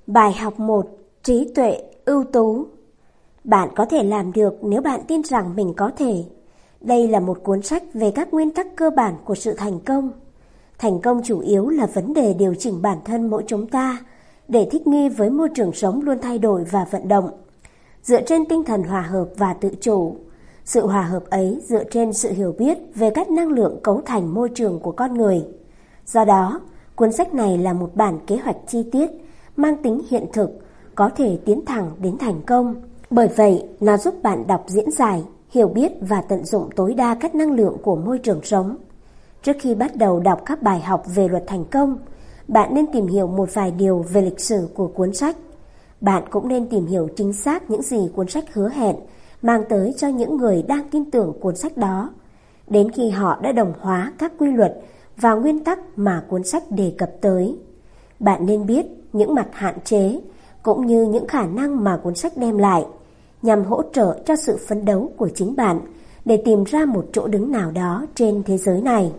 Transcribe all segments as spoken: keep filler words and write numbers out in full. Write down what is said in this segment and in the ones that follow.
Bài học một. Trí tuệ ưu tú. Bạn có thể làm được nếu bạn tin rằng mình có thể. Đây là một cuốn sách về các nguyên tắc cơ bản của sự thành công. Thành công chủ yếu là vấn đề điều chỉnh bản thân mỗi chúng ta để thích nghi với môi trường sống luôn thay đổi và vận động, dựa trên tinh thần hòa hợp và tự chủ. Sự hòa hợp ấy dựa trên sự hiểu biết về các năng lượng cấu thành môi trường của con người. Do đó, cuốn sách này là một bản kế hoạch chi tiết, mang tính hiện thực, có thể tiến thẳng đến thành công. Bởi vậy, nó giúp bạn đọc diễn giải, hiểu biết và tận dụng tối đa các năng lượng của môi trường sống. Trước khi bắt đầu đọc các bài học về luật thành công, bạn nên tìm hiểu một vài điều về lịch sử của cuốn sách. Bạn cũng nên tìm hiểu chính xác những gì cuốn sách hứa hẹn mang tới cho những người đang tin tưởng cuốn sách đó, đến khi họ đã đồng hóa các quy luật và nguyên tắc mà cuốn sách đề cập tới. Bạn nên biết những mặt hạn chế cũng như những khả năng mà cuốn sách đem lại, nhằm hỗ trợ cho sự phấn đấu của chính bạn để tìm ra một chỗ đứng nào đó trên thế giới này.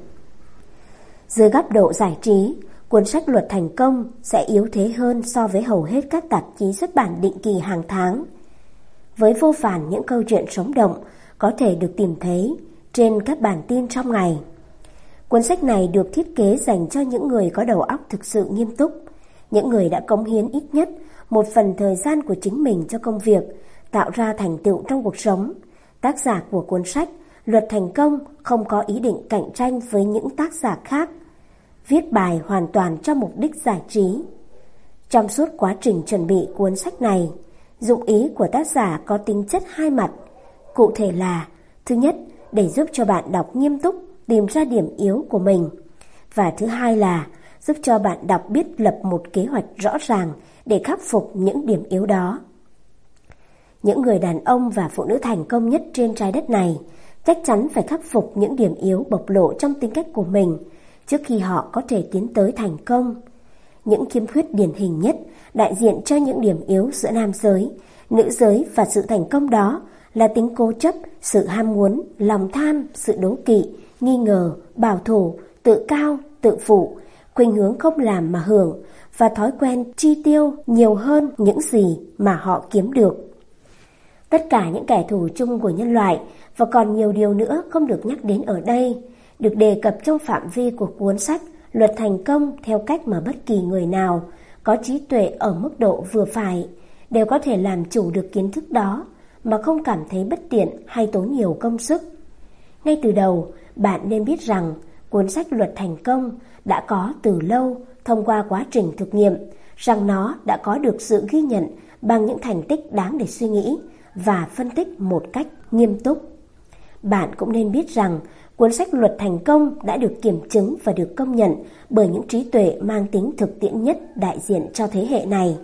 Dưới góc độ giải trí, cuốn sách Luật Thành Công sẽ yếu thế hơn so với hầu hết các tạp chí xuất bản định kỳ hàng tháng. Với vô vàn những câu chuyện sống động có thể được tìm thấy trên các bản tin trong ngày. Cuốn sách này được thiết kế dành cho những người có đầu óc thực sự nghiêm túc, những người đã cống hiến ít nhất một phần thời gian của chính mình cho công việc, tạo ra thành tựu trong cuộc sống. Tác giả của cuốn sách Luật Thành Công không có ý định cạnh tranh với những tác giả khác, viết bài hoàn toàn cho mục đích giải trí. Trong suốt quá trình chuẩn bị cuốn sách này, dụng ý của tác giả có tính chất hai mặt. Cụ thể là, thứ nhất, để giúp cho bạn đọc nghiêm túc tìm ra điểm yếu của mình. Và thứ hai là giúp cho bạn đọc biết lập một kế hoạch rõ ràng để khắc phục những điểm yếu đó. Những người đàn ông và phụ nữ thành công nhất trên trái đất này chắc chắn phải khắc phục những điểm yếu bộc lộ trong tính cách của mình trước khi họ có thể tiến tới thành công. Những khiếm khuyết điển hình nhất đại diện cho những điểm yếu giữa nam giới, nữ giới và sự thành công đó là tính cố chấp, sự ham muốn, lòng tham, sự đố kỵ, nghi ngờ, bảo thủ, tự cao, tự phụ, khuynh hướng không làm mà hưởng và thói quen chi tiêu nhiều hơn những gì mà họ kiếm được. Tất cả những kẻ thù chung của nhân loại và còn nhiều điều nữa không được nhắc đến ở đây, được đề cập trong phạm vi của cuốn sách Luật Thành Công theo cách mà bất kỳ người nào có trí tuệ ở mức độ vừa phải đều có thể làm chủ được kiến thức đó mà không cảm thấy bất tiện hay tốn nhiều công sức. Ngay từ đầu, bạn nên biết rằng cuốn sách Luật Thành Công đã có từ lâu thông qua quá trình thực nghiệm, rằng nó đã có được sự ghi nhận bằng những thành tích đáng để suy nghĩ và phân tích một cách nghiêm túc. Bạn cũng nên biết rằng cuốn sách Luật Thành Công đã được kiểm chứng và được công nhận bởi những trí tuệ mang tính thực tiễn nhất đại diện cho thế hệ này.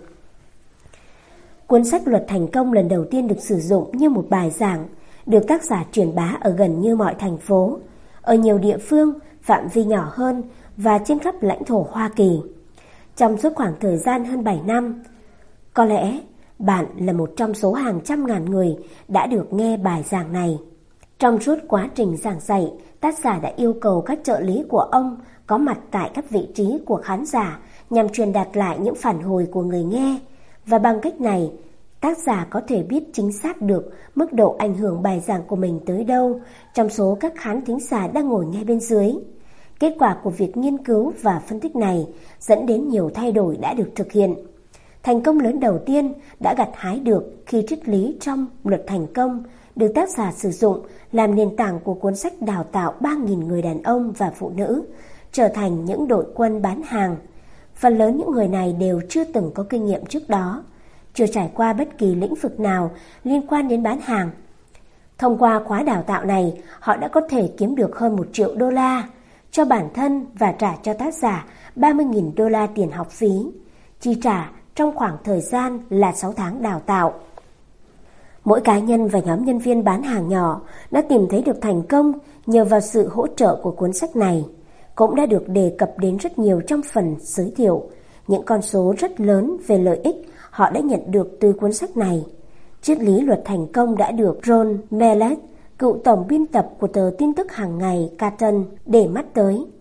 Cuốn sách Luật Thành Công lần đầu tiên được sử dụng như một bài giảng, được tác giả truyền bá ở gần như mọi thành phố, ở nhiều địa phương, phạm vi nhỏ hơn và trên khắp lãnh thổ Hoa Kỳ. Trong suốt khoảng thời gian hơn bảy năm, có lẽ bạn là một trong số hàng trăm ngàn người đã được nghe bài giảng này. Trong suốt quá trình giảng dạy, tác giả đã yêu cầu các trợ lý của ông có mặt tại các vị trí của khán giả nhằm truyền đạt lại những phản hồi của người nghe. Và bằng cách này, tác giả có thể biết chính xác được mức độ ảnh hưởng bài giảng của mình tới đâu trong số các khán thính giả đang ngồi ngay bên dưới. Kết quả của việc nghiên cứu và phân tích này dẫn đến nhiều thay đổi đã được thực hiện. Thành công lớn đầu tiên đã gặt hái được khi triết lý trong Luật Thành Công được tác giả sử dụng làm nền tảng của cuốn sách đào tạo ba nghìn người đàn ông và phụ nữ trở thành những đội quân bán hàng. Phần lớn những người này đều chưa từng có kinh nghiệm trước đó, chưa trải qua bất kỳ lĩnh vực nào liên quan đến bán hàng. Thông qua khóa đào tạo này, họ đã có thể kiếm được hơn một triệu đô la cho bản thân và trả cho tác giả ba mươi nghìn đô la tiền học phí, chi trả trong khoảng thời gian là sáu tháng đào tạo. Mỗi cá nhân và nhóm nhân viên bán hàng nhỏ đã tìm thấy được thành công nhờ vào sự hỗ trợ của cuốn sách này. Cũng đã được đề cập đến rất nhiều trong phần giới thiệu, những con số rất lớn về lợi ích họ đã nhận được từ cuốn sách này. Triết lý Luật Thành Công đã được Ron Melet, cựu tổng biên tập của tờ tin tức hàng ngày Carton, để mắt tới.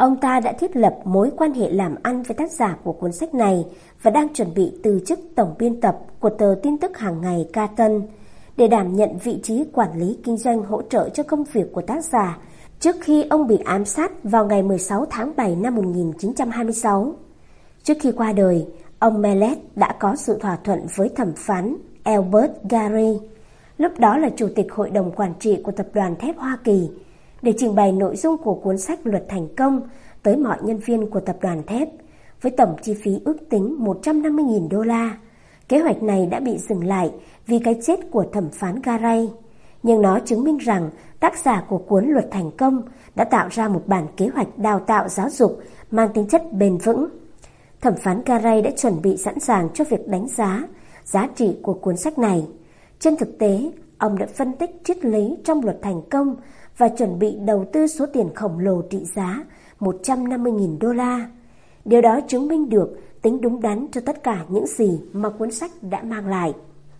Ông ta đã thiết lập mối quan hệ làm ăn với tác giả của cuốn sách này và đang chuẩn bị từ chức tổng biên tập của tờ tin tức hàng ngày Carton để đảm nhận vị trí quản lý kinh doanh hỗ trợ cho công việc của tác giả trước khi ông bị ám sát vào ngày mười sáu tháng bảy năm một nghìn chín trăm hai mươi sáu. Trước khi qua đời, ông Mellett đã có sự thỏa thuận với thẩm phán Albert Gary, lúc đó là chủ tịch hội đồng quản trị của Tập đoàn Thép Hoa Kỳ, để trình bày nội dung của cuốn sách Luật Thành Công tới mọi nhân viên của tập đoàn thép, với tổng chi phí ước tính một trăm năm mươi nghìn đô la. Kế hoạch này đã bị dừng lại vì cái chết của thẩm phán Gary, nhưng nó chứng minh rằng tác giả của cuốn Luật Thành Công đã tạo ra một bản kế hoạch đào tạo giáo dục mang tính chất bền vững. Thẩm phán Gary đã chuẩn bị sẵn sàng cho việc đánh giá giá trị của cuốn sách này. Trên thực tế, ông đã phân tích triết lý trong Luật Thành Công và chuẩn bị đầu tư số tiền khổng lồ trị giá một trăm năm mươi nghìn đô la. Điều đó chứng minh được tính đúng đắn cho tất cả những gì mà cuốn sách đã mang lại.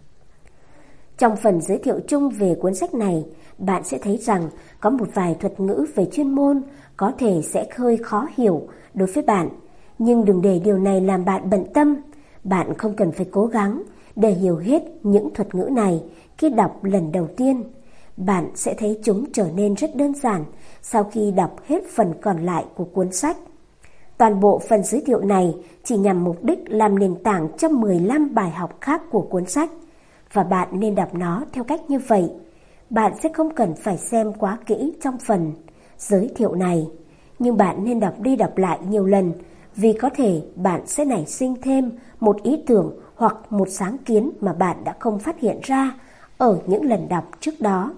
Trong phần giới thiệu chung về cuốn sách này, bạn sẽ thấy rằng có một vài thuật ngữ về chuyên môn có thể sẽ hơi khó hiểu đối với bạn, nhưng đừng để điều này làm bạn bận tâm. Bạn không cần phải cố gắng để hiểu hết những thuật ngữ này khi đọc lần đầu tiên. Bạn sẽ thấy chúng trở nên rất đơn giản sau khi đọc hết phần còn lại của cuốn sách. Toàn bộ phần giới thiệu này chỉ nhằm mục đích làm nền tảng cho mười lăm bài học khác của cuốn sách, và bạn nên đọc nó theo cách như vậy. Bạn sẽ không cần phải xem quá kỹ trong phần giới thiệu này, nhưng bạn nên đọc đi đọc lại nhiều lần, vì có thể bạn sẽ nảy sinh thêm một ý tưởng hoặc một sáng kiến mà bạn đã không phát hiện ra ở những lần đọc trước đó.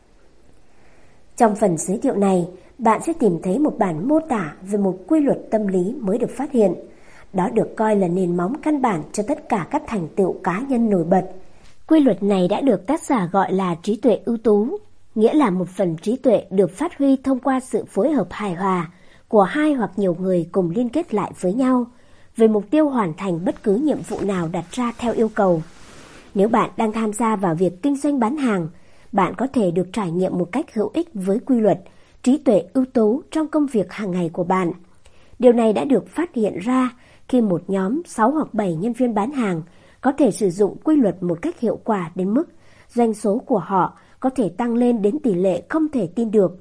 Trong phần giới thiệu này, bạn sẽ tìm thấy một bản mô tả về một quy luật tâm lý mới được phát hiện. Đó được coi là nền móng căn bản cho tất cả các thành tựu cá nhân nổi bật. Quy luật này đã được tác giả gọi là trí tuệ ưu tú, nghĩa là một phần trí tuệ được phát huy thông qua sự phối hợp hài hòa của hai hoặc nhiều người cùng liên kết lại với nhau về mục tiêu hoàn thành bất cứ nhiệm vụ nào đặt ra theo yêu cầu. Nếu bạn đang tham gia vào việc kinh doanh bán hàng, bạn có thể được trải nghiệm một cách hữu ích với quy luật trí tuệ ưu tú trong công việc hàng ngày của bạn. Điều này đã được phát hiện ra khi một nhóm sáu hoặc bảy nhân viên bán hàng có thể sử dụng quy luật một cách hiệu quả đến mức doanh số của họ có thể tăng lên đến tỷ lệ không thể tin được.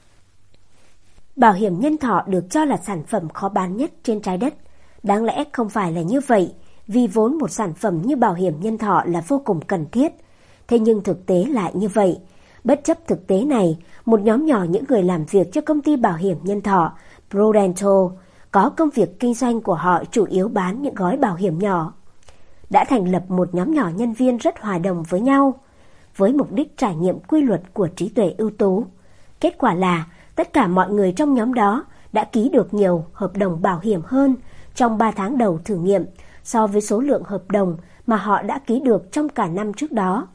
Bảo hiểm nhân thọ được cho là sản phẩm khó bán nhất trên trái đất. Đáng lẽ không phải là như vậy, vì vốn một sản phẩm như bảo hiểm nhân thọ là vô cùng cần thiết. Thế nhưng thực tế lại như vậy. Bất chấp thực tế này, một nhóm nhỏ những người làm việc cho công ty bảo hiểm nhân thọ Prudential có công việc kinh doanh của họ chủ yếu bán những gói bảo hiểm nhỏ, đã thành lập một nhóm nhỏ nhân viên rất hòa đồng với nhau, với mục đích trải nghiệm quy luật của trí tuệ ưu tú. Kết quả là tất cả mọi người trong nhóm đó đã ký được nhiều hợp đồng bảo hiểm hơn trong ba tháng đầu thử nghiệm so với số lượng hợp đồng mà họ đã ký được trong cả năm trước đó.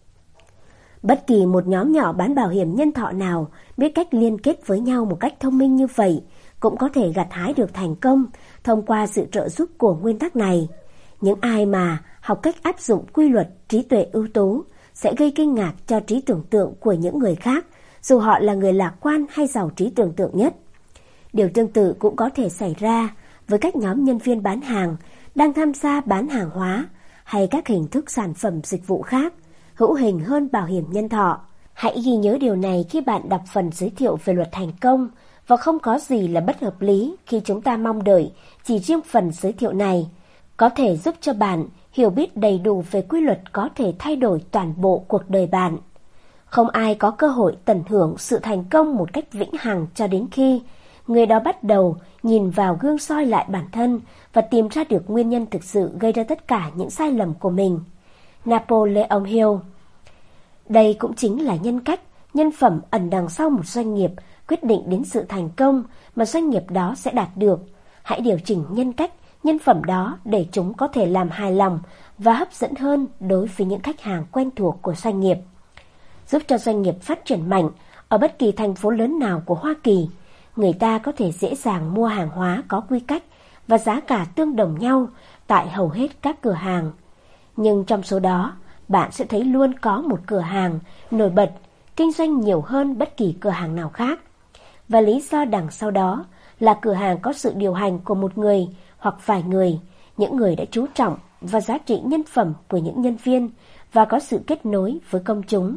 Bất kỳ một nhóm nhỏ bán bảo hiểm nhân thọ nào biết cách liên kết với nhau một cách thông minh như vậy cũng có thể gặt hái được thành công thông qua sự trợ giúp của nguyên tắc này. Những ai mà học cách áp dụng quy luật trí tuệ ưu tú sẽ gây kinh ngạc cho trí tưởng tượng của những người khác, dù họ là người lạc quan hay giàu trí tưởng tượng nhất. Điều tương tự cũng có thể xảy ra với các nhóm nhân viên bán hàng đang tham gia bán hàng hóa hay các hình thức sản phẩm dịch vụ khác hữu hình hơn bảo hiểm nhân thọ. Hãy ghi nhớ điều này khi bạn đọc phần giới thiệu về luật thành công, và không có gì là bất hợp lý khi chúng ta mong đợi chỉ riêng phần giới thiệu này có thể giúp cho bạn hiểu biết đầy đủ về quy luật có thể thay đổi toàn bộ cuộc đời bạn. Không ai có cơ hội tận hưởng sự thành công một cách vĩnh hằng cho đến khi người đó bắt đầu nhìn vào gương soi lại bản thân và tìm ra được nguyên nhân thực sự gây ra tất cả những sai lầm của mình. Napoleon Hill. Đây cũng chính là nhân cách, nhân phẩm ẩn đằng sau một doanh nghiệp quyết định đến sự thành công mà doanh nghiệp đó sẽ đạt được. Hãy điều chỉnh nhân cách, nhân phẩm đó để chúng có thể làm hài lòng và hấp dẫn hơn đối với những khách hàng quen thuộc của doanh nghiệp. Giúp cho doanh nghiệp phát triển mạnh ở bất kỳ thành phố lớn nào của Hoa Kỳ, người ta có thể dễ dàng mua hàng hóa có quy cách và giá cả tương đồng nhau tại hầu hết các cửa hàng. Nhưng trong số đó, bạn sẽ thấy luôn có một cửa hàng nổi bật, kinh doanh nhiều hơn bất kỳ cửa hàng nào khác. Và lý do đằng sau đó là cửa hàng có sự điều hành của một người hoặc vài người, những người đã chú trọng vào giá trị nhân phẩm của những nhân viên và có sự kết nối với công chúng.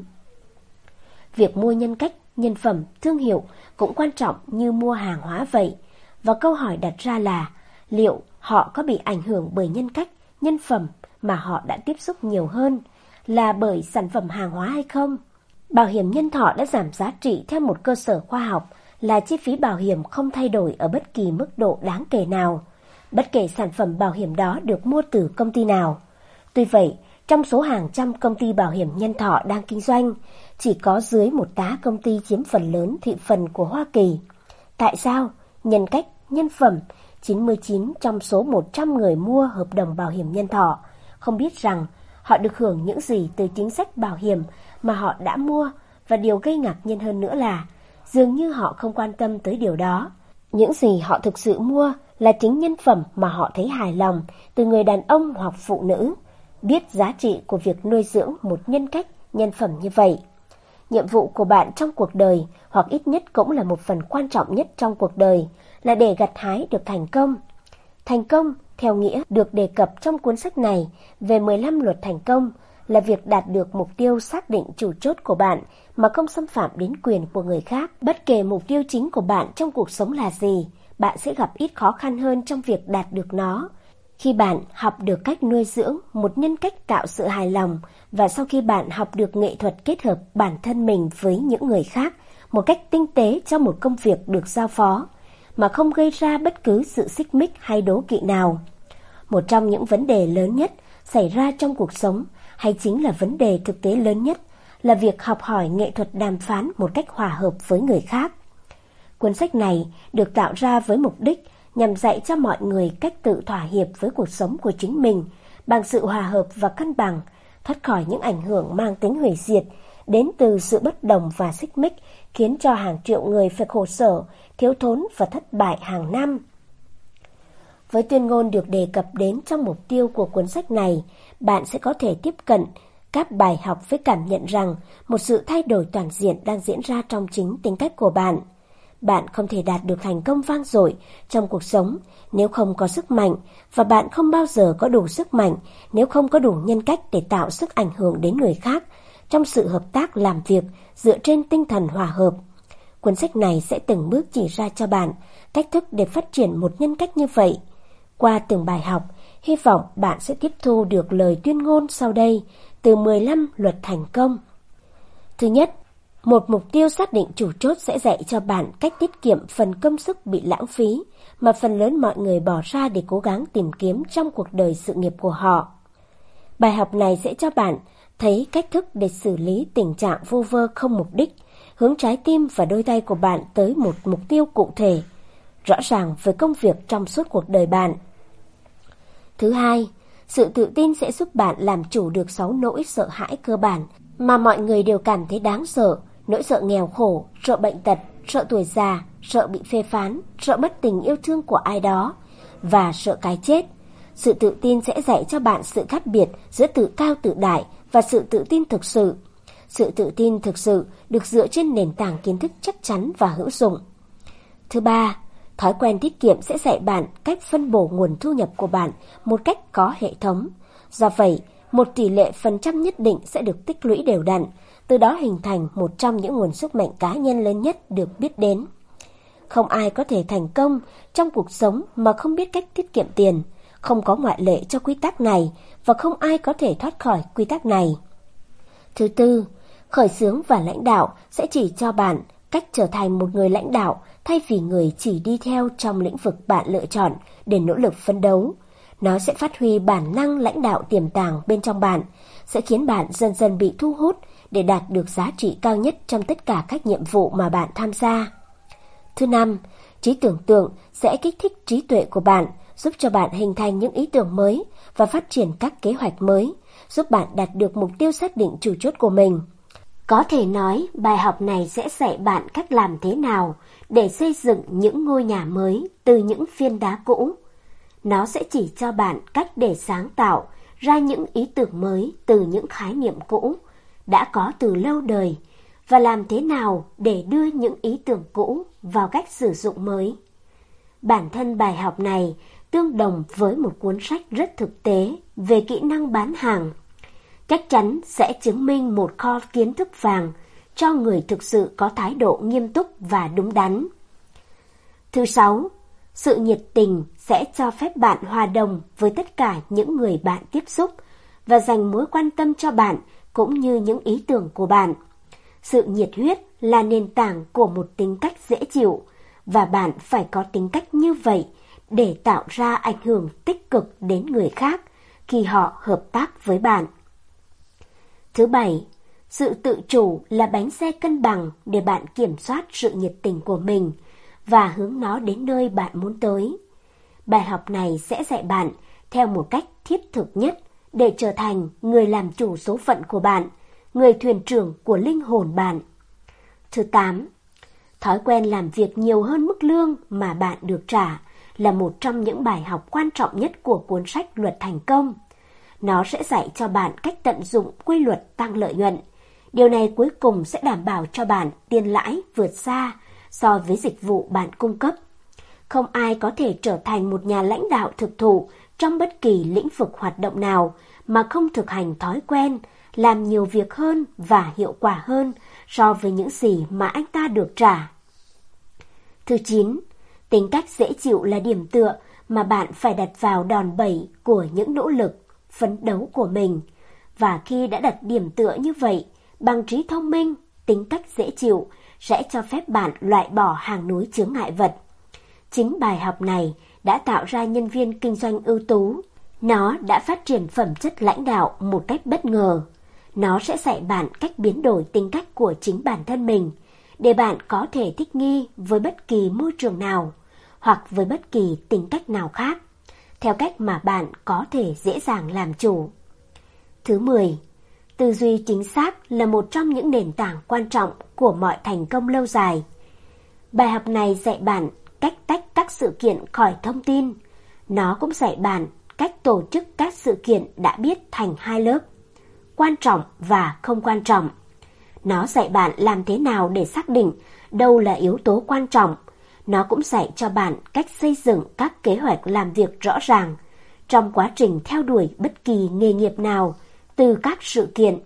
Việc mua nhân cách, nhân phẩm, thương hiệu cũng quan trọng như mua hàng hóa vậy, và câu hỏi đặt ra là liệu họ có bị ảnh hưởng bởi nhân cách, nhân phẩm mà họ đã tiếp xúc nhiều hơn là bởi sản phẩm hàng hóa hay không? Bảo hiểm nhân thọ đã giảm giá trị theo một cơ sở khoa học là chi phí bảo hiểm không thay đổi ở bất kỳ mức độ đáng kể nào, bất kể sản phẩm bảo hiểm đó được mua từ công ty nào. Tuy vậy, trong số hàng trăm công ty bảo hiểm nhân thọ đang kinh doanh, chỉ có dưới một tá công ty chiếm phần lớn thị phần của Hoa Kỳ. Tại sao? Nhân cách, nhân phẩm, chín mươi chín trong số một trăm người mua hợp đồng bảo hiểm nhân thọ không biết rằng họ được hưởng những gì từ chính sách bảo hiểm mà họ đã mua, và điều gây ngạc nhiên hơn nữa là dường như họ không quan tâm tới điều đó. Những gì họ thực sự mua là chính nhân phẩm mà họ thấy hài lòng từ người đàn ông hoặc phụ nữ, biết giá trị của việc nuôi dưỡng một nhân cách, nhân phẩm như vậy. Nhiệm vụ của bạn trong cuộc đời, hoặc ít nhất cũng là một phần quan trọng nhất trong cuộc đời, là để gặt hái được thành công. Thành công, theo nghĩa được đề cập trong cuốn sách này về mười lăm luật thành công, là việc đạt được mục tiêu xác định chủ chốt của bạn mà không xâm phạm đến quyền của người khác. Bất kể mục tiêu chính của bạn trong cuộc sống là gì, bạn sẽ gặp ít khó khăn hơn trong việc đạt được nó. Khi bạn học được cách nuôi dưỡng một nhân cách tạo sự hài lòng, và sau khi bạn học được nghệ thuật kết hợp bản thân mình với những người khác một cách tinh tế trong một công việc được giao phó, mà không gây ra bất cứ sự xích mích hay đố kỵ nào. Một trong những vấn đề lớn nhất xảy ra trong cuộc sống, hay chính là vấn đề thực tế lớn nhất, là việc học hỏi nghệ thuật đàm phán một cách hòa hợp với người khác. Cuốn sách này được tạo ra với mục đích nhằm dạy cho mọi người cách tự thỏa hiệp với cuộc sống của chính mình bằng sự hòa hợp và cân bằng, thoát khỏi những ảnh hưởng mang tính hủy diệt đến từ sự bất đồng và xích mích, khiến cho hàng triệu người phải khổ sở, thiếu thốn và thất bại hàng năm. Với tuyên ngôn được đề cập đến trong mục tiêu của cuốn sách này, bạn sẽ có thể tiếp cận các bài học với cảm nhận rằng một sự thay đổi toàn diện đang diễn ra trong chính tính cách của bạn. Bạn không thể đạt được thành công vang dội trong cuộc sống nếu không có sức mạnh, và bạn không bao giờ có đủ sức mạnh nếu không có đủ nhân cách để tạo sức ảnh hưởng đến người khác trong sự hợp tác làm việc dựa trên tinh thần hòa hợp. Cuốn sách này sẽ từng bước chỉ ra cho bạn cách thức để phát triển một nhân cách như vậy. Qua từng bài học, hy vọng bạn sẽ tiếp thu được lời tuyên ngôn sau đây từ mười lăm luật thành công. Thứ nhất, một mục tiêu xác định chủ chốt sẽ dạy cho bạn cách tiết kiệm phần công sức bị lãng phí mà phần lớn mọi người bỏ ra để cố gắng tìm kiếm trong cuộc đời sự nghiệp của họ. Bài học này sẽ cho bạn thấy cách thức để xử lý tình trạng vô vơ không mục đích, hướng trái tim và đôi tay của bạn tới một mục tiêu cụ thể, rõ ràng với công việc trong suốt cuộc đời bạn. Thứ hai, sự tự tin sẽ giúp bạn làm chủ được sáu nỗi sợ hãi cơ bản mà mọi người đều cảm thấy đáng sợ: nỗi sợ nghèo khổ, sợ bệnh tật, sợ tuổi già, sợ bị phê phán, sợ mất tình yêu thương của ai đó, và sợ cái chết. Sự tự tin sẽ dạy cho bạn sự khác biệt giữa tự cao tự đại và sự tự tin thực sự. Sự tự tin thực sự được dựa trên nền tảng kiến thức chắc chắn và hữu dụng. Thứ ba, thói quen tiết kiệm sẽ dạy bạn cách phân bổ nguồn thu nhập của bạn một cách có hệ thống. Do vậy, một tỷ lệ phần trăm nhất định sẽ được tích lũy đều đặn, từ đó hình thành một trong những nguồn sức mạnh cá nhân lớn nhất được biết đến. Không ai có thể thành công trong cuộc sống mà không biết cách tiết kiệm tiền, không có ngoại lệ cho quy tắc này, và không ai có thể thoát khỏi quy tắc này. Thứ tư, khởi xướng và lãnh đạo sẽ chỉ cho bạn cách trở thành một người lãnh đạo thay vì người chỉ đi theo trong lĩnh vực bạn lựa chọn để nỗ lực phấn đấu. Nó sẽ phát huy bản năng lãnh đạo tiềm tàng bên trong bạn, sẽ khiến bạn dần dần bị thu hút để đạt được giá trị cao nhất trong tất cả các nhiệm vụ mà bạn tham gia. Thứ năm, trí tưởng tượng sẽ kích thích trí tuệ của bạn, giúp cho bạn hình thành những ý tưởng mới và phát triển các kế hoạch mới, giúp bạn đạt được mục tiêu xác định chủ chốt của mình. Có thể nói, bài học này sẽ dạy bạn cách làm thế nào để xây dựng những ngôi nhà mới từ những phiến đá cũ. Nó sẽ chỉ cho bạn cách để sáng tạo ra những ý tưởng mới từ những khái niệm cũ đã có từ lâu đời, và làm thế nào để đưa những ý tưởng cũ vào cách sử dụng mới. Bản thân bài học này tương đồng với một cuốn sách rất thực tế về kỹ năng bán hàng. Chắc chắn sẽ chứng minh một kho kiến thức vàng cho người thực sự có thái độ nghiêm túc và đúng đắn. Thứ sáu, sự nhiệt tình sẽ cho phép bạn hòa đồng với tất cả những người bạn tiếp xúc và dành mối quan tâm cho bạn cũng như những ý tưởng của bạn. Sự nhiệt huyết là nền tảng của một tính cách dễ chịu và bạn phải có tính cách như vậy để tạo ra ảnh hưởng tích cực đến người khác khi họ hợp tác với bạn. Thứ bảy, sự tự chủ là bánh xe cân bằng để bạn kiểm soát sự nhiệt tình của mình và hướng nó đến nơi bạn muốn tới. Bài học này sẽ dạy bạn theo một cách thiết thực nhất để trở thành người làm chủ số phận của bạn, người thuyền trưởng của linh hồn bạn. Thứ tám, thói quen làm việc nhiều hơn mức lương mà bạn được trả là một trong những bài học quan trọng nhất của cuốn sách Luật Thành Công. Nó sẽ dạy cho bạn cách tận dụng quy luật tăng lợi nhuận. Điều này cuối cùng sẽ đảm bảo cho bạn tiền lãi vượt xa so với dịch vụ bạn cung cấp. Không ai có thể trở thành một nhà lãnh đạo thực thụ trong bất kỳ lĩnh vực hoạt động nào mà không thực hành thói quen, làm nhiều việc hơn và hiệu quả hơn so với những gì mà anh ta được trả. Thứ chín, tính cách dễ chịu là điểm tựa mà bạn phải đặt vào đòn bẩy của những nỗ lực, phấn đấu của mình. Và khi đã đặt điểm tựa như vậy, bằng trí thông minh, tính cách dễ chịu sẽ cho phép bạn loại bỏ hàng núi chướng ngại vật. Chính bài học này đã tạo ra nhân viên kinh doanh ưu tú. Nó đã phát triển phẩm chất lãnh đạo một cách bất ngờ. Nó sẽ dạy bạn cách biến đổi tính cách của chính bản thân mình, để bạn có thể thích nghi với bất kỳ môi trường nào, hoặc với bất kỳ tính cách nào khác, theo cách mà bạn có thể dễ dàng làm chủ. Thứ mười, tư duy chính xác là một trong những nền tảng quan trọng của mọi thành công lâu dài. Bài học này dạy bạn cách tách các sự kiện khỏi thông tin. Nó cũng dạy bạn cách tổ chức các sự kiện đã biết thành hai lớp, quan trọng và không quan trọng. Nó dạy bạn làm thế nào để xác định đâu là yếu tố quan trọng. Nó cũng dạy cho bạn cách xây dựng các kế hoạch làm việc rõ ràng trong quá trình theo đuổi bất kỳ nghề nghiệp nào từ các sự kiện.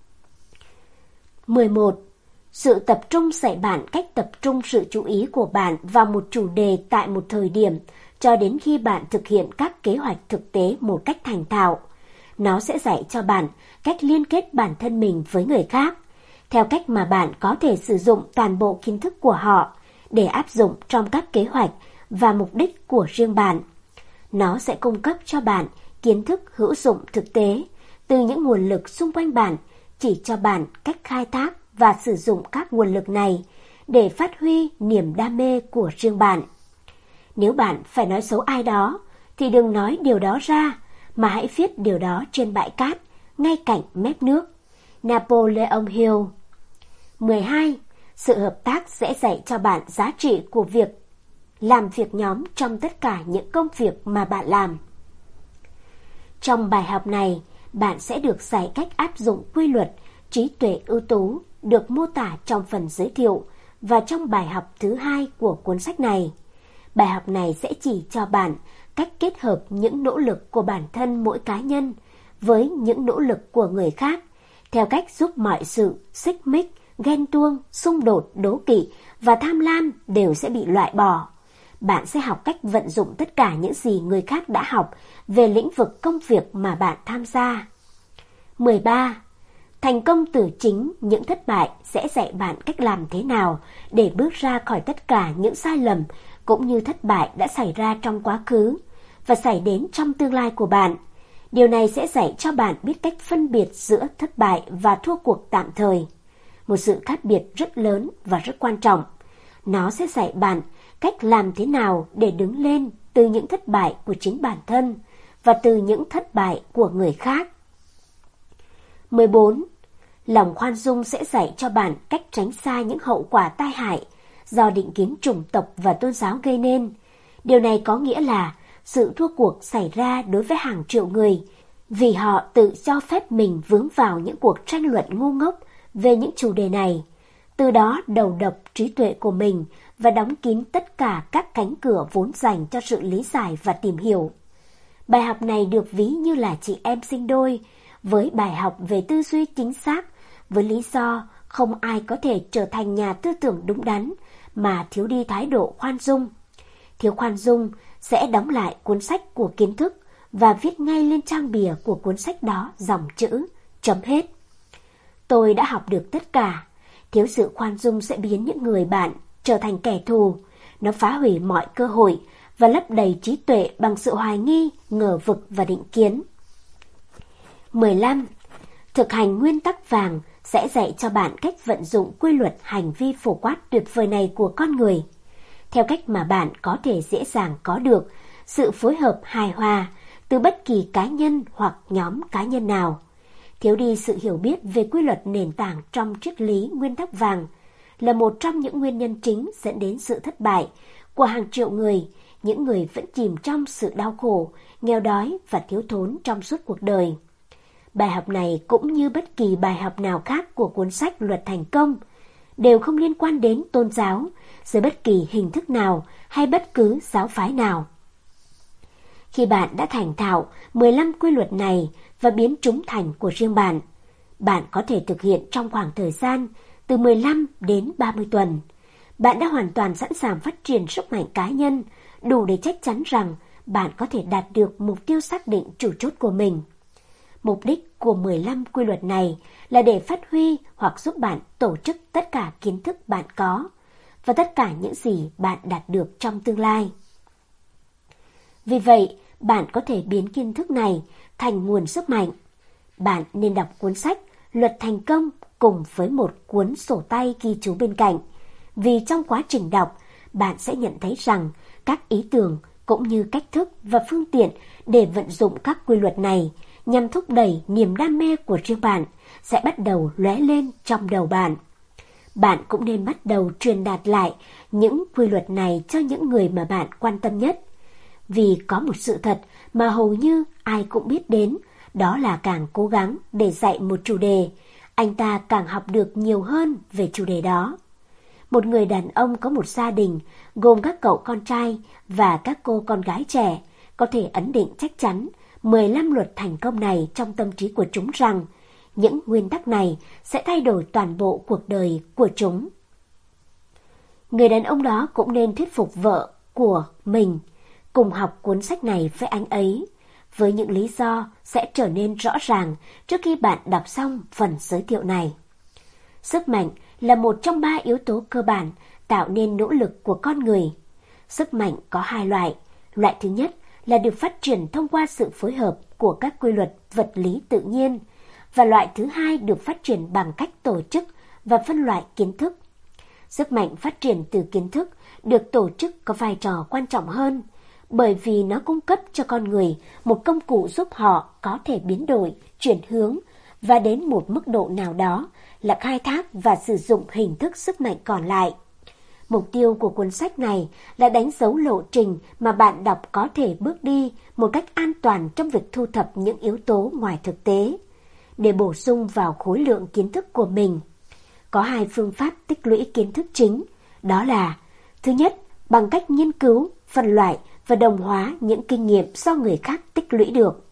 mười một. Sự tập trung dạy bạn cách tập trung sự chú ý của bạn vào một chủ đề tại một thời điểm cho đến khi bạn thực hiện các kế hoạch thực tế một cách thành thạo. Nó sẽ dạy cho bạn cách liên kết bản thân mình với người khác, theo cách mà bạn có thể sử dụng toàn bộ kiến thức của họ để áp dụng trong các kế hoạch và mục đích của riêng bạn. Nó sẽ cung cấp cho bạn kiến thức hữu dụng thực tế từ những nguồn lực xung quanh bạn, chỉ cho bạn cách khai thác và sử dụng các nguồn lực này để phát huy niềm đam mê của riêng bạn. Nếu bạn phải nói xấu ai đó, thì đừng nói điều đó ra, mà hãy viết điều đó trên bãi cát, ngay cạnh mép nước. Napoleon Hill. mười hai. Sự hợp tác sẽ dạy cho bạn giá trị của việc làm việc nhóm trong tất cả những công việc mà bạn làm. Trong bài học này, bạn sẽ được dạy cách áp dụng quy luật trí tuệ ưu tú được mô tả trong phần giới thiệu và trong bài học thứ hai của cuốn sách này. Bài học này sẽ chỉ cho bạn cách kết hợp những nỗ lực của bản thân mỗi cá nhân với những nỗ lực của người khác, theo cách giúp mọi sự xích mích, ghen tuông, xung đột, đố kỵ và tham lam đều sẽ bị loại bỏ. Bạn sẽ học cách vận dụng tất cả những gì người khác đã học về lĩnh vực công việc mà bạn tham gia. mười ba. Thành công từ chính những thất bại sẽ dạy bạn cách làm thế nào để bước ra khỏi tất cả những sai lầm cũng như thất bại đã xảy ra trong quá khứ và xảy đến trong tương lai của bạn. Điều này sẽ dạy cho bạn biết cách phân biệt giữa thất bại và thua cuộc tạm thời. Một sự khác biệt rất lớn và rất quan trọng. Nó sẽ dạy bạn cách làm thế nào để đứng lên từ những thất bại của chính bản thân và từ những thất bại của người khác. mười bốn. Lòng khoan dung sẽ dạy cho bạn cách tránh xa những hậu quả tai hại do định kiến chủng tộc và tôn giáo gây nên. Điều này có nghĩa là sự thua cuộc xảy ra đối với hàng triệu người vì họ tự cho phép mình vướng vào những cuộc tranh luận ngu ngốc về những chủ đề này. Từ đó đầu độc trí tuệ của mình và đóng kín tất cả các cánh cửa vốn dành cho sự lý giải và tìm hiểu. Bài học này được ví như là chị em sinh đôi, với bài học về tư duy chính xác, với lý do không ai có thể trở thành nhà tư tưởng đúng đắn mà thiếu đi thái độ khoan dung. Thiếu khoan dung sẽ đóng lại cuốn sách của kiến thức và viết ngay lên trang bìa của cuốn sách đó dòng chữ chấm hết. Tôi đã học được tất cả. Thiếu sự khoan dung sẽ biến những người bạn trở thành kẻ thù. Nó phá hủy mọi cơ hội và lấp đầy trí tuệ bằng sự hoài nghi, ngờ vực và định kiến. mười lăm. Thực hành nguyên tắc vàng sẽ dạy cho bạn cách vận dụng quy luật hành vi phổ quát tuyệt vời này của con người, theo cách mà bạn có thể dễ dàng có được sự phối hợp hài hòa từ bất kỳ cá nhân hoặc nhóm cá nhân nào. Thiếu đi sự hiểu biết về quy luật nền tảng trong triết lý nguyên tắc vàng là một trong những nguyên nhân chính dẫn đến sự thất bại của hàng triệu người, những người vẫn chìm trong sự đau khổ, nghèo đói và thiếu thốn trong suốt cuộc đời. Bài học này cũng như bất kỳ bài học nào khác của cuốn sách Luật Thành Công đều không liên quan đến tôn giáo dưới bất kỳ hình thức nào hay bất cứ giáo phái nào. Khi bạn đã thành thạo mười lăm quy luật này và biến chúng thành của riêng bạn, bạn có thể thực hiện trong khoảng thời gian từ mười lăm đến ba mươi tuần. Bạn đã hoàn toàn sẵn sàng phát triển sức mạnh cá nhân, đủ để chắc chắn rằng bạn có thể đạt được mục tiêu xác định chủ chốt của mình. Mục đích của mười lăm quy luật này là để phát huy hoặc giúp bạn tổ chức tất cả kiến thức bạn có và tất cả những gì bạn đạt được trong tương lai. Vì vậy, bạn có thể biến kiến thức này thành nguồn sức mạnh. Bạn nên đọc cuốn sách Luật Thành Công cùng với một cuốn sổ tay ghi chú bên cạnh, vì trong quá trình đọc, bạn sẽ nhận thấy rằng các ý tưởng cũng như cách thức và phương tiện để vận dụng các quy luật này nhằm thúc đẩy niềm đam mê của riêng bạn sẽ bắt đầu lóe lên trong đầu bạn. Bạn cũng nên bắt đầu truyền đạt lại những quy luật này cho những người mà bạn quan tâm nhất. Vì có một sự thật mà hầu như ai cũng biết đến, đó là càng cố gắng để dạy một chủ đề, anh ta càng học được nhiều hơn về chủ đề đó. Một người đàn ông có một gia đình gồm các cậu con trai và các cô con gái trẻ có thể ấn định chắc chắn mười lăm luật thành công này trong tâm trí của chúng rằng những nguyên tắc này sẽ thay đổi toàn bộ cuộc đời của chúng. Người đàn ông đó cũng nên thuyết phục vợ của mình cùng học cuốn sách này với anh ấy, với những lý do sẽ trở nên rõ ràng trước khi bạn đọc xong phần giới thiệu này. Sức mạnh là một trong ba yếu tố cơ bản tạo nên nỗ lực của con người. Sức mạnh có hai loại. Loại thứ nhất là được phát triển thông qua sự phối hợp của các quy luật vật lý tự nhiên, và loại thứ hai được phát triển bằng cách tổ chức và phân loại kiến thức. Sức mạnh phát triển từ kiến thức được tổ chức có vai trò quan trọng hơn, bởi vì nó cung cấp cho con người một công cụ giúp họ có thể biến đổi, chuyển hướng và đến một mức độ nào đó là khai thác và sử dụng hình thức sức mạnh còn lại. Mục tiêu của cuốn sách này là đánh dấu lộ trình mà bạn đọc có thể bước đi một cách an toàn trong việc thu thập những yếu tố ngoài thực tế, để bổ sung vào khối lượng kiến thức của mình. Có hai phương pháp tích lũy kiến thức chính, đó là: thứ nhất, bằng cách nghiên cứu, phân loại và đồng hóa những kinh nghiệm do người khác tích lũy được.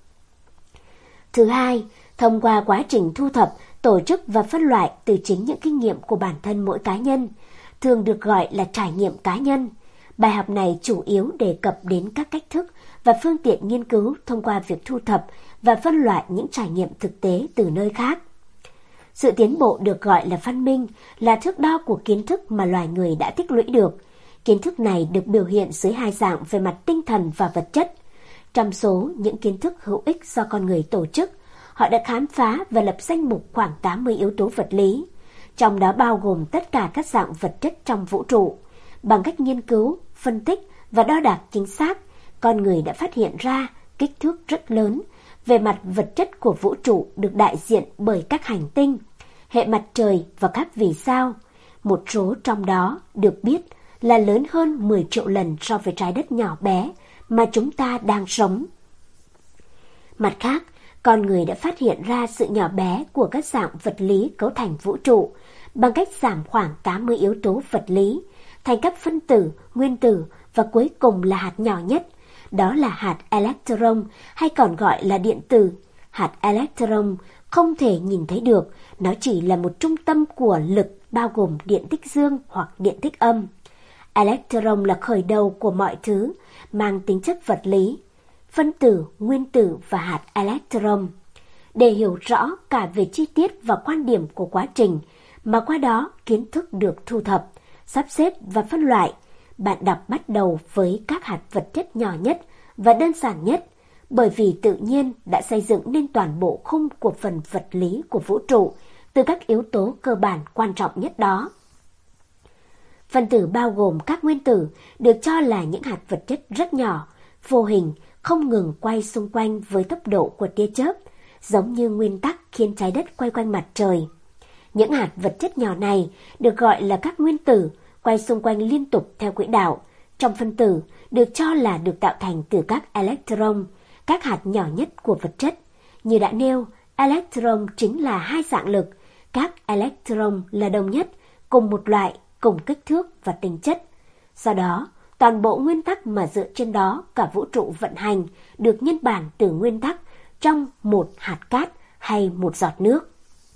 Thứ hai, thông qua quá trình thu thập, tổ chức và phân loại từ chính những kinh nghiệm của bản thân mỗi cá nhân, thường được gọi là trải nghiệm cá nhân. Bài học này chủ yếu đề cập đến các cách thức và phương tiện nghiên cứu thông qua việc thu thập và phân loại những trải nghiệm thực tế từ nơi khác. Sự tiến bộ được gọi là văn minh, là thước đo của kiến thức mà loài người đã tích lũy được. Kiến thức này được biểu hiện dưới hai dạng về mặt tinh thần và vật chất. Trong số những kiến thức hữu ích do con người tổ chức, họ đã khám phá và lập danh mục khoảng tám mươi yếu tố vật lý, trong đó bao gồm tất cả các dạng vật chất trong vũ trụ. Bằng cách nghiên cứu, phân tích và đo đạc chính xác, con người đã phát hiện ra kích thước rất lớn về mặt vật chất của vũ trụ được đại diện bởi các hành tinh, hệ mặt trời và các vì sao. Một số trong đó được biết là lớn hơn mười triệu lần so với trái đất nhỏ bé mà chúng ta đang sống. Mặt khác, con người đã phát hiện ra sự nhỏ bé của các dạng vật lý cấu thành vũ trụ bằng cách giảm khoảng tám mươi yếu tố vật lý, thành các phân tử, nguyên tử và cuối cùng là hạt nhỏ nhất. Đó là hạt electron hay còn gọi là điện tử. Hạt electron không thể nhìn thấy được, nó chỉ là một trung tâm của lực bao gồm điện tích dương hoặc điện tích âm. Electron là khởi đầu của mọi thứ, mang tính chất vật lý, phân tử, nguyên tử và hạt electron. Để hiểu rõ cả về chi tiết và quan điểm của quá trình, mà qua đó kiến thức được thu thập, sắp xếp và phân loại, bạn đọc bắt đầu với các hạt vật chất nhỏ nhất và đơn giản nhất, bởi vì tự nhiên đã xây dựng nên toàn bộ khung của phần vật lý của vũ trụ từ các yếu tố cơ bản quan trọng nhất đó. Phân tử bao gồm các nguyên tử được cho là những hạt vật chất rất nhỏ, vô hình, không ngừng quay xung quanh với tốc độ của tia chớp, giống như nguyên tắc khiến trái đất quay quanh mặt trời. Những hạt vật chất nhỏ này được gọi là các nguyên tử, quay xung quanh liên tục theo quỹ đạo. Trong phân tử được cho là được tạo thành từ các electron, các hạt nhỏ nhất của vật chất. Như đã nêu, electron chính là hai dạng lực, các electron là đồng nhất, cùng một loại, cùng kích thước và tính chất. Do đó, toàn bộ nguyên tắc mà dựa trên đó cả vũ trụ vận hành được nhân bản từ nguyên tắc trong một hạt cát hay một giọt nước.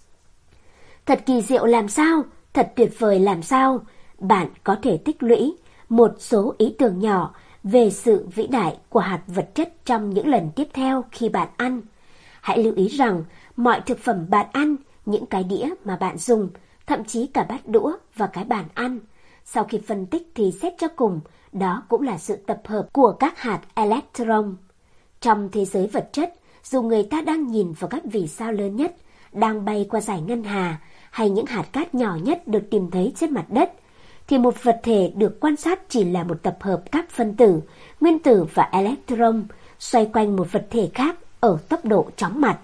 Thật kỳ diệu làm sao, thật tuyệt vời làm sao, bạn có thể tích lũy một số ý tưởng nhỏ về sự vĩ đại của hạt vật chất trong những lần tiếp theo khi bạn ăn. Hãy lưu ý rằng mọi thực phẩm bạn ăn, những cái đĩa mà bạn dùng, thậm chí cả bát đũa và cái bàn ăn, sau khi phân tích thì xét cho cùng, đó cũng là sự tập hợp của các hạt electron. Trong thế giới vật chất, dù người ta đang nhìn vào các vì sao lớn nhất, đang bay qua dải ngân hà, hay những hạt cát nhỏ nhất được tìm thấy trên mặt đất, thì một vật thể được quan sát chỉ là một tập hợp các phân tử, nguyên tử và electron xoay quanh một vật thể khác ở tốc độ chóng mặt.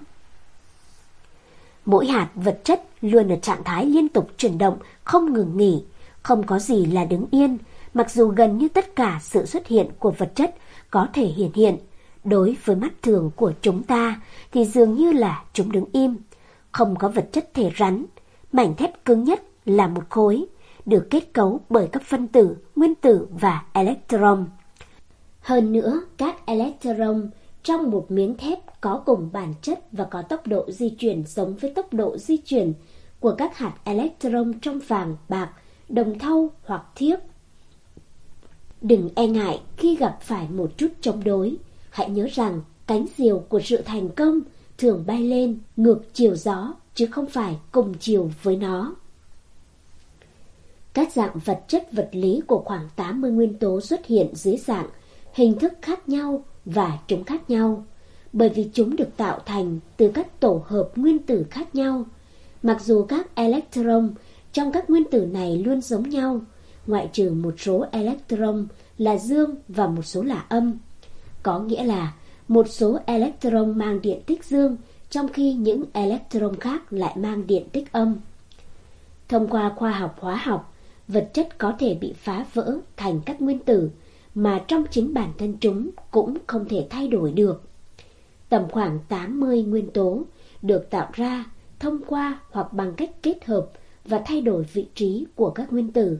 Mỗi hạt vật chất luôn ở trạng thái liên tục chuyển động, không ngừng nghỉ, không có gì là đứng yên, mặc dù gần như tất cả sự xuất hiện của vật chất có thể hiện hiện. Đối với mắt thường của chúng ta thì dường như là chúng đứng im, không có vật chất thể rắn. Mảnh thép cứng nhất là một khối, được kết cấu bởi các phân tử, nguyên tử và electron. Hơn nữa, các electron trong một miếng thép có cùng bản chất và có tốc độ di chuyển giống với tốc độ di chuyển của các hạt electron trong vàng, bạc, đồng thau hoặc thiếc. Đừng e ngại khi gặp phải một chút chống đối. Hãy nhớ rằng cánh diều của sự thành công thường bay lên ngược chiều gió, chứ không phải cùng chiều với nó. Các dạng vật chất vật lý của khoảng tám mươi nguyên tố xuất hiện dưới dạng, hình thức khác nhau và chúng khác nhau, bởi vì chúng được tạo thành từ các tổ hợp nguyên tử khác nhau. Mặc dù các electron trong các nguyên tử này luôn giống nhau, ngoại trừ một số electron là dương và một số là âm. Có nghĩa là một số electron mang điện tích dương, trong khi những electron khác lại mang điện tích âm. Thông qua khoa học hóa học, vật chất có thể bị phá vỡ thành các nguyên tử mà trong chính bản thân chúng cũng không thể thay đổi được. Tầm khoảng tám mươi nguyên tố được tạo ra thông qua hoặc bằng cách kết hợp và thay đổi vị trí của các nguyên tử.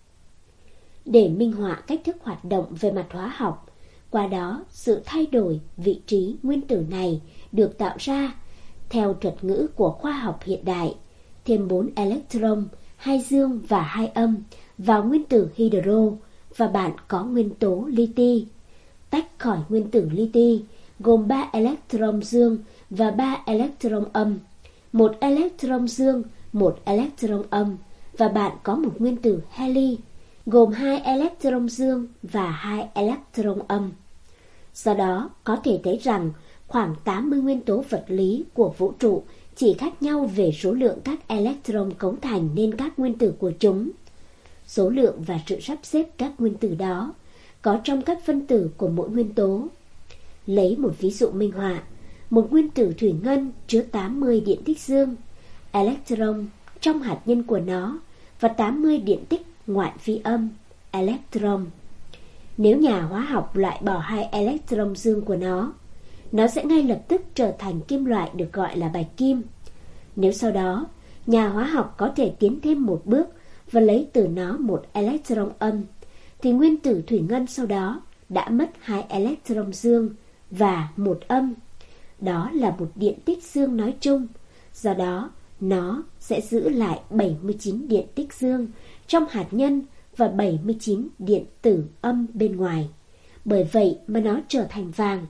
Để minh họa cách thức hoạt động về mặt hóa học, qua đó sự thay đổi vị trí nguyên tử này được tạo ra theo thuật ngữ của khoa học hiện đại, thêm bốn electron, hai dương và hai âm vào nguyên tử hydro, và bạn có nguyên tố li-ti. Tách khỏi nguyên tử li-ti gồm ba electron dương và ba electron âm, một electron dương, một electron âm, và bạn có một nguyên tử heli gồm hai electron dương và hai electron âm. Do đó, có thể thấy rằng khoảng tám mươi nguyên tố vật lý của vũ trụ chỉ khác nhau về số lượng các electron cấu thành nên các nguyên tử của chúng. Số lượng và sự sắp xếp các nguyên tử đó có trong các phân tử của mỗi nguyên tố. Lấy một ví dụ minh họa, một nguyên tử thủy ngân chứa tám mươi điện tích dương, electron trong hạt nhân của nó và tám mươi điện tích ngoại vi âm, electron. Nếu nhà hóa học loại bỏ hai electron dương của nó, nó sẽ ngay lập tức trở thành kim loại được gọi là bạch kim. Nếu sau đó, nhà hóa học có thể tiến thêm một bước và lấy từ nó một electron âm, thì nguyên tử thủy ngân sau đó đã mất hai electron dương và một âm. Đó là một điện tích dương nói chung, do đó nó sẽ giữ lại bảy mươi chín điện tích dương trong hạt nhân và bảy mươi chín điện tử âm bên ngoài. Bởi vậy mà nó trở thành vàng.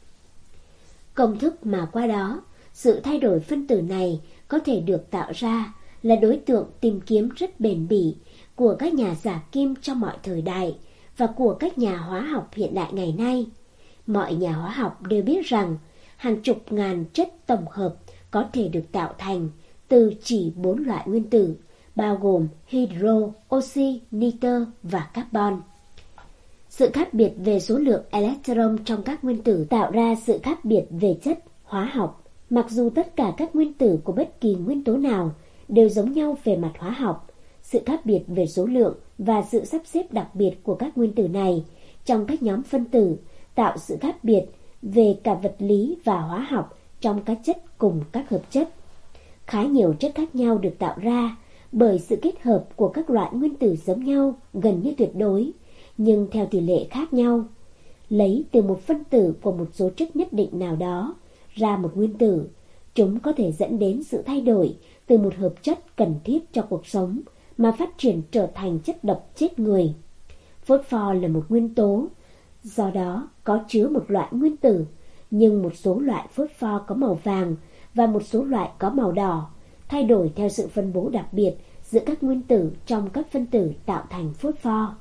Công thức mà qua đó, sự thay đổi phân tử này có thể được tạo ra là đối tượng tìm kiếm rất bền bỉ của các nhà giả kim trong mọi thời đại và của các nhà hóa học hiện đại ngày nay. Mọi nhà hóa học đều biết rằng hàng chục ngàn chất tổng hợp có thể được tạo thành từ chỉ bốn loại nguyên tử, bao gồm hydro, oxy, nitơ và carbon. Sự khác biệt về số lượng electron trong các nguyên tử tạo ra sự khác biệt về chất hóa học. Mặc dù tất cả các nguyên tử của bất kỳ nguyên tố nào đều giống nhau về mặt hóa học, sự khác biệt về số lượng và sự sắp xếp đặc biệt của các nguyên tử này trong các nhóm phân tử tạo sự khác biệt về cả vật lý và hóa học trong các chất cùng các hợp chất. Khá nhiều chất khác nhau được tạo ra bởi sự kết hợp của các loại nguyên tử giống nhau gần như tuyệt đối, nhưng theo tỷ lệ khác nhau. Lấy từ một phân tử của một số chất nhất định nào đó ra một nguyên tử, chúng có thể dẫn đến sự thay đổi từ một hợp chất cần thiết cho cuộc sống mà phát triển trở thành chất độc chết người. Phốt pho là một nguyên tố, do đó có chứa một loại nguyên tử, nhưng một số loại phốt pho có màu vàng và một số loại có màu đỏ, thay đổi theo sự phân bố đặc biệt giữa các nguyên tử trong các phân tử tạo thành phốt pho.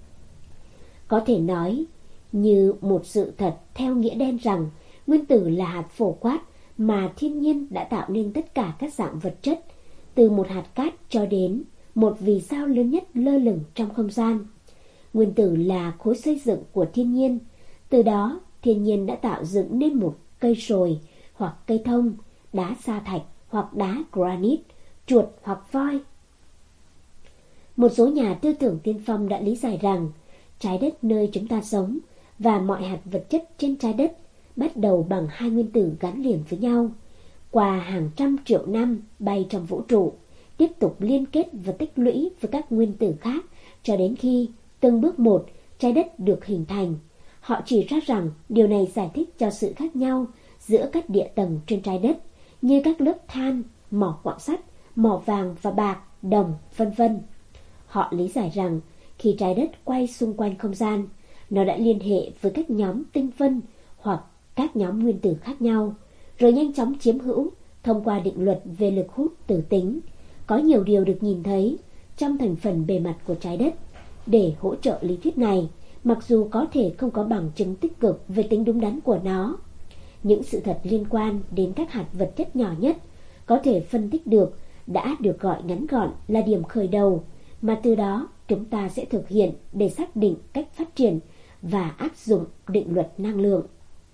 Có thể nói như một sự thật theo nghĩa đen rằng nguyên tử là hạt phổ quát mà thiên nhiên đã tạo nên tất cả các dạng vật chất, từ một hạt cát cho đến một vì sao lớn nhất lơ lửng trong không gian. Nguyên tử là khối xây dựng của thiên nhiên, từ đó thiên nhiên đã tạo dựng nên một cây sồi hoặc cây thông, đá sa thạch hoặc đá granite, chuột hoặc voi. Một số nhà tư tưởng tiên phong đã lý giải rằng trái đất nơi chúng ta sống và mọi hạt vật chất trên trái đất bắt đầu bằng hai nguyên tử gắn liền với nhau, qua hàng trăm triệu năm bay trong vũ trụ, tiếp tục liên kết và tích lũy với các nguyên tử khác cho đến khi từng bước một trái đất được hình thành. Họ chỉ ra rằng điều này giải thích cho sự khác nhau giữa các địa tầng trên trái đất, như các lớp than, mỏ quặng sắt, mỏ vàng và bạc, đồng, vân vân. Họ lý giải rằng khi trái đất quay xung quanh không gian, nó đã liên hệ với các nhóm tinh vân hoặc các nhóm nguyên tử khác nhau, rồi nhanh chóng chiếm hữu thông qua định luật về lực hút tử tính. Có nhiều điều được nhìn thấy trong thành phần bề mặt của trái đất để hỗ trợ lý thuyết này, mặc dù có thể không có bằng chứng tích cực về tính đúng đắn của nó. Những sự thật liên quan đến các hạt vật chất nhỏ nhất có thể phân tích được đã được gọi ngắn gọn là điểm khởi đầu, mà từ đó chúng ta sẽ thực hiện để xác định cách phát triển và áp dụng định luật năng lượng.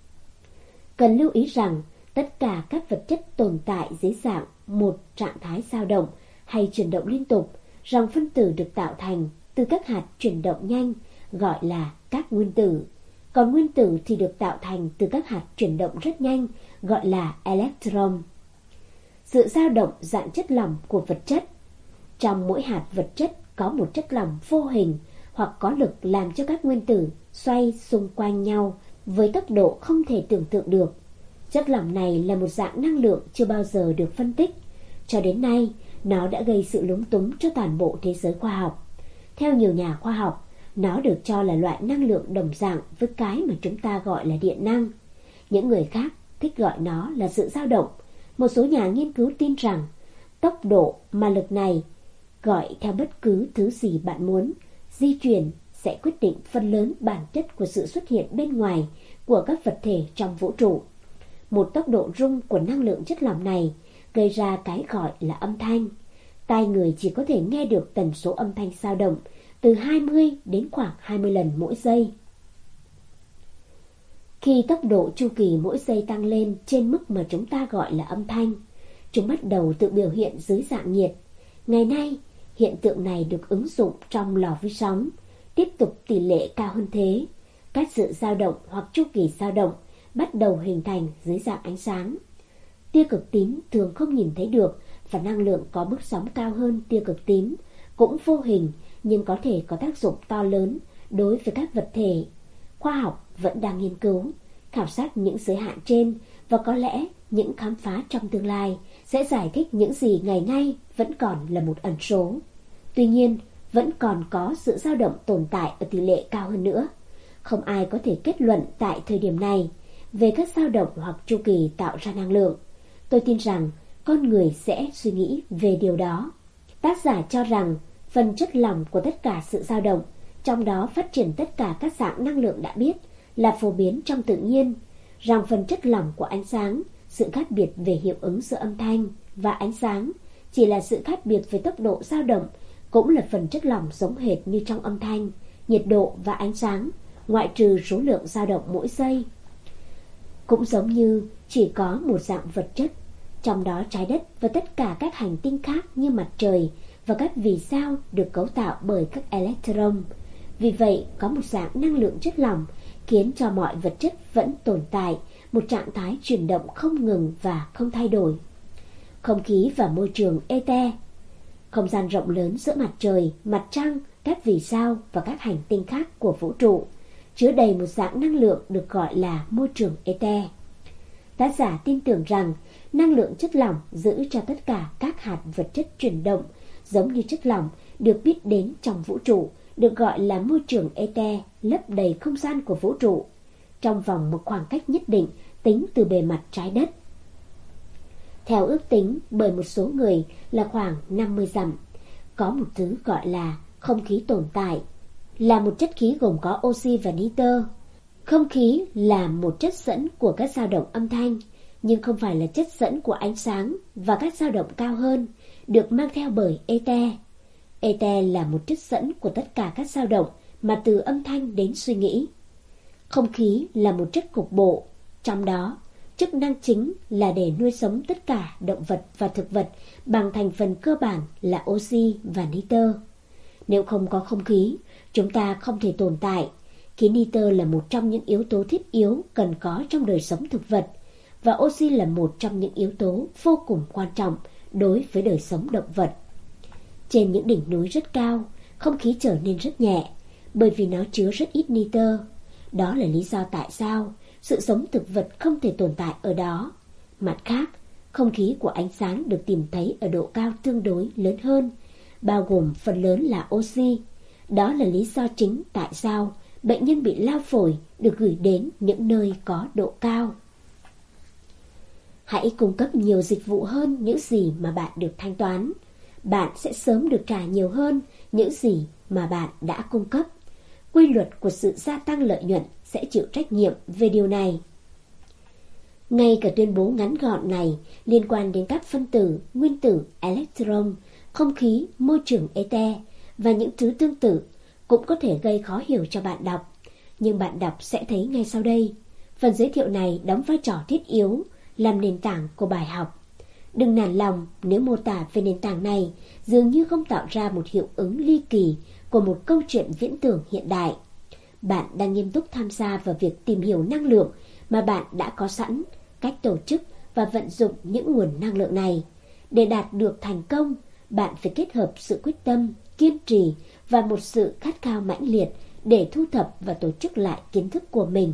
Cần lưu ý rằng tất cả các vật chất tồn tại dưới dạng một trạng thái dao động hay chuyển động liên tục, dòng phân tử được tạo thành từ các hạt chuyển động nhanh gọi là các nguyên tử, còn nguyên tử thì được tạo thành từ các hạt chuyển động rất nhanh gọi là electron. Sự dao động dạng chất lỏng của vật chất. Trong mỗi hạt vật chất có một chất lỏng vô hình hoặc có lực làm cho các nguyên tử xoay xung quanh nhau với tốc độ không thể tưởng tượng được. Chất lỏng này là một dạng năng lượng chưa bao giờ được phân tích. Cho đến nay, nó đã gây sự lúng túng cho toàn bộ thế giới khoa học. Theo nhiều nhà khoa học, nó được cho là loại năng lượng đồng dạng với cái mà chúng ta gọi là điện năng. Những người khác thích gọi nó là sự dao động. Một số nhà nghiên cứu tin rằng tốc độ mà lực này, gọi theo bất cứ thứ gì bạn muốn, di chuyển sẽ quyết định phần lớn bản chất của sự xuất hiện bên ngoài của các vật thể trong vũ trụ. Một tốc độ rung của năng lượng chất lỏng này gây ra cái gọi là âm thanh. Tai người chỉ có thể nghe được tần số âm thanh dao động từ hai mươi đến khoảng hai mươi lần mỗi giây. Khi tốc độ chu kỳ mỗi giây tăng lên trên mức mà chúng ta gọi là âm thanh, chúng bắt đầu tự biểu hiện dưới dạng nhiệt. Ngày nay, hiện tượng này được ứng dụng trong lò vi sóng, tiếp tục tỷ lệ cao hơn thế. Các sự dao động hoặc chu kỳ dao động bắt đầu hình thành dưới dạng ánh sáng. Tia cực tím thường không nhìn thấy được và năng lượng có bước sóng cao hơn tia cực tím cũng vô hình nhưng có thể có tác dụng to lớn đối với các vật thể. Khoa học vẫn đang nghiên cứu, khảo sát những giới hạn trên, và có lẽ những khám phá trong tương lai sẽ giải thích những gì ngày nay vẫn còn là một ẩn số. Tuy nhiên, vẫn còn có sự dao động tồn tại ở tỷ lệ cao hơn nữa. Không ai có thể kết luận tại thời điểm này về các dao động hoặc chu kỳ tạo ra năng lượng. Tôi tin rằng con người sẽ suy nghĩ về điều đó. Tác giả cho rằng phần chất lỏng của tất cả sự dao động, trong đó phát triển tất cả các dạng năng lượng đã biết, là phổ biến trong tự nhiên, rằng phần chất lỏng của ánh sáng, sự khác biệt về hiệu ứng giữa âm thanh và ánh sáng, chỉ là sự khác biệt về tốc độ dao động, cũng là phần chất lỏng giống hệt như trong âm thanh, nhiệt độ và ánh sáng, ngoại trừ số lượng dao động mỗi giây. Cũng giống như chỉ có một dạng vật chất, trong đó trái đất và tất cả các hành tinh khác như mặt trời và các vì sao được cấu tạo bởi các electron. Vì vậy, có một dạng năng lượng chất lỏng khiến cho mọi vật chất vẫn tồn tại, một trạng thái chuyển động không ngừng và không thay đổi. Không khí và môi trường ether, không gian rộng lớn giữa mặt trời, mặt trăng, các vì sao và các hành tinh khác của vũ trụ, chứa đầy một dạng năng lượng được gọi là môi trường ether. Tác giả tin tưởng rằng năng lượng chất lỏng giữ cho tất cả các hạt vật chất chuyển động, giống như chất lỏng được biết đến trong vũ trụ, được gọi là môi trường ether, lấp đầy không gian của vũ trụ, trong vòng một khoảng cách nhất định tính từ bề mặt trái đất. Theo ước tính bởi một số người là khoảng năm mươi dặm, có một thứ gọi là không khí tồn tại, là một chất khí gồm có oxy và nitơ. Không khí là một chất dẫn của các dao động âm thanh, nhưng không phải là chất dẫn của ánh sáng và các dao động cao hơn, được mang theo bởi ether. Ether là một chất dẫn của tất cả các dao động mà từ âm thanh đến suy nghĩ. Không khí là một chất cục bộ, trong đó chức năng chính là để nuôi sống tất cả động vật và thực vật bằng thành phần cơ bản là oxy và nitơ. Nếu không có không khí, chúng ta không thể tồn tại. Khí nitơ là một trong những yếu tố thiết yếu cần có trong đời sống thực vật, và oxy là một trong những yếu tố vô cùng quan trọng đối với đời sống động vật. Trên những đỉnh núi rất cao, không khí trở nên rất nhẹ, bởi vì nó chứa rất ít nitơ. Đó là lý do tại sao sự sống thực vật không thể tồn tại ở đó. Mặt khác, không khí của ánh sáng được tìm thấy ở độ cao tương đối lớn hơn, bao gồm phần lớn là oxy. Đó là lý do chính tại sao bệnh nhân bị lao phổi được gửi đến những nơi có độ cao. Hãy cung cấp nhiều dịch vụ hơn những gì mà bạn được thanh toán. Bạn sẽ sớm được trả nhiều hơn những gì mà bạn đã cung cấp. Quy luật của sự gia tăng lợi nhuận sẽ chịu trách nhiệm về điều này. Ngay cả tuyên bố ngắn gọn này liên quan đến các phân tử, nguyên tử, electron, không khí, môi trường ether và những thứ tương tự cũng có thể gây khó hiểu cho bạn đọc. Nhưng bạn đọc sẽ thấy ngay sau đây, phần giới thiệu này đóng vai trò thiết yếu, làm nền tảng của bài học. Đừng nản lòng nếu mô tả về nền tảng này dường như không tạo ra một hiệu ứng ly kỳ của một câu chuyện viễn tưởng hiện đại. Bạn đang nghiêm túc tham gia vào việc tìm hiểu năng lượng mà bạn đã có sẵn, cách tổ chức và vận dụng những nguồn năng lượng này. Để đạt được thành công, bạn phải kết hợp sự quyết tâm, kiên trì và một sự khát khao mãnh liệt để thu thập và tổ chức lại kiến thức của mình.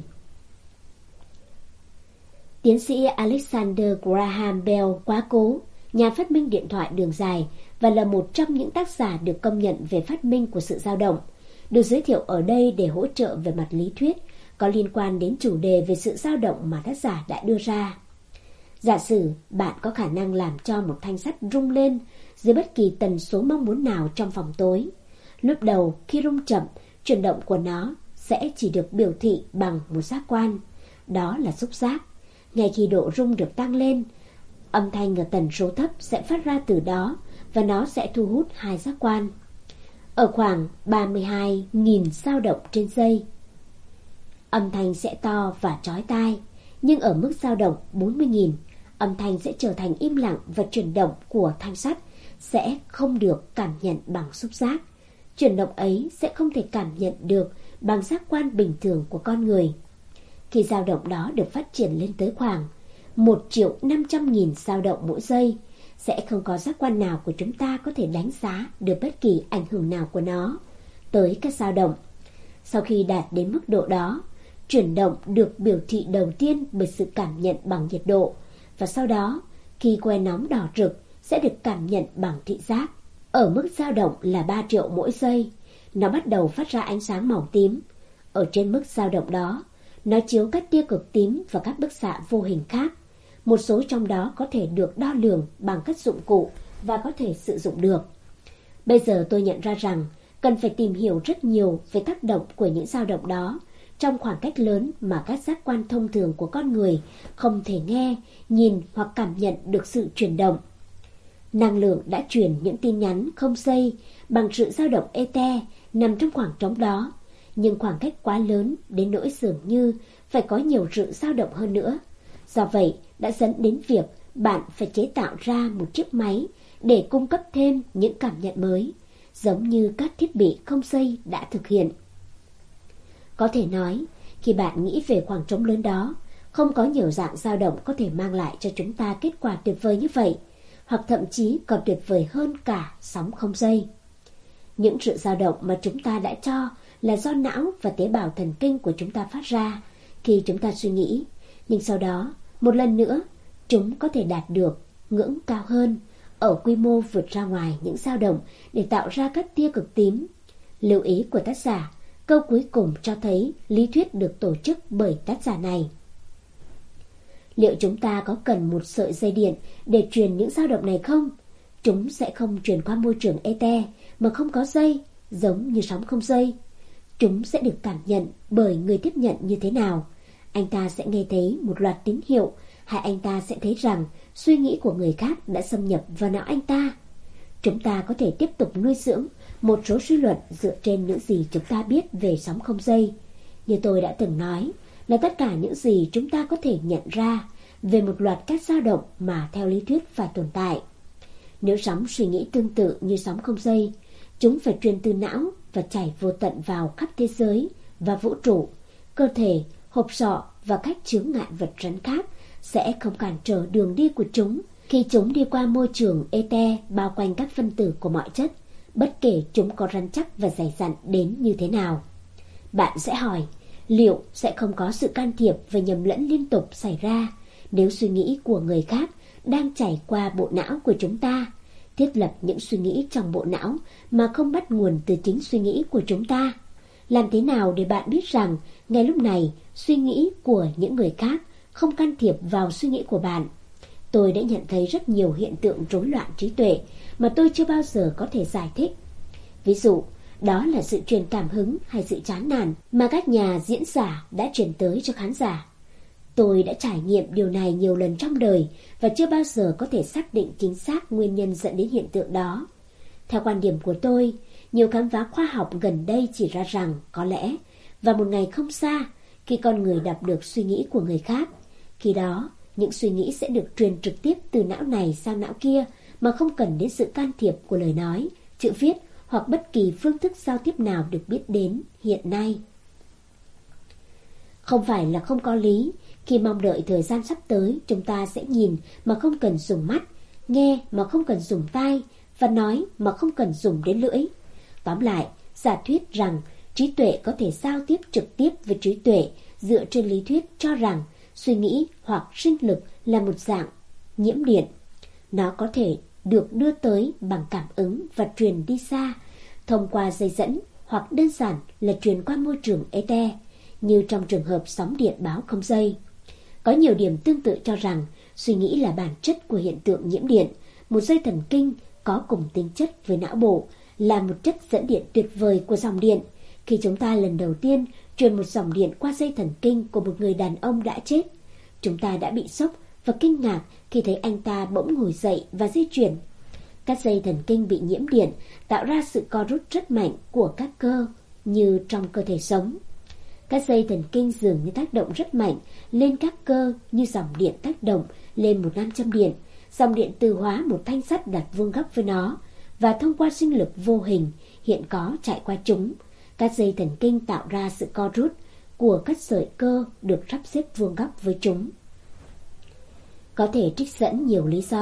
Tiến sĩ Alexander Graham Bell quá cố, nhà phát minh điện thoại đường dài và là một trong những tác giả được công nhận về phát minh của sự dao động, được giới thiệu ở đây để hỗ trợ về mặt lý thuyết có liên quan đến chủ đề về sự dao động mà tác giả đã đưa ra. Giả sử bạn có khả năng làm cho một thanh sắt rung lên dưới bất kỳ tần số mong muốn nào trong phòng tối. Lúc đầu khi rung chậm, chuyển động của nó sẽ chỉ được biểu thị bằng một giác quan, đó là xúc giác. Ngay khi độ rung được tăng lên, âm thanh ở tần số thấp sẽ phát ra từ đó và nó sẽ thu hút hai giác quan. Ở khoảng ba mươi hai nghìn dao động trên giây, âm thanh sẽ to và chói tai, nhưng ở mức dao động bốn mươi nghìn, âm thanh sẽ trở thành im lặng và chuyển động của thanh sắt sẽ không được cảm nhận bằng xúc giác. Chuyển động ấy sẽ không thể cảm nhận được bằng giác quan bình thường của con người. Khi dao động đó được phát triển lên tới khoảng một triệu năm trăm nghìn dao động mỗi giây, Sẽ không có giác quan nào của chúng ta có thể đánh giá được bất kỳ ảnh hưởng nào của nó tới các dao động. Sau khi đạt đến mức độ đó, chuyển động được biểu thị đầu tiên bởi sự cảm nhận bằng nhiệt độ, và sau đó, khi que nóng đỏ rực sẽ được cảm nhận bằng thị giác. Ở mức dao động là ba triệu mỗi giây, nó bắt đầu phát ra ánh sáng màu tím. Ở trên mức dao động đó, nó chiếu các tia cực tím và các bức xạ vô hình khác. Một số trong đó có thể được đo lường bằng các dụng cụ và có thể sử dụng được. Bây giờ tôi nhận ra rằng cần phải tìm hiểu rất nhiều về tác động của những dao động đó trong khoảng cách lớn mà các giác quan thông thường của con người không thể nghe, nhìn hoặc cảm nhận được sự chuyển động. Năng lượng đã truyền những tin nhắn không dây bằng sự dao động ether nằm trong khoảng trống đó, nhưng khoảng cách quá lớn đến nỗi dường như phải có nhiều sự dao động hơn nữa. Do vậy đã dẫn đến việc bạn phải chế tạo ra một chiếc máy để cung cấp thêm những cảm nhận mới, giống như các thiết bị không dây đã thực hiện. Có thể nói, khi bạn nghĩ về khoảng trống lớn đó, không có nhiều dạng dao động có thể mang lại cho chúng ta kết quả tuyệt vời như vậy, hoặc thậm chí còn tuyệt vời hơn cả sóng không dây. Những sự dao động mà chúng ta đã cho là do não và tế bào thần kinh của chúng ta phát ra khi chúng ta suy nghĩ, nhưng sau đó, một lần nữa, chúng có thể đạt được ngưỡng cao hơn, ở quy mô vượt ra ngoài những dao động để tạo ra các tia cực tím. Lưu ý của tác giả, câu cuối cùng cho thấy lý thuyết được tổ chức bởi tác giả này. Liệu chúng ta có cần một sợi dây điện để truyền những dao động này không? Chúng sẽ không truyền qua môi trường ether mà không có dây, giống như sóng không dây. Chúng sẽ được cảm nhận bởi người tiếp nhận như thế nào. Anh ta sẽ nghe thấy một loạt tín hiệu, hay anh ta sẽ thấy rằng suy nghĩ của người khác đã xâm nhập vào não anh ta. Chúng ta có thể tiếp tục nuôi dưỡng một số suy luận dựa trên những gì chúng ta biết về sóng không dây. Như tôi đã từng nói, là tất cả những gì chúng ta có thể nhận ra về một loạt các dao động mà theo lý thuyết phải tồn tại. Nếu sóng suy nghĩ tương tự như sóng không dây, chúng phải truyền từ não và chảy vô tận vào khắp thế giới và vũ trụ. Cơ thể, hộp sọ và các chướng ngại vật rắn khác sẽ không cản trở đường đi của chúng khi chúng đi qua môi trường ether bao quanh các phân tử của mọi chất, bất kể chúng có rắn chắc và dày dặn đến như thế nào. Bạn sẽ hỏi, liệu sẽ không có sự can thiệp và nhầm lẫn liên tục xảy ra nếu suy nghĩ của người khác đang chảy qua bộ não của chúng ta, thiết lập những suy nghĩ trong bộ não mà không bắt nguồn từ chính suy nghĩ của chúng ta? Làm thế nào để bạn biết rằng ngay lúc này suy nghĩ của những người khác không can thiệp vào suy nghĩ của bạn? Tôi đã nhận thấy rất nhiều hiện tượng rối loạn trí tuệ mà tôi chưa bao giờ có thể giải thích. Ví dụ, đó là sự truyền cảm hứng hay sự chán nản mà các nhà diễn giả đã truyền tới cho khán giả. Tôi đã trải nghiệm điều này nhiều lần trong đời và chưa bao giờ có thể xác định chính xác nguyên nhân dẫn đến hiện tượng đó. Theo quan điểm của tôi, nhiều khám phá khoa học gần đây chỉ ra rằng có lẽ vào một ngày không xa, khi con người đọc được suy nghĩ của người khác, khi đó những suy nghĩ sẽ được truyền trực tiếp từ não này sang não kia mà không cần đến sự can thiệp của lời nói, chữ viết hoặc bất kỳ phương thức giao tiếp nào được biết đến hiện nay. Không phải là không có lý khi mong đợi thời gian sắp tới chúng ta sẽ nhìn mà không cần dùng mắt, nghe mà không cần dùng tai và nói mà không cần dùng đến lưỡi. Tóm lại, giả thuyết rằng trí tuệ có thể giao tiếp trực tiếp với trí tuệ dựa trên lý thuyết cho rằng suy nghĩ hoặc sinh lực là một dạng nhiễm điện. Nó có thể được đưa tới bằng cảm ứng và truyền đi xa thông qua dây dẫn hoặc đơn giản là truyền qua môi trường ether, như trong trường hợp sóng điện báo không dây. Có nhiều điểm tương tự cho rằng suy nghĩ là bản chất của hiện tượng nhiễm điện. Một dây thần kinh có cùng tính chất với não bộ là một chất dẫn điện tuyệt vời của dòng điện. Khi chúng ta lần đầu tiên truyền một dòng điện qua dây thần kinh của một người đàn ông đã chết, chúng ta đã bị sốc và kinh ngạc khi thấy anh ta bỗng ngồi dậy và di chuyển. Các dây thần kinh bị nhiễm điện tạo ra sự co rút rất mạnh của các cơ như trong cơ thể sống. Các dây thần kinh dường như tác động rất mạnh lên các cơ như dòng điện tác động lên một nam châm điện. Dòng điện từ hóa một thanh sắt đặt vuông góc với nó và thông qua sinh lực vô hình hiện có chạy qua chúng. Các dây thần kinh tạo ra sự co rút của các sợi cơ được sắp xếp vuông góc với chúng. Có thể trích dẫn nhiều lý do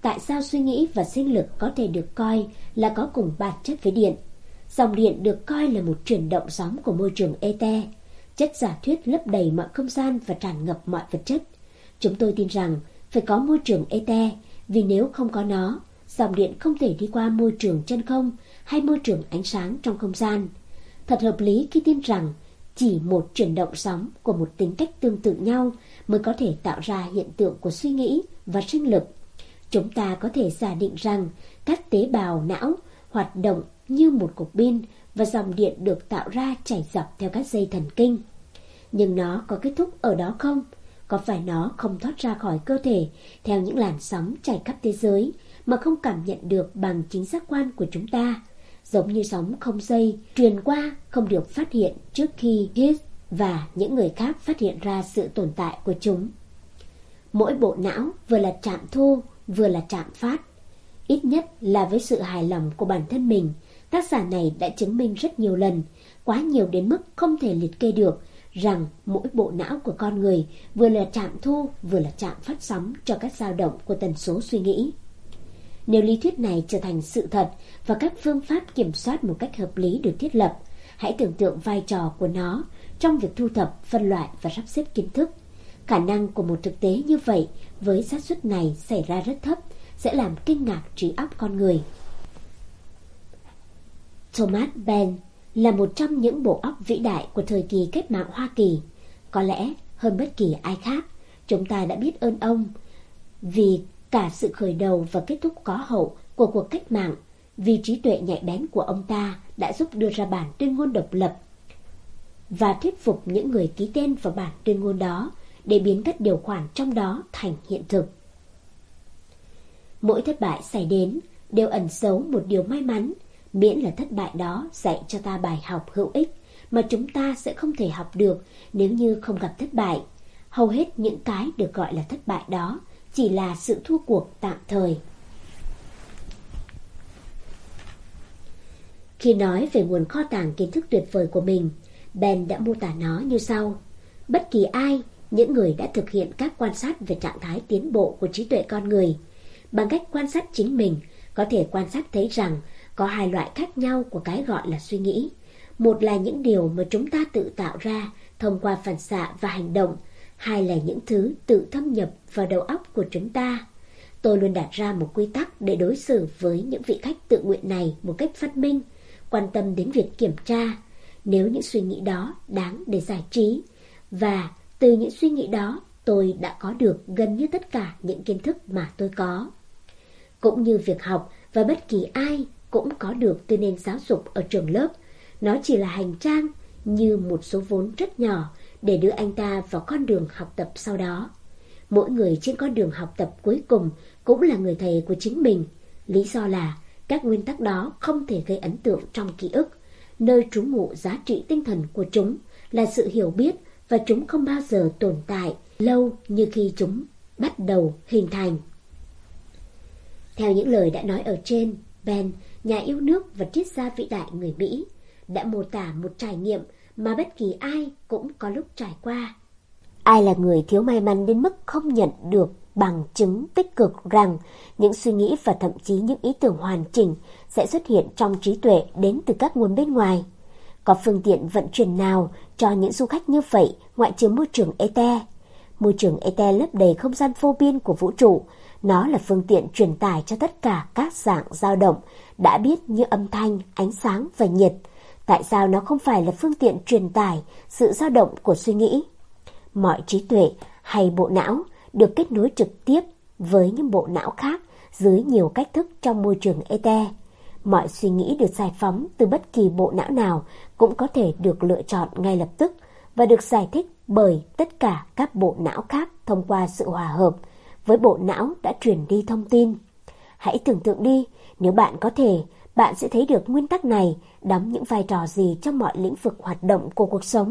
tại sao suy nghĩ và sinh lực có thể được coi là có cùng bản chất với điện. Dòng điện được coi là một chuyển động sóng của môi trường ether, chất giả thuyết lấp đầy mọi không gian và tràn ngập mọi vật chất. Chúng tôi tin rằng phải có môi trường ether, vì nếu không có nó, dòng điện không thể đi qua môi trường chân không hay môi trường ánh sáng trong không gian. Thật hợp lý khi tin rằng chỉ một chuyển động sóng của một tính cách tương tự nhau mới có thể tạo ra hiện tượng của suy nghĩ và sinh lực. Chúng ta có thể giả định rằng các tế bào não hoạt động như một cục pin và dòng điện được tạo ra chảy dọc theo các dây thần kinh. Nhưng nó có kết thúc ở đó không? Có phải nó không thoát ra khỏi cơ thể theo những làn sóng chảy khắp thế giới mà không cảm nhận được bằng chính giác quan của chúng ta, giống như sóng không dây truyền qua không được phát hiện trước khi Higgs và những người khác phát hiện ra sự tồn tại của chúng. Mỗi bộ não vừa là trạm thu, vừa là trạm phát. Ít nhất là với sự hài lòng của bản thân mình, tác giả này đã chứng minh rất nhiều lần, quá nhiều đến mức không thể liệt kê được, rằng mỗi bộ não của con người vừa là trạm thu, vừa là trạm phát sóng cho các dao động của tần số suy nghĩ. Nếu lý thuyết này trở thành sự thật và các phương pháp kiểm soát một cách hợp lý được thiết lập, hãy tưởng tượng vai trò của nó trong việc thu thập, phân loại và sắp xếp kiến thức. Khả năng của một thực tế như vậy với xác suất này xảy ra rất thấp sẽ làm kinh ngạc trí óc con người. Thomas Paine là một trong những bộ óc vĩ đại của thời kỳ cách mạng Hoa Kỳ. Có lẽ hơn bất kỳ ai khác, chúng ta đã biết ơn ông vì cả sự khởi đầu và kết thúc có hậu của cuộc cách mạng, vì trí tuệ nhạy bén của ông ta đã giúp đưa ra bản tuyên ngôn độc lập và thuyết phục những người ký tên vào bản tuyên ngôn đó để biến các điều khoản trong đó thành hiện thực. Mỗi thất bại xảy đến đều ẩn giấu một điều may mắn, miễn là thất bại đó dạy cho ta bài học hữu ích mà chúng ta sẽ không thể học được nếu như không gặp thất bại. Hầu hết những cái được gọi là thất bại đó chỉ là sự thua cuộc tạm thời. Khi nói về nguồn kho tàng kiến thức tuyệt vời của mình, Ben đã mô tả nó như sau. Bất kỳ ai, những người đã thực hiện các quan sát về trạng thái tiến bộ của trí tuệ con người, bằng cách quan sát chính mình, có thể quan sát thấy rằng có hai loại khác nhau của cái gọi là suy nghĩ. Một là những điều mà chúng ta tự tạo ra thông qua phản xạ và hành động, hai là những thứ tự thâm nhập vào đầu óc của chúng ta. Tôi luôn đặt ra một quy tắc để đối xử với những vị khách tự nguyện này một cách phát minh, quan tâm đến việc kiểm tra nếu những suy nghĩ đó đáng để giải trí. Và từ những suy nghĩ đó, tôi đã có được gần như tất cả những kiến thức mà tôi có. Cũng như việc học, và bất kỳ ai cũng có được từ nền giáo dục ở trường lớp, nó chỉ là hành trang như một số vốn rất nhỏ để đưa anh ta vào con đường học tập sau đó. Mỗi người trên con đường học tập cuối cùng cũng là người thầy của chính mình. Lý do là các nguyên tắc đó không thể gây ấn tượng trong ký ức. Nơi trú ngụ giá trị tinh thần của chúng là sự hiểu biết, và chúng không bao giờ tồn tại lâu như khi chúng bắt đầu hình thành. Theo những lời đã nói ở trên, Ben, nhà yêu nước và triết gia vĩ đại người Mỹ, đã mô tả một trải nghiệm mà bất kỳ ai cũng có lúc trải qua. Ai là người thiếu may mắn đến mức không nhận được bằng chứng tích cực rằng những suy nghĩ và thậm chí những ý tưởng hoàn chỉnh sẽ xuất hiện trong trí tuệ đến từ các nguồn bên ngoài? Có phương tiện vận chuyển nào cho những du khách như vậy ngoại trừ môi trường ether? Môi trường ether lấp đầy không gian vô biên của vũ trụ. Nó là phương tiện truyền tải cho tất cả các dạng dao động đã biết như âm thanh, ánh sáng và nhiệt. Tại sao nó không phải là phương tiện truyền tải sự dao động của suy nghĩ? Mọi trí tuệ hay bộ não được kết nối trực tiếp với những bộ não khác dưới nhiều cách thức trong môi trường ether. Mọi suy nghĩ được giải phóng từ bất kỳ bộ não nào cũng có thể được lựa chọn ngay lập tức và được giải thích bởi tất cả các bộ não khác thông qua sự hòa hợp với bộ não đã truyền đi thông tin. Hãy tưởng tượng đi, nếu bạn có thể, bạn sẽ thấy được nguyên tắc này đóng những vai trò gì trong mọi lĩnh vực hoạt động của cuộc sống.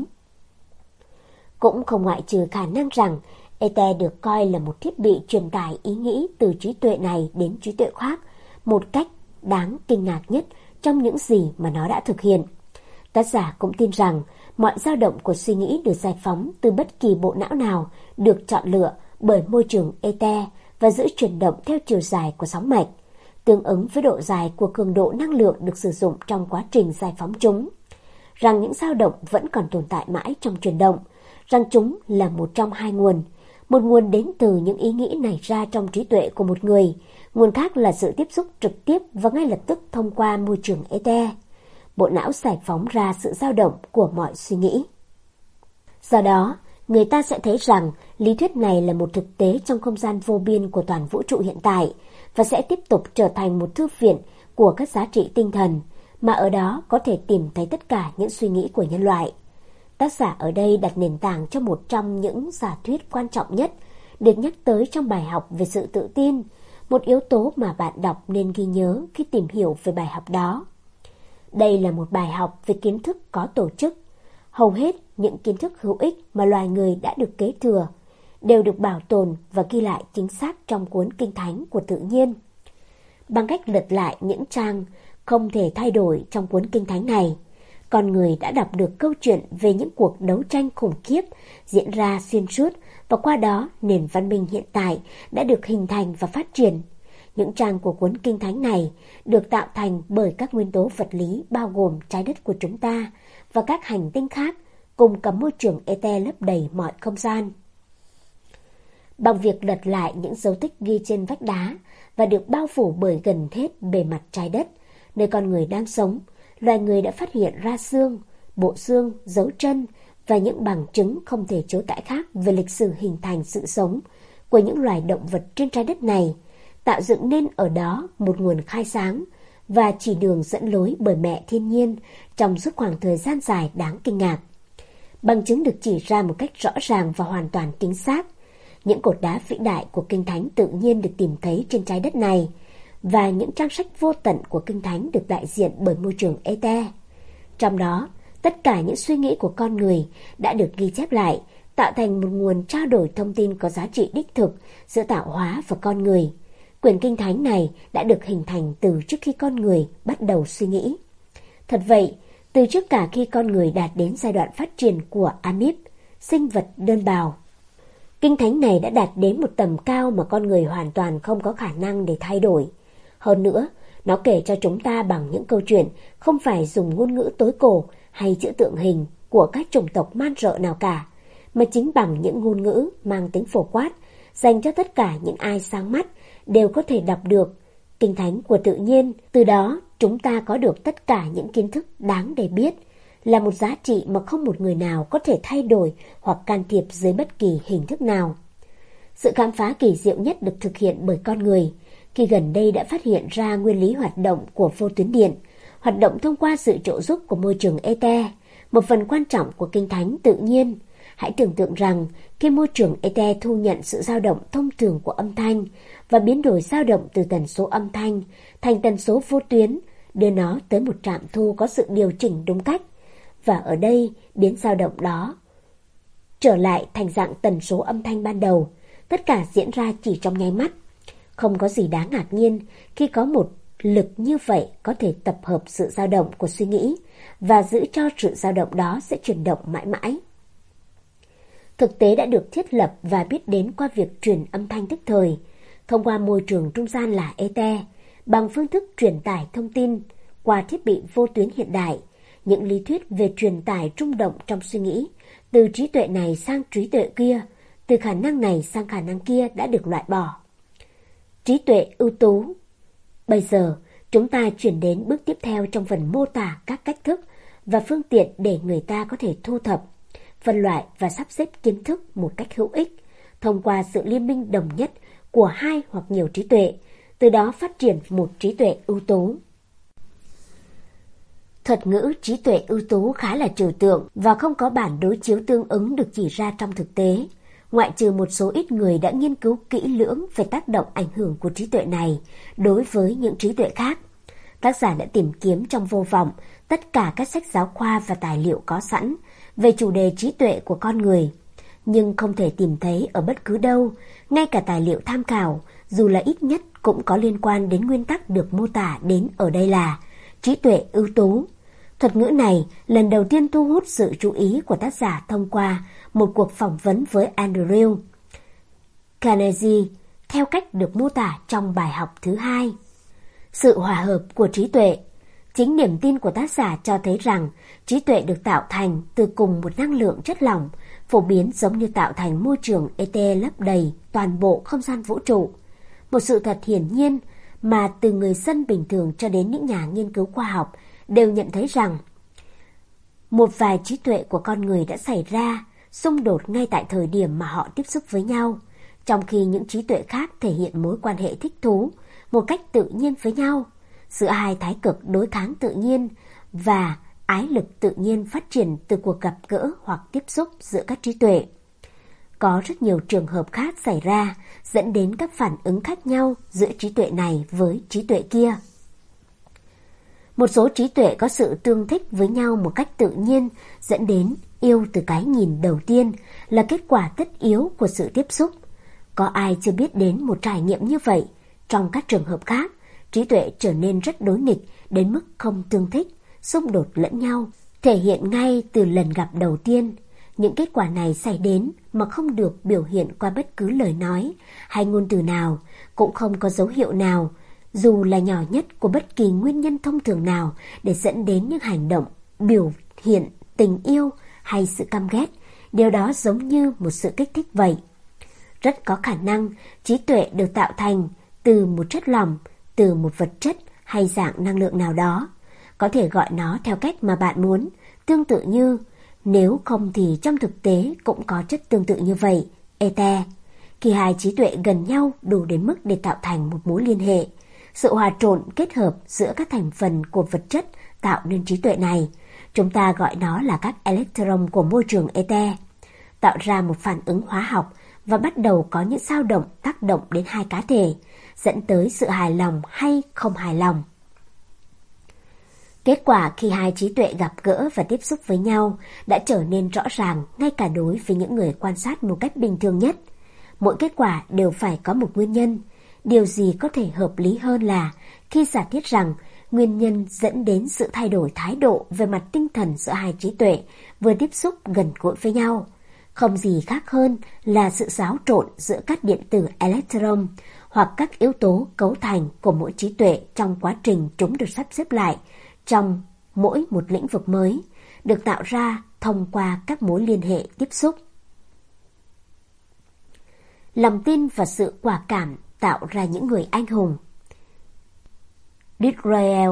Cũng không ngoại trừ khả năng rằng ether được coi là một thiết bị truyền tải ý nghĩ từ trí tuệ này đến trí tuệ khác, một cách đáng kinh ngạc nhất trong những gì mà nó đã thực hiện. Tác giả cũng tin rằng mọi dao động của suy nghĩ được giải phóng từ bất kỳ bộ não nào được chọn lựa bởi môi trường ether và giữ chuyển động theo chiều dài của sóng mạch, tương ứng với độ dài của cường độ năng lượng được sử dụng trong quá trình giải phóng chúng. Rằng những dao động vẫn còn tồn tại mãi trong chuyển động, rằng chúng là một trong hai nguồn. Một nguồn đến từ những ý nghĩ nảy ra trong trí tuệ của một người, nguồn khác là sự tiếp xúc trực tiếp và ngay lập tức thông qua môi trường ether. Bộ não giải phóng ra sự dao động của mọi suy nghĩ. Do đó, người ta sẽ thấy rằng lý thuyết này là một thực tế trong không gian vô biên của toàn vũ trụ hiện tại và sẽ tiếp tục trở thành một thư viện của các giá trị tinh thần, mà ở đó có thể tìm thấy tất cả những suy nghĩ của nhân loại. Tác giả ở đây đặt nền tảng cho một trong những giả thuyết quan trọng nhất được nhắc tới trong bài học về sự tự tin, một yếu tố mà bạn đọc nên ghi nhớ khi tìm hiểu về bài học đó. Đây là một bài học về kiến thức có tổ chức. Hầu hết những kiến thức hữu ích mà loài người đã được kế thừa đều được bảo tồn và ghi lại chính xác trong cuốn Kinh Thánh của tự nhiên. Bằng cách lật lại những trang không thể thay đổi trong cuốn Kinh Thánh này, con người đã đọc được câu chuyện về những cuộc đấu tranh khủng khiếp diễn ra xuyên suốt, và qua đó nền văn minh hiện tại đã được hình thành và phát triển. Những trang của cuốn Kinh Thánh này được tạo thành bởi các nguyên tố vật lý bao gồm trái đất của chúng ta và các hành tinh khác, cùng cả môi trường ether lấp đầy mọi không gian. Bằng việc lật lại những dấu tích ghi trên vách đá và được bao phủ bởi gần hết bề mặt trái đất, nơi con người đang sống, loài người đã phát hiện ra xương, bộ xương, dấu chân và những bằng chứng không thể chối cãi khác về lịch sử hình thành sự sống của những loài động vật trên trái đất này, tạo dựng nên ở đó một nguồn khai sáng và chỉ đường dẫn lối bởi mẹ thiên nhiên trong suốt khoảng thời gian dài đáng kinh ngạc. Bằng chứng được chỉ ra một cách rõ ràng và hoàn toàn chính xác. Những cột đá vĩ đại của Kinh Thánh tự nhiên được tìm thấy trên trái đất này, và những trang sách vô tận của Kinh Thánh được đại diện bởi môi trường ether. Trong đó, tất cả những suy nghĩ của con người đã được ghi chép lại, tạo thành một nguồn trao đổi thông tin có giá trị đích thực giữa tạo hóa và con người. Quyển Kinh Thánh này đã được hình thành từ trước khi con người bắt đầu suy nghĩ. Thật vậy, từ trước cả khi con người đạt đến giai đoạn phát triển của amip, sinh vật đơn bào. Kinh Thánh này đã đạt đến một tầm cao mà con người hoàn toàn không có khả năng để thay đổi. Hơn nữa, nó kể cho chúng ta bằng những câu chuyện không phải dùng ngôn ngữ tối cổ hay chữ tượng hình của các chủng tộc man rợ nào cả, mà chính bằng những ngôn ngữ mang tính phổ quát, dành cho tất cả những ai sáng mắt đều có thể đọc được Kinh Thánh của tự nhiên. Từ đó, chúng ta có được tất cả những kiến thức đáng để biết, là một giá trị mà không một người nào có thể thay đổi hoặc can thiệp dưới bất kỳ hình thức nào. Sự khám phá kỳ diệu nhất được thực hiện bởi con người, khi gần đây đã phát hiện ra nguyên lý hoạt động của vô tuyến điện, hoạt động thông qua sự trợ giúp của môi trường ether, một phần quan trọng của Kinh Thánh tự nhiên. Hãy tưởng tượng rằng khi môi trường ether thu nhận sự dao động thông thường của âm thanh và biến đổi dao động từ tần số âm thanh thành tần số vô tuyến, đưa nó tới một trạm thu có sự điều chỉnh đúng cách, và ở đây biến dao động đó trở lại thành dạng tần số âm thanh ban đầu. Tất cả diễn ra chỉ trong nháy mắt. Không có gì đáng ngạc nhiên khi có một lực như vậy có thể tập hợp sự dao động của suy nghĩ và giữ cho sự dao động đó sẽ chuyển động mãi mãi. Thực tế đã được thiết lập và biết đến qua việc truyền âm thanh tức thời, thông qua môi trường trung gian là ether, bằng phương thức truyền tải thông tin qua thiết bị vô tuyến hiện đại. Những lý thuyết về truyền tải rung động trong suy nghĩ, từ trí tuệ này sang trí tuệ kia, từ khả năng này sang khả năng kia đã được loại bỏ. Trí tuệ ưu tú. Bây giờ, chúng ta chuyển đến bước tiếp theo trong phần mô tả các cách thức và phương tiện để người ta có thể thu thập, phân loại và sắp xếp kiến thức một cách hữu ích, thông qua sự liên minh đồng nhất của hai hoặc nhiều trí tuệ, từ đó phát triển một trí tuệ ưu tú. Thuật ngữ trí tuệ ưu tú khá là trừu tượng và không có bản đối chiếu tương ứng được chỉ ra trong thực tế, ngoại trừ một số ít người đã nghiên cứu kỹ lưỡng về tác động ảnh hưởng của trí tuệ này đối với những trí tuệ khác. Tác giả đã tìm kiếm trong vô vọng tất cả các sách giáo khoa và tài liệu có sẵn về chủ đề trí tuệ của con người, nhưng không thể tìm thấy ở bất cứ đâu, ngay cả tài liệu tham khảo, dù là ít nhất cũng có liên quan đến nguyên tắc được mô tả đến ở đây là trí tuệ ưu tú. Thuật ngữ này lần đầu tiên thu hút sự chú ý của tác giả thông qua một cuộc phỏng vấn với Andrew Carnegie theo cách được mô tả trong bài học thứ hai. Sự hòa hợp của trí tuệ. Chính niềm tin của tác giả cho thấy rằng trí tuệ được tạo thành từ cùng một năng lượng chất lỏng, phổ biến giống như tạo thành môi trường e tê lấp đầy toàn bộ không gian vũ trụ. Một sự thật hiển nhiên mà từ người dân bình thường cho đến những nhà nghiên cứu khoa học đều nhận thấy rằng một vài trí tuệ của con người đã xảy ra xung đột ngay tại thời điểm mà họ tiếp xúc với nhau, trong khi những trí tuệ khác thể hiện mối quan hệ thích thú một cách tự nhiên với nhau. Giữa hai thái cực đối kháng tự nhiên và ái lực tự nhiên phát triển từ cuộc gặp gỡ hoặc tiếp xúc giữa các trí tuệ. Có rất nhiều trường hợp khác xảy ra dẫn đến các phản ứng khác nhau giữa trí tuệ này với trí tuệ kia. Một số trí tuệ có sự tương thích với nhau một cách tự nhiên dẫn đến yêu từ cái nhìn đầu tiên là kết quả tất yếu của sự tiếp xúc. Có ai chưa biết đến một trải nghiệm như vậy? Trong các trường hợp khác, trí tuệ trở nên rất đối nghịch đến mức không tương thích, xung đột lẫn nhau, thể hiện ngay từ lần gặp đầu tiên. Những kết quả này xảy đến mà không được biểu hiện qua bất cứ lời nói hay ngôn từ nào, cũng không có dấu hiệu nào, dù là nhỏ nhất của bất kỳ nguyên nhân thông thường nào để dẫn đến những hành động, biểu hiện tình yêu hay sự căm ghét. Điều đó giống như một sự kích thích vậy. Rất có khả năng trí tuệ được tạo thành từ một chất lỏng, từ một vật chất hay dạng năng lượng nào đó. Có thể gọi nó theo cách mà bạn muốn, tương tự như, nếu không thì trong thực tế cũng có chất tương tự như vậy, ether. Khi hai trí tuệ gần nhau đủ đến mức để tạo thành một mối liên hệ, sự hòa trộn kết hợp giữa các thành phần của vật chất tạo nên trí tuệ này. Chúng ta gọi nó là các electron của môi trường ether, tạo ra một phản ứng hóa học và bắt đầu có những dao động tác động đến hai cá thể, dẫn tới sự hài lòng hay không hài lòng. Kết quả khi hai trí tuệ gặp gỡ và tiếp xúc với nhau đã trở nên rõ ràng ngay cả đối với những người quan sát một cách bình thường nhất. Mỗi kết quả đều phải có một nguyên nhân. Điều gì có thể hợp lý hơn là khi giả thiết rằng nguyên nhân dẫn đến sự thay đổi thái độ về mặt tinh thần giữa hai trí tuệ vừa tiếp xúc gần gũi với nhau. Không gì khác hơn là sự xáo trộn giữa các điện tử electron hoặc các yếu tố cấu thành của mỗi trí tuệ trong quá trình chúng được sắp xếp lại trong mỗi một lĩnh vực mới, được tạo ra thông qua các mối liên hệ tiếp xúc. Lòng tin và sự quả cảm tạo ra những người anh hùng. Disraeli.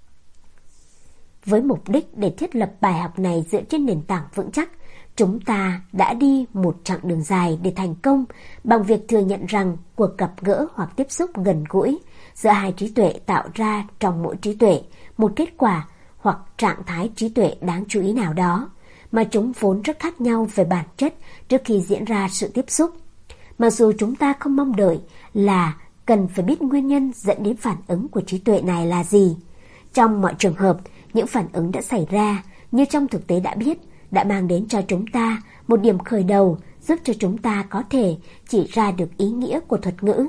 Với mục đích để thiết lập bài học này dựa trên nền tảng vững chắc, chúng ta đã đi một chặng đường dài để thành công bằng việc thừa nhận rằng cuộc gặp gỡ hoặc tiếp xúc gần gũi giữa hai trí tuệ tạo ra trong mỗi trí tuệ một kết quả hoặc trạng thái trí tuệ đáng chú ý nào đó, mà chúng vốn rất khác nhau về bản chất trước khi diễn ra sự tiếp xúc. Mặc dù chúng ta không mong đợi là cần phải biết nguyên nhân dẫn đến phản ứng của trí tuệ này là gì. Trong mọi trường hợp, những phản ứng đã xảy ra như trong thực tế đã biết, đã mang đến cho chúng ta một điểm khởi đầu giúp cho chúng ta có thể chỉ ra được ý nghĩa của thuật ngữ.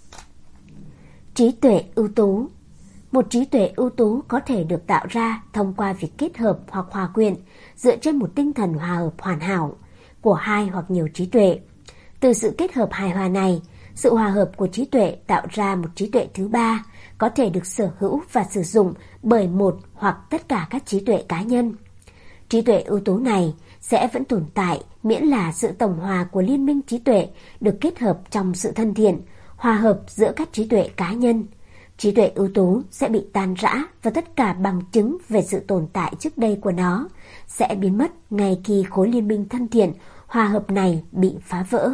Trí tuệ ưu tú. Một trí tuệ ưu tú có thể được tạo ra thông qua việc kết hợp hoặc hòa quyện dựa trên một tinh thần hòa hợp hoàn hảo của hai hoặc nhiều trí tuệ. Từ sự kết hợp hài hòa này, sự hòa hợp của trí tuệ tạo ra một trí tuệ thứ ba có thể được sở hữu và sử dụng bởi một hoặc tất cả các trí tuệ cá nhân. Trí tuệ ưu tú này sẽ vẫn tồn tại miễn là sự tổng hòa của liên minh trí tuệ được kết hợp trong sự thân thiện, hòa hợp giữa các trí tuệ cá nhân. Trí tuệ ưu tú sẽ bị tan rã và tất cả bằng chứng về sự tồn tại trước đây của nó sẽ biến mất ngay khi khối liên minh thân thiện, hòa hợp này bị phá vỡ.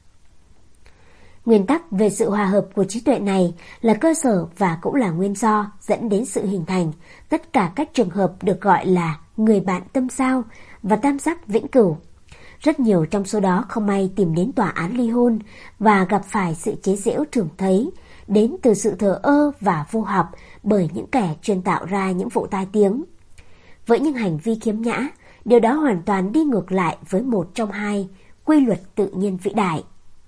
Nguyên tắc về sự hòa hợp của trí tuệ này là cơ sở và cũng là nguyên do dẫn đến sự hình thành tất cả các trường hợp được gọi là người bạn tâm giao và tam giác vĩnh cửu. Rất nhiều trong số đó không may tìm đến tòa án ly hôn và gặp phải sự chế giễu thường thấy đến từ sự thờ ơ và vô học bởi những kẻ chuyên tạo ra những vụ tai tiếng. Với những hành vi khiếm nhã, điều đó hoàn toàn đi ngược lại với một trong hai quy luật tự nhiên vĩ đại.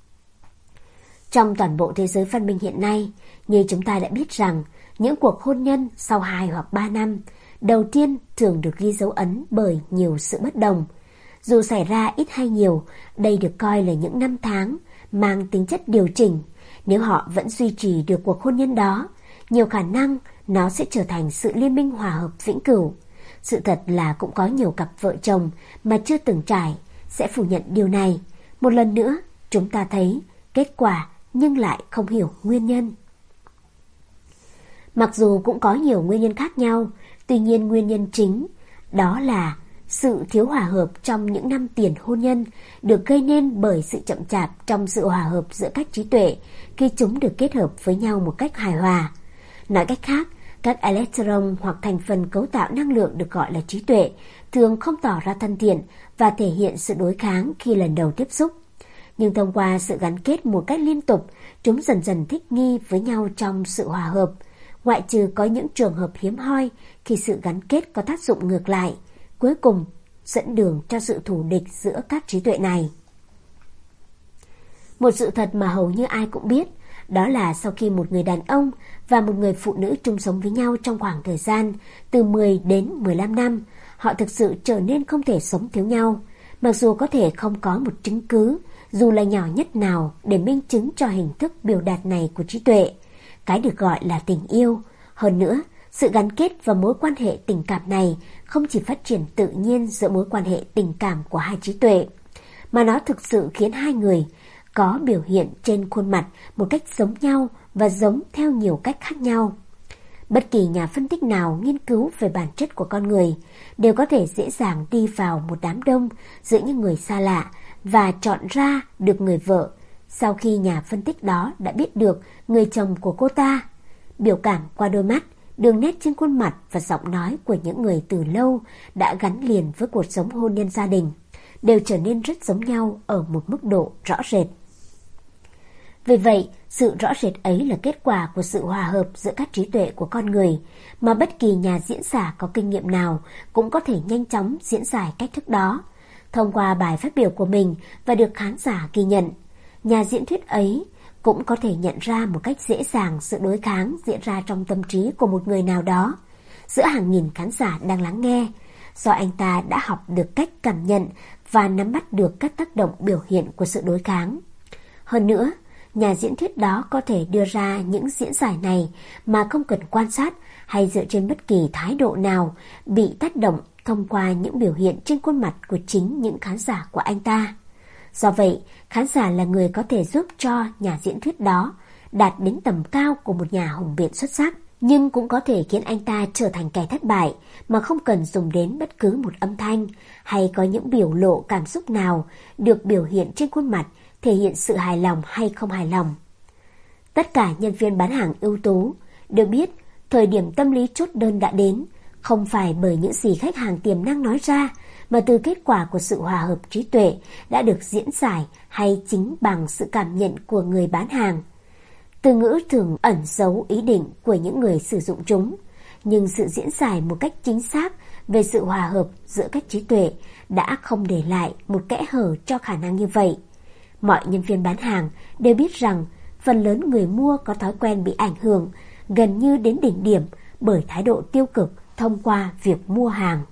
Trong toàn bộ thế giới văn minh hiện nay, như chúng ta đã biết rằng, những cuộc hôn nhân sau hai hoặc ba năm đầu tiên thường được ghi dấu ấn bởi nhiều sự bất đồng. Dù xảy ra ít hay nhiều, đây được coi là những năm tháng mang tính chất điều chỉnh Nếu họ vẫn duy trì được cuộc hôn nhân đó, nhiều khả năng nó sẽ trở thành sự liên minh hòa hợp vĩnh cửu. Sự thật là cũng có nhiều cặp vợ chồng mà chưa từng trải sẽ phủ nhận điều này. Một lần nữa, chúng ta thấy kết quả nhưng lại không hiểu nguyên nhân. Mặc dù cũng có nhiều nguyên nhân khác nhau, tuy nhiên nguyên nhân chính đó là sự thiếu hòa hợp trong những năm tiền hôn nhân được gây nên bởi sự chậm chạp trong sự hòa hợp giữa các trí tuệ khi chúng được kết hợp với nhau một cách hài hòa. Nói cách khác, các electron hoặc thành phần cấu tạo năng lượng được gọi là trí tuệ thường không tỏ ra thân thiện và thể hiện sự đối kháng khi lần đầu tiếp xúc. Nhưng thông qua sự gắn kết một cách liên tục, chúng dần dần thích nghi với nhau trong sự hòa hợp, ngoại trừ có những trường hợp hiếm hoi khi sự gắn kết có tác dụng ngược lại, cuối cùng dẫn đường cho sự thù địch giữa các trí tuệ này. Một sự thật mà hầu như ai cũng biết, đó là sau khi một người đàn ông và một người phụ nữ chung sống với nhau trong khoảng thời gian từ mười đến mười lăm năm, họ thực sự trở nên không thể sống thiếu nhau, mặc dù có thể không có một chứng cứ, dù là nhỏ nhất nào để minh chứng cho hình thức biểu đạt này của trí tuệ, cái được gọi là tình yêu. Hơn nữa, sự gắn kết và mối quan hệ tình cảm này không chỉ phát triển tự nhiên giữa mối quan hệ tình cảm của hai trí tuệ, mà nó thực sự khiến hai người có biểu hiện trên khuôn mặt một cách giống nhau và giống theo nhiều cách khác nhau. Bất kỳ nhà phân tích nào nghiên cứu về bản chất của con người đều có thể dễ dàng đi vào một đám đông giữa những người xa lạ và chọn ra được người vợ sau khi nhà phân tích đó đã biết được người chồng của cô ta. Biểu cảm qua đôi mắt, đường nét trên khuôn mặt và giọng nói của những người từ lâu đã gắn liền với cuộc sống hôn nhân gia đình đều trở nên rất giống nhau ở một mức độ rõ rệt. Vì vậy, sự rõ rệt ấy là kết quả của sự hòa hợp giữa các trí tuệ của con người mà bất kỳ nhà diễn giả có kinh nghiệm nào cũng có thể nhanh chóng diễn giải cách thức đó thông qua bài phát biểu của mình và được khán giả ghi nhận. Nhà diễn thuyết ấy cũng có thể nhận ra một cách dễ dàng sự đối kháng diễn ra trong tâm trí của một người nào đó giữa hàng nghìn khán giả đang lắng nghe, do anh ta đã học được cách cảm nhận và nắm bắt được các tác động biểu hiện của sự đối kháng. Hơn nữa, nhà diễn thuyết đó có thể đưa ra những diễn giải này mà không cần quan sát hay dựa trên bất kỳ thái độ nào bị tác động thông qua những biểu hiện trên khuôn mặt của chính những khán giả của anh ta. Do vậy, khán giả là người có thể giúp cho nhà diễn thuyết đó đạt đến tầm cao của một nhà hùng biện xuất sắc, nhưng cũng có thể khiến anh ta trở thành kẻ thất bại mà không cần dùng đến bất cứ một âm thanh hay có những biểu lộ cảm xúc nào được biểu hiện trên khuôn mặt thể hiện sự hài lòng hay không hài lòng. Tất cả nhân viên bán hàng ưu tú đều biết thời điểm tâm lý chốt đơn đã đến, không phải bởi những gì khách hàng tiềm năng nói ra, mà từ kết quả của sự hòa hợp trí tuệ đã được diễn giải hay chính bằng sự cảm nhận của người bán hàng. Từ ngữ thường ẩn giấu ý định của những người sử dụng chúng, nhưng sự diễn giải một cách chính xác về sự hòa hợp giữa các trí tuệ đã không để lại một kẽ hở cho khả năng như vậy. Mọi nhân viên bán hàng đều biết rằng phần lớn người mua có thói quen bị ảnh hưởng gần như đến đỉnh điểm bởi thái độ tiêu cực thông qua việc mua hàng.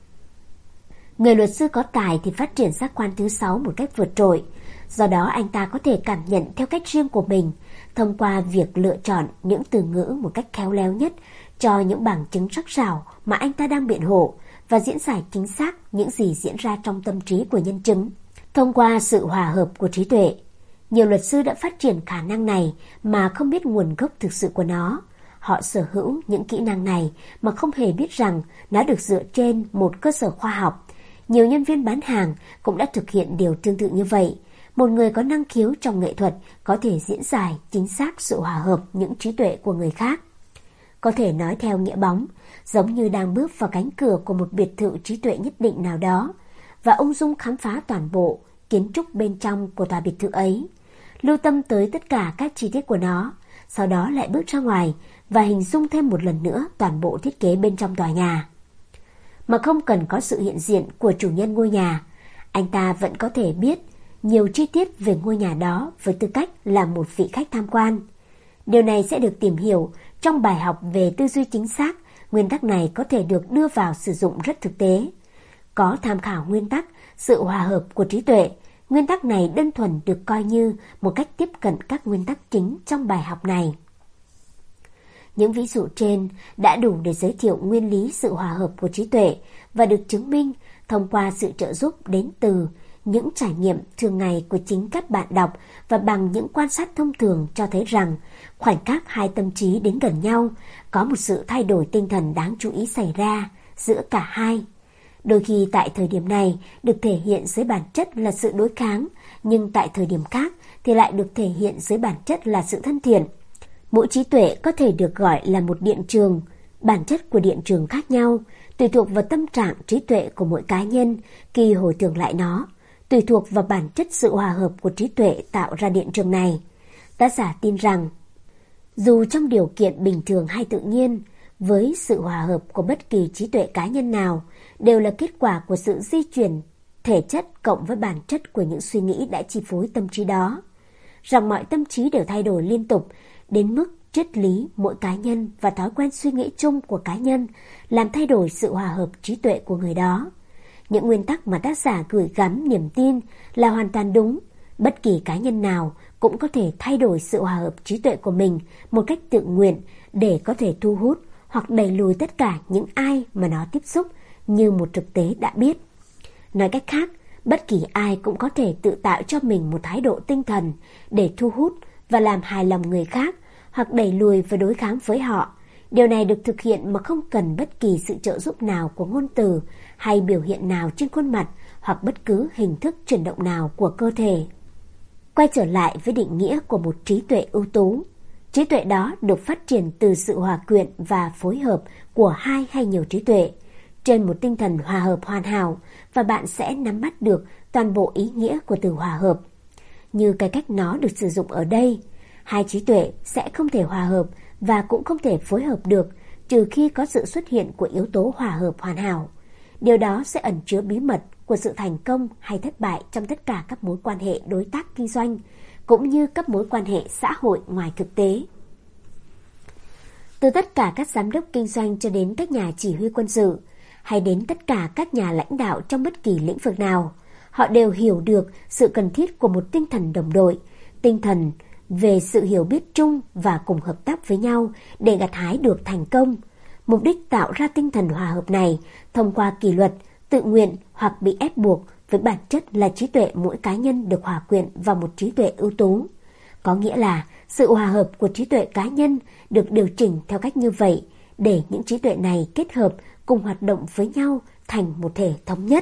Người luật sư có tài thì phát triển giác quan thứ sáu một cách vượt trội, do đó anh ta có thể cảm nhận theo cách riêng của mình thông qua việc lựa chọn những từ ngữ một cách khéo léo nhất cho những bằng chứng sắc sảo mà anh ta đang biện hộ và diễn giải chính xác những gì diễn ra trong tâm trí của nhân chứng. Thông qua sự hòa hợp của trí tuệ, nhiều luật sư đã phát triển khả năng này mà không biết nguồn gốc thực sự của nó. Họ sở hữu những kỹ năng này mà không hề biết rằng nó được dựa trên một cơ sở khoa học. Nhiều nhân viên bán hàng cũng đã thực hiện điều tương tự như vậy. Một người có năng khiếu trong nghệ thuật có thể diễn giải chính xác sự hòa hợp những trí tuệ của người khác. Có thể nói theo nghĩa bóng, giống như đang bước vào cánh cửa của một biệt thự trí tuệ nhất định nào đó, và ung dung khám phá toàn bộ kiến trúc bên trong của tòa biệt thự ấy, lưu tâm tới tất cả các chi tiết của nó, sau đó lại bước ra ngoài và hình dung thêm một lần nữa toàn bộ thiết kế bên trong tòa nhà. Mà không cần có sự hiện diện của chủ nhân ngôi nhà, anh ta vẫn có thể biết nhiều chi tiết về ngôi nhà đó với tư cách là một vị khách tham quan. Điều này sẽ được tìm hiểu trong bài học về tư duy chính xác. Nguyên tắc này có thể được đưa vào sử dụng rất thực tế. Có tham khảo nguyên tắc sự hòa hợp của trí tuệ, Nguyên tắc này đơn thuần được coi như một cách tiếp cận các nguyên tắc chính trong bài học này. Những ví dụ trên đã đủ để giới thiệu nguyên lý sự hòa hợp của trí tuệ và được chứng minh thông qua sự trợ giúp đến từ những trải nghiệm thường ngày của chính các bạn đọc và bằng những quan sát thông thường cho thấy rằng khoảnh khắc hai tâm trí đến gần nhau có một sự thay đổi tinh thần đáng chú ý xảy ra giữa cả hai. Đôi khi tại thời điểm này được thể hiện dưới bản chất là sự đối kháng, nhưng tại thời điểm khác thì lại được thể hiện dưới bản chất là sự thân thiện. Mỗi trí tuệ có thể được gọi là một điện trường. Bản chất của điện trường khác nhau, tùy thuộc vào tâm trạng trí tuệ của mỗi cá nhân khi hồi tưởng lại nó, tùy thuộc vào bản chất sự hòa hợp của trí tuệ tạo ra điện trường này. Tác giả tin rằng, dù trong điều kiện bình thường hay tự nhiên, với sự hòa hợp của bất kỳ trí tuệ cá nhân nào đều là kết quả của sự di chuyển thể chất cộng với bản chất của những suy nghĩ đã chi phối tâm trí đó. Rằng mọi tâm trí đều thay đổi liên tục đến mức triết lý mỗi cá nhân và thói quen suy nghĩ chung của cá nhân làm thay đổi sự hòa hợp trí tuệ của người đó. Những nguyên tắc mà tác giả gửi gắm niềm tin là hoàn toàn đúng. Bất kỳ cá nhân nào cũng có thể thay đổi sự hòa hợp trí tuệ của mình một cách tự nguyện để có thể thu hút hoặc đẩy lùi tất cả những ai mà nó tiếp xúc như một thực tế đã biết. Nói cách khác, bất kỳ ai cũng có thể tự tạo cho mình một thái độ tinh thần để thu hút và làm hài lòng người khác hoặc đẩy lùi và đối kháng với họ. Điều này được thực hiện mà không cần bất kỳ sự trợ giúp nào của ngôn từ hay biểu hiện nào trên khuôn mặt hoặc bất cứ hình thức chuyển động nào của cơ thể. Quay trở lại với định nghĩa của một trí tuệ ưu tú. Trí tuệ đó được phát triển từ sự hòa quyện và phối hợp của hai hay nhiều trí tuệ trên một tinh thần hòa hợp hoàn hảo, và bạn sẽ nắm bắt được toàn bộ ý nghĩa của từ hòa hợp. Như cái cách nó được sử dụng ở đây, hai trí tuệ sẽ không thể hòa hợp và cũng không thể phối hợp được trừ khi có sự xuất hiện của yếu tố hòa hợp hoàn hảo. Điều đó sẽ ẩn chứa bí mật của sự thành công hay thất bại trong tất cả các mối quan hệ đối tác kinh doanh, cũng như các mối quan hệ xã hội ngoài thực tế. Từ tất cả các giám đốc kinh doanh cho đến các nhà chỉ huy quân sự, hay đến tất cả các nhà lãnh đạo trong bất kỳ lĩnh vực nào, họ đều hiểu được sự cần thiết của một tinh thần đồng đội, tinh thần về sự hiểu biết chung và cùng hợp tác với nhau để gặt hái được thành công. Mục đích tạo ra tinh thần hòa hợp này thông qua kỷ luật, tự nguyện hoặc bị ép buộc, với bản chất là trí tuệ mỗi cá nhân được hòa quyện vào một trí tuệ ưu tú. Có nghĩa là sự hòa hợp của trí tuệ cá nhân được điều chỉnh theo cách như vậy để những trí tuệ này kết hợp cùng hoạt động với nhau thành một thể thống nhất.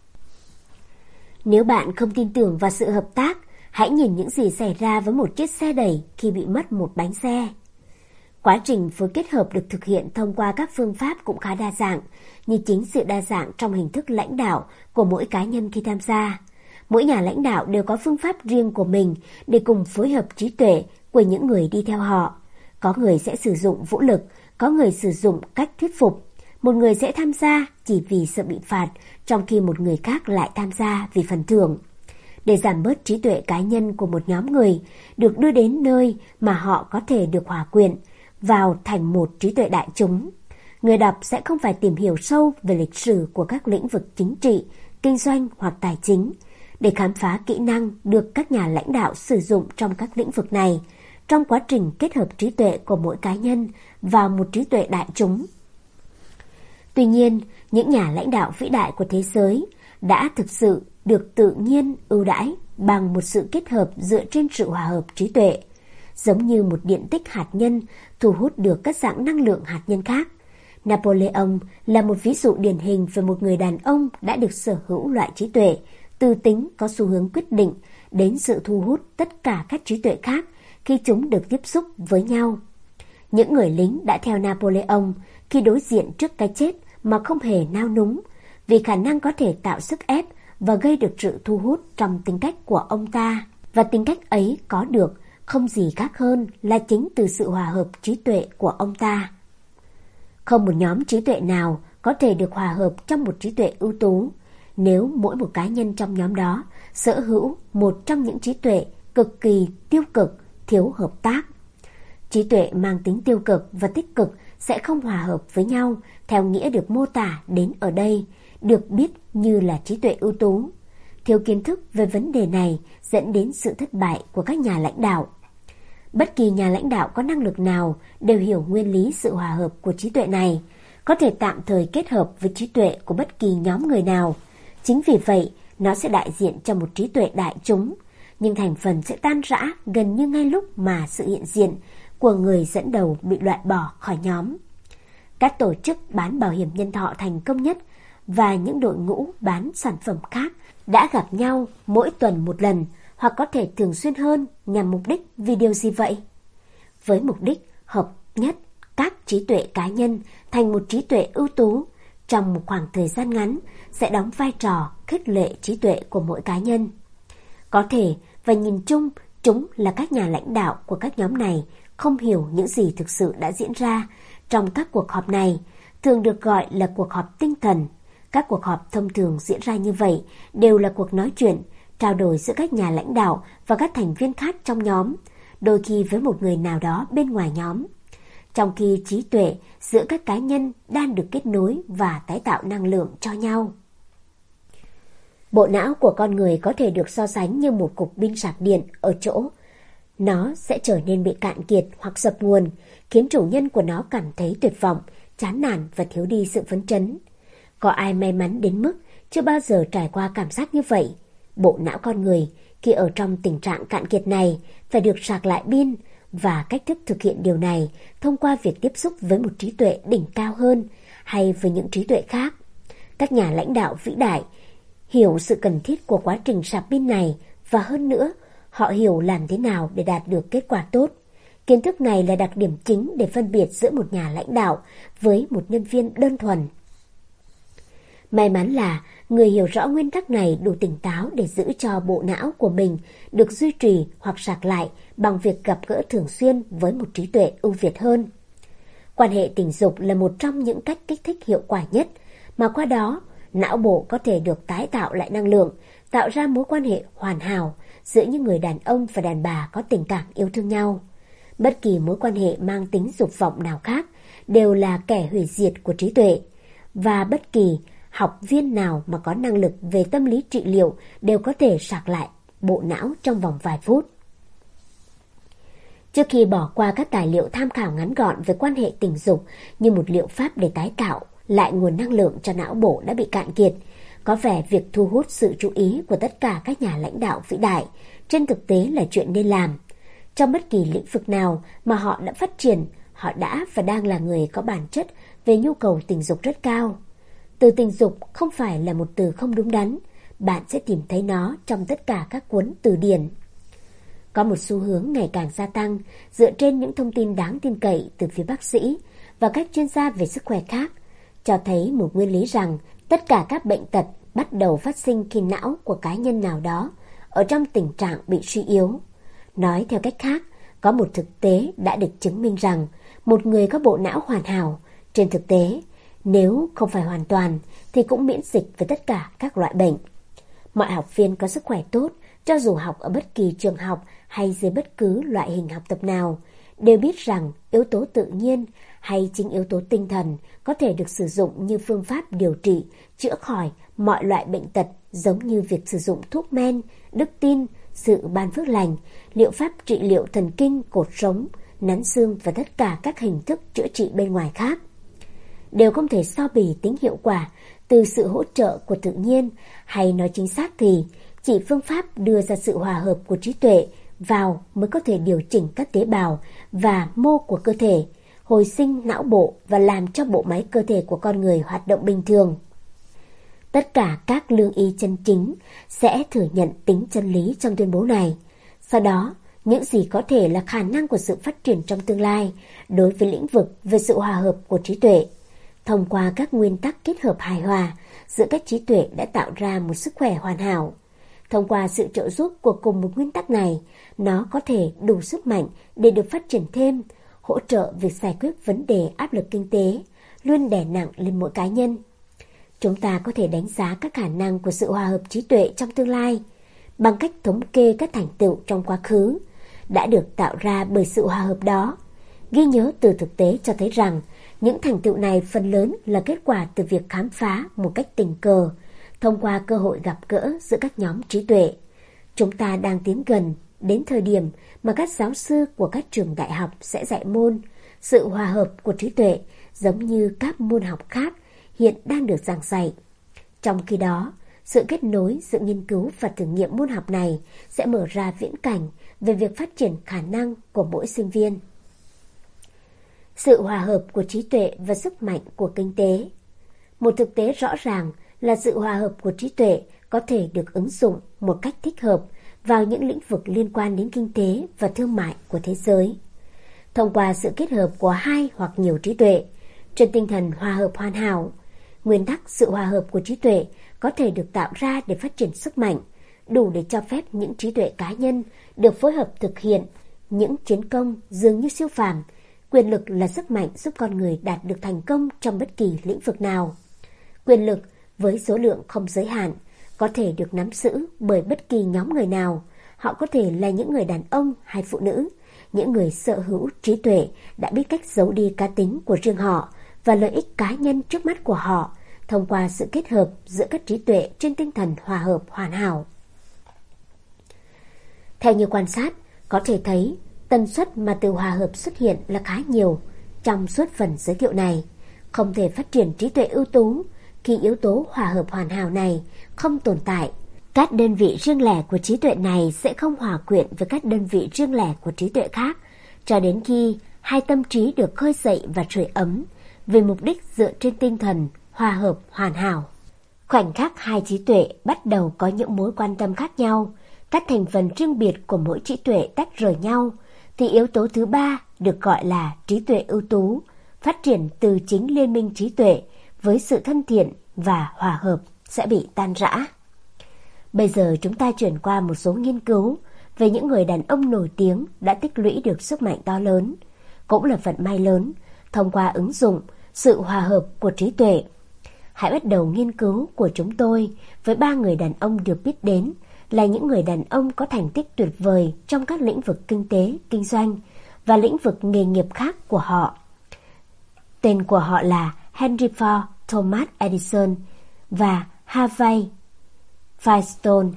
Nếu bạn không tin tưởng vào sự hợp tác, hãy nhìn những gì xảy ra với một chiếc xe đẩy khi bị mất một bánh xe. Quá trình phối kết hợp được thực hiện thông qua các phương pháp cũng khá đa dạng, như chính sự đa dạng trong hình thức lãnh đạo của mỗi cá nhân khi tham gia. Mỗi nhà lãnh đạo đều có phương pháp riêng của mình để cùng phối hợp trí tuệ của những người đi theo họ. Có người sẽ sử dụng vũ lực, có người sử dụng cách thuyết phục. Một người sẽ tham gia chỉ vì sợ bị phạt, trong khi một người khác lại tham gia vì phần thưởng. Để giảm bớt trí tuệ cá nhân của một nhóm người được đưa đến nơi mà họ có thể được hòa quyện vào thành một trí tuệ đại chúng. Người đọc sẽ không phải tìm hiểu sâu về lịch sử của các lĩnh vực chính trị, kinh doanh hoặc tài chính để khám phá kỹ năng được các nhà lãnh đạo sử dụng trong các lĩnh vực này trong quá trình kết hợp trí tuệ của mỗi cá nhân vào một trí tuệ đại chúng. Tuy nhiên, những nhà lãnh đạo vĩ đại của thế giới đã thực sự được tự nhiên ưu đãi bằng một sự kết hợp dựa trên sự hòa hợp trí tuệ, giống như một điện tích hạt nhân thu hút được các dạng năng lượng hạt nhân khác. Napoleon là một ví dụ điển hình về một người đàn ông đã được sở hữu loại trí tuệ, tư tính có xu hướng quyết định đến sự thu hút tất cả các trí tuệ khác khi chúng được tiếp xúc với nhau. Những người lính đã theo Napoleon khi đối diện trước cái chết mà không hề nao núng, vì khả năng có thể tạo sức ép và gây được sự thu hút trong tính cách của ông ta. Và tính cách ấy có được không gì khác hơn là chính từ sự hòa hợp trí tuệ của ông ta. Không một nhóm trí tuệ nào có thể được hòa hợp trong một trí tuệ ưu tú nếu mỗi một cá nhân trong nhóm đó sở hữu một trong những trí tuệ cực kỳ tiêu cực, thiếu hợp tác. Trí tuệ mang tính tiêu cực và tích cực sẽ không hòa hợp với nhau theo nghĩa được mô tả đến ở đây, được biết như là trí tuệ ưu tú. Thiếu kiến thức về vấn đề này dẫn đến sự thất bại của các nhà lãnh đạo. Bất kỳ nhà lãnh đạo có năng lực nào đều hiểu nguyên lý sự hòa hợp của trí tuệ này, có thể tạm thời kết hợp với trí tuệ của bất kỳ nhóm người nào. Chính vì vậy, nó sẽ đại diện cho một trí tuệ đại chúng, nhưng thành phần sẽ tan rã gần như ngay lúc mà sự hiện diện của người dẫn đầu bị loại bỏ khỏi nhóm. Các tổ chức bán bảo hiểm nhân thọ thành công nhất và những đội ngũ bán sản phẩm khác đã gặp nhau mỗi tuần một lần hoặc có thể thường xuyên hơn nhằm mục đích vì điều gì vậy? Với mục đích hợp nhất các trí tuệ cá nhân thành một trí tuệ ưu tú trong một khoảng thời gian ngắn sẽ đóng vai trò khích lệ trí tuệ của mỗi cá nhân. Có thể và nhìn chung chúng là các nhà lãnh đạo của các nhóm này không hiểu những gì thực sự đã diễn ra trong các cuộc họp này, thường được gọi là cuộc họp tinh thần. Các cuộc họp thông thường diễn ra như vậy đều là cuộc nói chuyện, trao đổi giữa các nhà lãnh đạo và các thành viên khác trong nhóm, đôi khi với một người nào đó bên ngoài nhóm. Trong khi trí tuệ giữa các cá nhân đang được kết nối và tái tạo năng lượng cho nhau. Bộ não của con người có thể được so sánh như một cục pin sạc điện ở chỗ nó sẽ trở nên bị cạn kiệt hoặc dập nguồn, khiến chủ nhân của nó cảm thấy tuyệt vọng, chán nản và thiếu đi sự phấn chấn. Có ai may mắn đến mức chưa bao giờ trải qua cảm giác như vậy? Bộ não con người khi ở trong tình trạng cạn kiệt này phải được sạc lại pin, và cách thức thực hiện điều này thông qua việc tiếp xúc với một trí tuệ đỉnh cao hơn hay với những trí tuệ khác. Các nhà lãnh đạo vĩ đại hiểu sự cần thiết của quá trình sạc pin này, và hơn nữa, họ hiểu làm thế nào để đạt được kết quả tốt. Kiến thức này là đặc điểm chính để phân biệt giữa một nhà lãnh đạo với một nhân viên đơn thuần. May mắn là người hiểu rõ nguyên tắc này đủ tỉnh táo để giữ cho bộ não của mình được duy trì hoặc sạc lại bằng việc gặp gỡ thường xuyên với một trí tuệ ưu việt hơn. Quan hệ tình dục là một trong những cách kích thích hiệu quả nhất, mà qua đó não bộ có thể được tái tạo lại năng lượng, tạo ra mối quan hệ hoàn hảo giữa những người đàn ông và đàn bà có tình cảm yêu thương nhau. Bất kỳ mối quan hệ mang tính dục vọng nào khác đều là kẻ hủy diệt của trí tuệ, và bất kỳ học viên nào mà có năng lực về tâm lý trị liệu đều có thể sạc lại bộ não trong vòng vài phút. Trước khi bỏ qua các tài liệu tham khảo ngắn gọn về quan hệ tình dục như một liệu pháp để tái tạo lại nguồn năng lượng cho não bộ đã bị cạn kiệt, có vẻ việc thu hút sự chú ý của tất cả các nhà lãnh đạo vĩ đại trên thực tế là chuyện nên làm. Trong bất kỳ lĩnh vực nào mà họ đã phát triển, họ đã và đang là người có bản chất về nhu cầu tình dục rất cao. Từ tình dục không phải là một từ không đúng đắn, bạn sẽ tìm thấy nó trong tất cả các cuốn từ điển. Có một xu hướng ngày càng gia tăng dựa trên những thông tin đáng tin cậy từ phía bác sĩ và các chuyên gia về sức khỏe khác, cho thấy một nguyên lý rằng tất cả các bệnh tật bắt đầu phát sinh khi não của cá nhân nào đó ở trong tình trạng bị suy yếu. Nói theo cách khác, có một thực tế đã được chứng minh rằng một người có bộ não hoàn hảo, trên thực tế, nếu không phải hoàn toàn, thì cũng miễn dịch với tất cả các loại bệnh. Mọi học viên có sức khỏe tốt, cho dù học ở bất kỳ trường học hay dưới bất cứ loại hình học tập nào, đều biết rằng yếu tố tự nhiên hay chính yếu tố tinh thần có thể được sử dụng như phương pháp điều trị, chữa khỏi mọi loại bệnh tật, giống như việc sử dụng thuốc men, đức tin, sự ban phước lành, liệu pháp trị liệu thần kinh, cột sống, nắn xương và tất cả các hình thức chữa trị bên ngoài khác. Đều không thể so bì tính hiệu quả từ sự hỗ trợ của tự nhiên, hay nói chính xác thì chỉ phương pháp đưa ra sự hòa hợp của trí tuệ vào mới có thể điều chỉnh các tế bào và mô của cơ thể, hồi sinh não bộ và làm cho bộ máy cơ thể của con người hoạt động bình thường. Tất cả các lương y chân chính sẽ thừa nhận tính chân lý trong tuyên bố này. Sau đó, những gì có thể là khả năng của sự phát triển trong tương lai đối với lĩnh vực về sự hòa hợp của trí tuệ. Thông qua các nguyên tắc kết hợp hài hòa giữa các trí tuệ đã tạo ra một sức khỏe hoàn hảo. Thông qua sự trợ giúp của cùng một nguyên tắc này, nó có thể đủ sức mạnh để được phát triển thêm, hỗ trợ việc giải quyết vấn đề áp lực kinh tế, luôn đè nặng lên mỗi cá nhân. Chúng ta có thể đánh giá các khả năng của sự hòa hợp trí tuệ trong tương lai bằng cách thống kê các thành tựu trong quá khứ đã được tạo ra bởi sự hòa hợp đó. Ghi nhớ từ thực tế cho thấy rằng những thành tựu này phần lớn là kết quả từ việc khám phá một cách tình cờ, thông qua cơ hội gặp gỡ giữa các nhóm trí tuệ. Chúng ta đang tiến gần đến thời điểm mà các giáo sư của các trường đại học sẽ dạy môn sự hòa hợp của trí tuệ giống như các môn học khác hiện đang được giảng dạy. Trong khi đó, sự kết nối giữa nghiên cứu và thử nghiệm môn học này sẽ mở ra viễn cảnh về việc phát triển khả năng của mỗi sinh viên. Sự hòa hợp của trí tuệ và sức mạnh của kinh tế. Một thực tế rõ ràng là sự hòa hợp của trí tuệ có thể được ứng dụng một cách thích hợp vào những lĩnh vực liên quan đến kinh tế và thương mại của thế giới. Thông qua sự kết hợp của hai hoặc nhiều trí tuệ, trên tinh thần hòa hợp hoàn hảo, nguyên tắc sự hòa hợp của trí tuệ có thể được tạo ra để phát triển sức mạnh, đủ để cho phép những trí tuệ cá nhân được phối hợp thực hiện những chiến công dường như siêu phàm. Quyền lực là sức mạnh giúp con người đạt được thành công trong bất kỳ lĩnh vực nào. Quyền lực với số lượng không giới hạn có thể được nắm giữ bởi bất kỳ nhóm người nào. Họ có thể là những người đàn ông hay phụ nữ, những người sở hữu trí tuệ đã biết cách giấu đi cá tính của riêng họ và lợi ích cá nhân trước mắt của họ thông qua sự kết hợp giữa các trí tuệ trên tinh thần hòa hợp hoàn hảo. Theo như quan sát, có thể thấy tần suất mà từ hòa hợp xuất hiện là khá nhiều trong suốt phần giới thiệu này. Không thể phát triển trí tuệ ưu tú khi yếu tố hòa hợp hoàn hảo này không tồn tại. Các đơn vị riêng lẻ của trí tuệ này sẽ không hòa quyện với các đơn vị riêng lẻ của trí tuệ khác cho đến khi hai tâm trí được khơi dậy và sưởi ấm vì mục đích dựa trên tinh thần hòa hợp hoàn hảo. Khoảnh khắc hai trí tuệ bắt đầu có những mối quan tâm khác nhau, các thành phần riêng biệt của mỗi trí tuệ tách rời nhau, thì yếu tố thứ ba được gọi là trí tuệ ưu tú, phát triển từ chính liên minh trí tuệ với sự thân thiện và hòa hợp sẽ bị tan rã. Bây giờ chúng ta chuyển qua một số nghiên cứu về những người đàn ông nổi tiếng đã tích lũy được sức mạnh to lớn, cũng là vận may lớn, thông qua ứng dụng sự hòa hợp của trí tuệ. Hãy bắt đầu nghiên cứu của chúng tôi với ba người đàn ông được biết đến là những người đàn ông có thành tích tuyệt vời trong các lĩnh vực kinh tế, kinh doanh và lĩnh vực nghề nghiệp khác của họ. Tên của họ là Henry Ford, Thomas Edison và Harvey Firestone.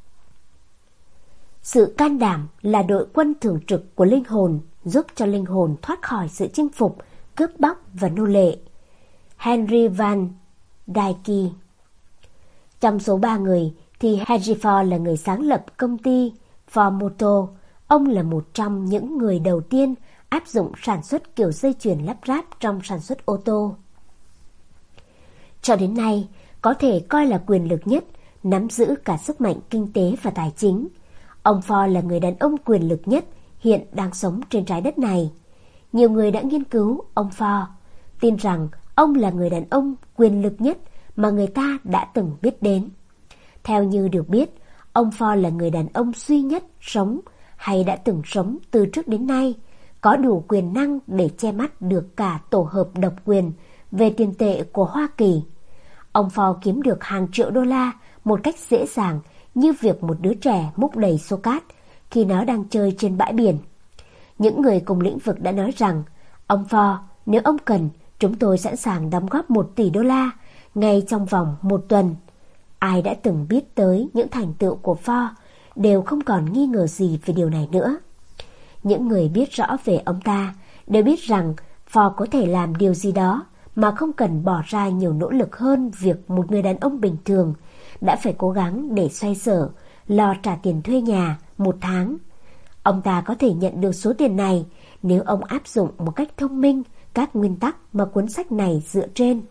Sự can đảm là đội quân thường trực của linh hồn, giúp cho linh hồn thoát khỏi sự chinh phục, cướp bóc và nô lệ. Henry Van Dyke. Trong số ba người thì Henry Ford là người sáng lập công ty Ford Motor. Ông là một trong những người đầu tiên áp dụng sản xuất kiểu dây chuyền lắp ráp trong sản xuất ô tô. Cho đến nay, có thể coi là quyền lực nhất, nắm giữ cả sức mạnh kinh tế và tài chính. Ông Ford là người đàn ông quyền lực nhất hiện đang sống trên trái đất này. Nhiều người đã nghiên cứu ông Ford, tin rằng ông là người đàn ông quyền lực nhất mà người ta đã từng biết đến. Theo như được biết, ông Ford là người đàn ông duy nhất sống hay đã từng sống từ trước đến nay, có đủ quyền năng để che mắt được cả tổ hợp độc quyền về tiền tệ của Hoa Kỳ. Ông Ford kiếm được hàng triệu đô la một cách dễ dàng như việc một đứa trẻ múc đầy xô cát khi nó đang chơi trên bãi biển. Những người cùng lĩnh vực đã nói rằng, ông Ford, nếu ông cần, chúng tôi sẵn sàng đóng góp một tỷ đô la ngay trong vòng một tuần. Ai đã từng biết tới những thành tựu của Ford đều không còn nghi ngờ gì về điều này nữa. Những người biết rõ về ông ta đều biết rằng Ford có thể làm điều gì đó mà không cần bỏ ra nhiều nỗ lực hơn việc một người đàn ông bình thường đã phải cố gắng để xoay sở, lo trả tiền thuê nhà một tháng. Ông ta có thể nhận được số tiền này nếu ông áp dụng một cách thông minh các nguyên tắc mà cuốn sách này dựa trên.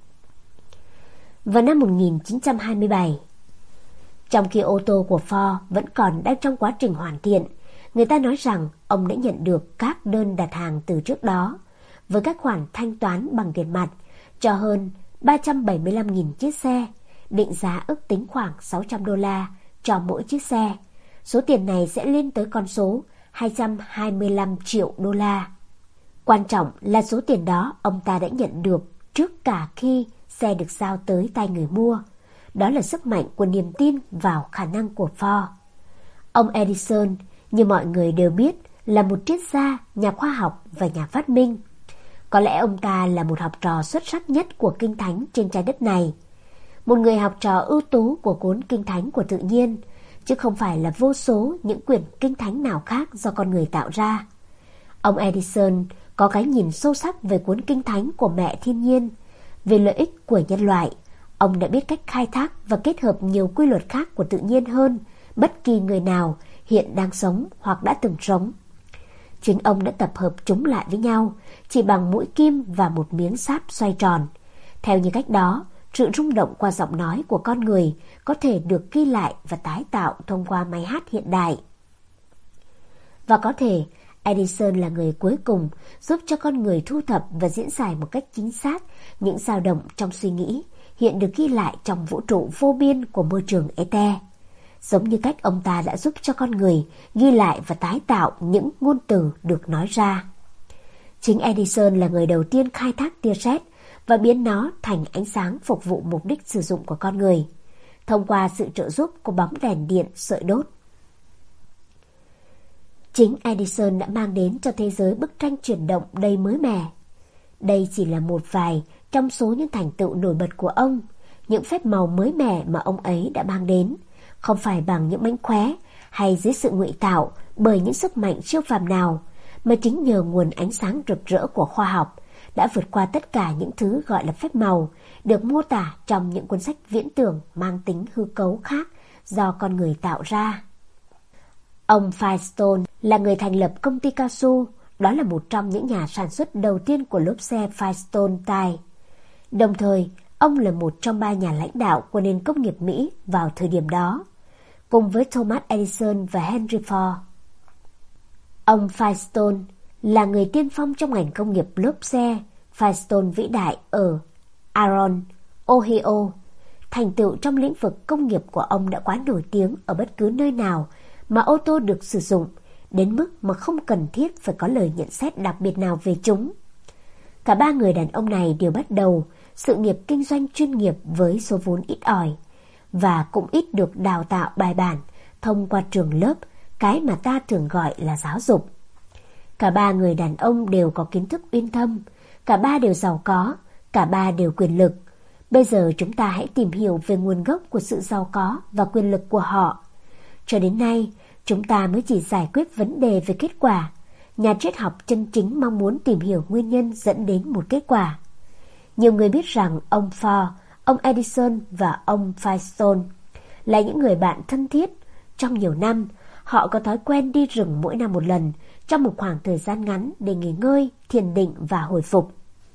Vào năm một nghìn chín trăm hai mươi bảy, trong khi ô tô của Ford vẫn còn đang trong quá trình hoàn thiện, người ta nói rằng ông đã nhận được các đơn đặt hàng từ trước đó, với các khoản thanh toán bằng tiền mặt cho hơn ba trăm bảy mươi lăm nghìn chiếc xe, định giá ước tính khoảng sáu trăm đô la cho mỗi chiếc xe. Số tiền này sẽ lên tới con số hai trăm hai mươi lăm triệu đô la. Quan trọng là số tiền đó ông ta đã nhận được trước cả khi xe được giao tới tay người mua. Đó là sức mạnh của niềm tin vào khả năng của Ford. Ông Edison, như mọi người đều biết, là một triết gia, nhà khoa học và nhà phát minh. Có lẽ ông ta là một học trò xuất sắc nhất của kinh thánh trên trái đất này. một người học trò ưu tú của cuốn Kinh Thánh của tự nhiên, chứ không phải là vô số những quyển Kinh Thánh nào khác do con người tạo ra. Ông Edison có cái nhìn sâu sắc về cuốn Kinh Thánh của mẹ thiên nhiên, về lợi ích của nhân loại. Ông đã biết cách khai thác và kết hợp nhiều quy luật khác của tự nhiên hơn bất kỳ người nào hiện đang sống hoặc đã từng sống. Chính ông đã tập hợp chúng lại với nhau chỉ bằng mũi kim và một miếng sáp xoay tròn. Theo như cách đó, sự rung động qua giọng nói của con người có thể được ghi lại và tái tạo thông qua máy hát hiện đại. Và có thể Edison là người cuối cùng giúp cho con người thu thập và diễn giải một cách chính xác những dao động trong suy nghĩ hiện được ghi lại trong vũ trụ vô biên của môi trường ether, giống như cách ông ta đã giúp cho con người ghi lại và tái tạo những ngôn từ được nói ra. Chính Edison là người đầu tiên khai thác tia sét và biến nó thành ánh sáng phục vụ mục đích sử dụng của con người, thông qua sự trợ giúp của bóng đèn điện sợi đốt. Chính Edison đã mang đến cho thế giới bức tranh chuyển động đầy mới mẻ. Đây chỉ là một vài trong số những thành tựu nổi bật của ông, những phép màu mới mẻ mà ông ấy đã mang đến, không phải bằng những mánh khóe hay dưới sự ngụy tạo bởi những sức mạnh siêu phàm nào, mà chính nhờ nguồn ánh sáng rực rỡ của khoa học đã vượt qua tất cả những thứ gọi là phép màu được mô tả trong những cuốn sách viễn tưởng mang tính hư cấu khác do con người tạo ra. Ông Firestone là người thành lập công ty cao su, đó là một trong những nhà sản xuất đầu tiên của lốp xe Firestone Tire. Đồng thời, ông là một trong ba nhà lãnh đạo của nền công nghiệp Mỹ vào thời điểm đó, cùng với Thomas Edison và Henry Ford. Ông Firestone là người tiên phong trong ngành công nghiệp lốp xe Firestone vĩ đại ở Akron, Ohio. Thành tựu trong lĩnh vực công nghiệp của ông đã quá nổi tiếng ở bất cứ nơi nào mà ô tô được sử dụng, đến mức mà không cần thiết phải có lời nhận xét đặc biệt nào về chúng. Cả ba người đàn ông này đều bắt đầu sự nghiệp kinh doanh chuyên nghiệp với số vốn ít ỏi và cũng ít được đào tạo bài bản thông qua trường lớp, cái mà ta thường gọi là giáo dục. Cả ba người đàn ông đều có kiến thức uyên thâm, cả ba đều giàu có, cả ba đều quyền lực. Bây giờ chúng ta hãy tìm hiểu về nguồn gốc của sự giàu có và quyền lực của họ. Cho đến nay, chúng ta mới chỉ giải quyết vấn đề về kết quả. Nhà triết học chân chính mong muốn tìm hiểu nguyên nhân dẫn đến một kết quả. Nhiều người biết rằng ông Ford, ông Edison và ông Firestone là những người bạn thân thiết. Trong nhiều năm, họ có thói quen đi rừng mỗi năm một lần trong một khoảng thời gian ngắn để nghỉ ngơi, thiền định và hồi phục.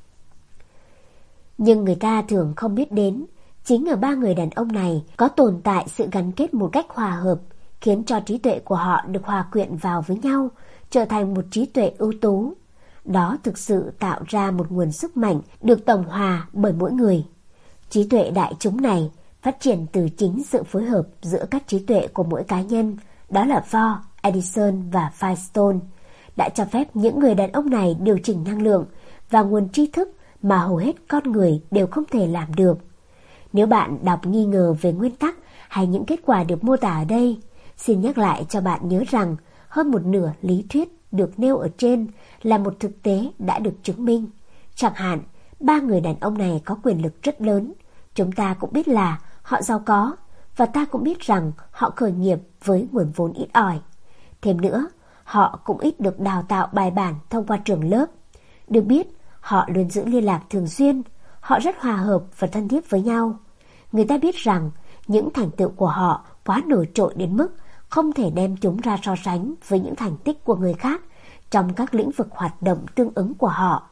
Nhưng người ta thường không biết đến, chính ở ba người đàn ông này có tồn tại sự gắn kết một cách hòa hợp, khiến cho trí tuệ của họ được hòa quyện vào với nhau, trở thành một trí tuệ ưu tú. Đó thực sự tạo ra một nguồn sức mạnh được tổng hòa bởi mỗi người. Trí tuệ đại chúng này phát triển từ chính sự phối hợp giữa các trí tuệ của mỗi cá nhân, đó là Ford, Edison và Firestone, đã cho phép những người đàn ông này điều chỉnh năng lượng và nguồn tri thức mà hầu hết con người đều không thể làm được. Nếu bạn đọc nghi ngờ về nguyên tắc hay những kết quả được mô tả ở đây, xin nhắc lại cho bạn nhớ rằng hơn một nửa lý thuyết được nêu ở trên là một thực tế đã được chứng minh. Chẳng hạn, ba người đàn ông này có quyền lực rất lớn. Chúng ta cũng biết là họ giàu có, và ta cũng biết rằng họ khởi nghiệp với nguồn vốn ít ỏi. Thêm nữa, họ cũng ít được đào tạo bài bản thông qua trường lớp. Được biết, họ luôn giữ liên lạc thường xuyên, họ rất hòa hợp và thân thiết với nhau. Người ta biết rằng những thành tựu của họ quá nổi trội đến mức không thể đem chúng ra so sánh với những thành tích của người khác trong các lĩnh vực hoạt động tương ứng của họ.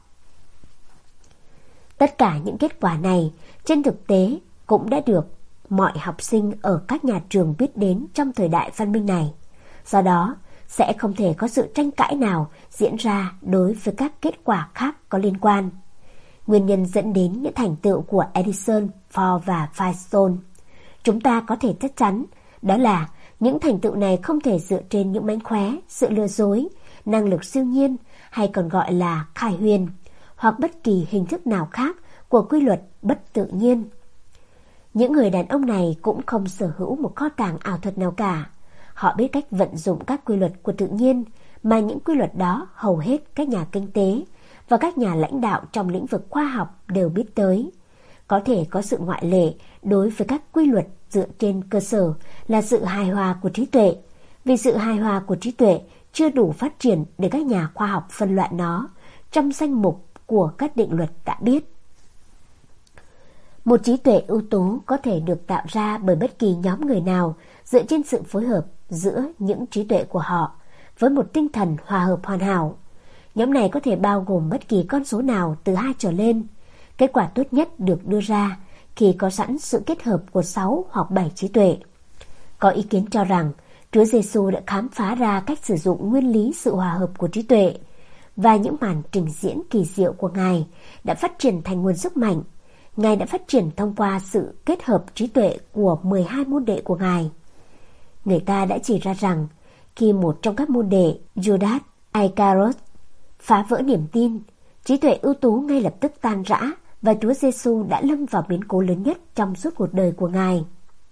Tất cả những kết quả này trên thực tế cũng đã được mọi học sinh ở các nhà trường biết đến trong thời đại văn minh này. Do đó, sẽ không thể có sự tranh cãi nào diễn ra đối với các kết quả khác có liên quan. Nguyên nhân dẫn đến những thành tựu của Edison, Ford và Firestone, chúng ta có thể chắc chắn, đó là những thành tựu này không thể dựa trên những mánh khóe, sự lừa dối, năng lực siêu nhiên hay còn gọi là khai huyền, hoặc bất kỳ hình thức nào khác của quy luật bất tự nhiên. Những người đàn ông này cũng không sở hữu một kho tàng ảo thuật nào cả. Họ biết cách vận dụng các quy luật của tự nhiên, mà những quy luật đó hầu hết các nhà kinh tế và các nhà lãnh đạo trong lĩnh vực khoa học đều biết tới. Có thể có sự ngoại lệ đối với các quy luật dựa trên cơ sở là sự hài hòa của trí tuệ, vì sự hài hòa của trí tuệ chưa đủ phát triển để các nhà khoa học phân loại nó trong danh mục của các định luật đã biết. Một trí tuệ ưu tú có thể được tạo ra bởi bất kỳ nhóm người nào dựa trên sự phối hợp giữa những trí tuệ của họ với một tinh thần hòa hợp hoàn hảo. Nhóm này có thể bao gồm bất kỳ con số nào từ hai trở lên. Kết quả tốt nhất được đưa ra khi có sẵn sự kết hợp của sáu hoặc bảy trí tuệ. Có ý kiến cho rằng Chúa Giêsu đã khám phá ra cách sử dụng nguyên lý sự hòa hợp của trí tuệ, và những màn trình diễn kỳ diệu của Ngài đã phát triển thành nguồn sức mạnh. Ngài đã phát triển thông qua sự kết hợp trí tuệ của mười hai môn đệ của Ngài. Người ta đã chỉ ra rằng khi một trong các môn đệ, Judas Iscariot, phá vỡ niềm tin, trí tuệ ưu tú ngay lập tức tan rã và Chúa Giêsu đã lâm vào biến cố lớn nhất trong suốt cuộc đời của Ngài.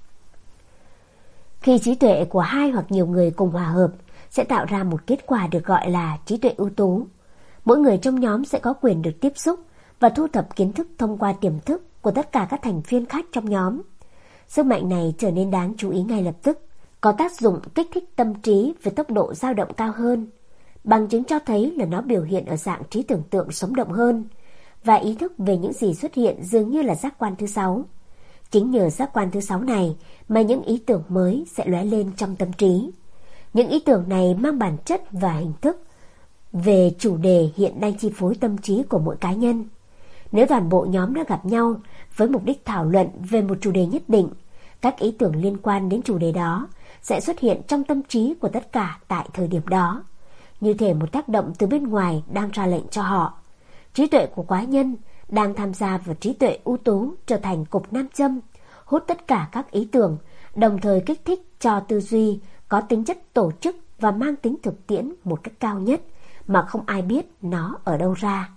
Khi trí tuệ của hai hoặc nhiều người cùng hòa hợp sẽ tạo ra một kết quả được gọi là trí tuệ ưu tú. Mỗi người trong nhóm sẽ có quyền được tiếp xúc và thu thập kiến thức thông qua tiềm thức của tất cả các thành viên khác trong nhóm. Sức mạnh này trở nên đáng chú ý ngay lập tức, có tác dụng kích thích tâm trí với tốc độ dao động cao hơn. Bằng chứng cho thấy là nó biểu hiện ở dạng trí tưởng tượng sống động hơn, và ý thức về những gì xuất hiện dường như là giác quan thứ sáu. Chính nhờ giác quan thứ sáu này mà những ý tưởng mới sẽ lóe lên trong tâm trí. Những ý tưởng này mang bản chất và hình thức về chủ đề hiện đang chi phối tâm trí của mỗi cá nhân. Nếu toàn bộ nhóm đã gặp nhau với mục đích thảo luận về một chủ đề nhất định, các ý tưởng liên quan đến chủ đề đó sẽ xuất hiện trong tâm trí của tất cả tại thời điểm đó, như thể một tác động từ bên ngoài đang ra lệnh cho họ. Trí tuệ của quái nhân đang tham gia vào trí tuệ ưu tú trở thành cục nam châm, hút tất cả các ý tưởng, đồng thời kích thích cho tư duy có tính chất tổ chức và mang tính thực tiễn một cách cao nhất mà không ai biết nó ở đâu ra.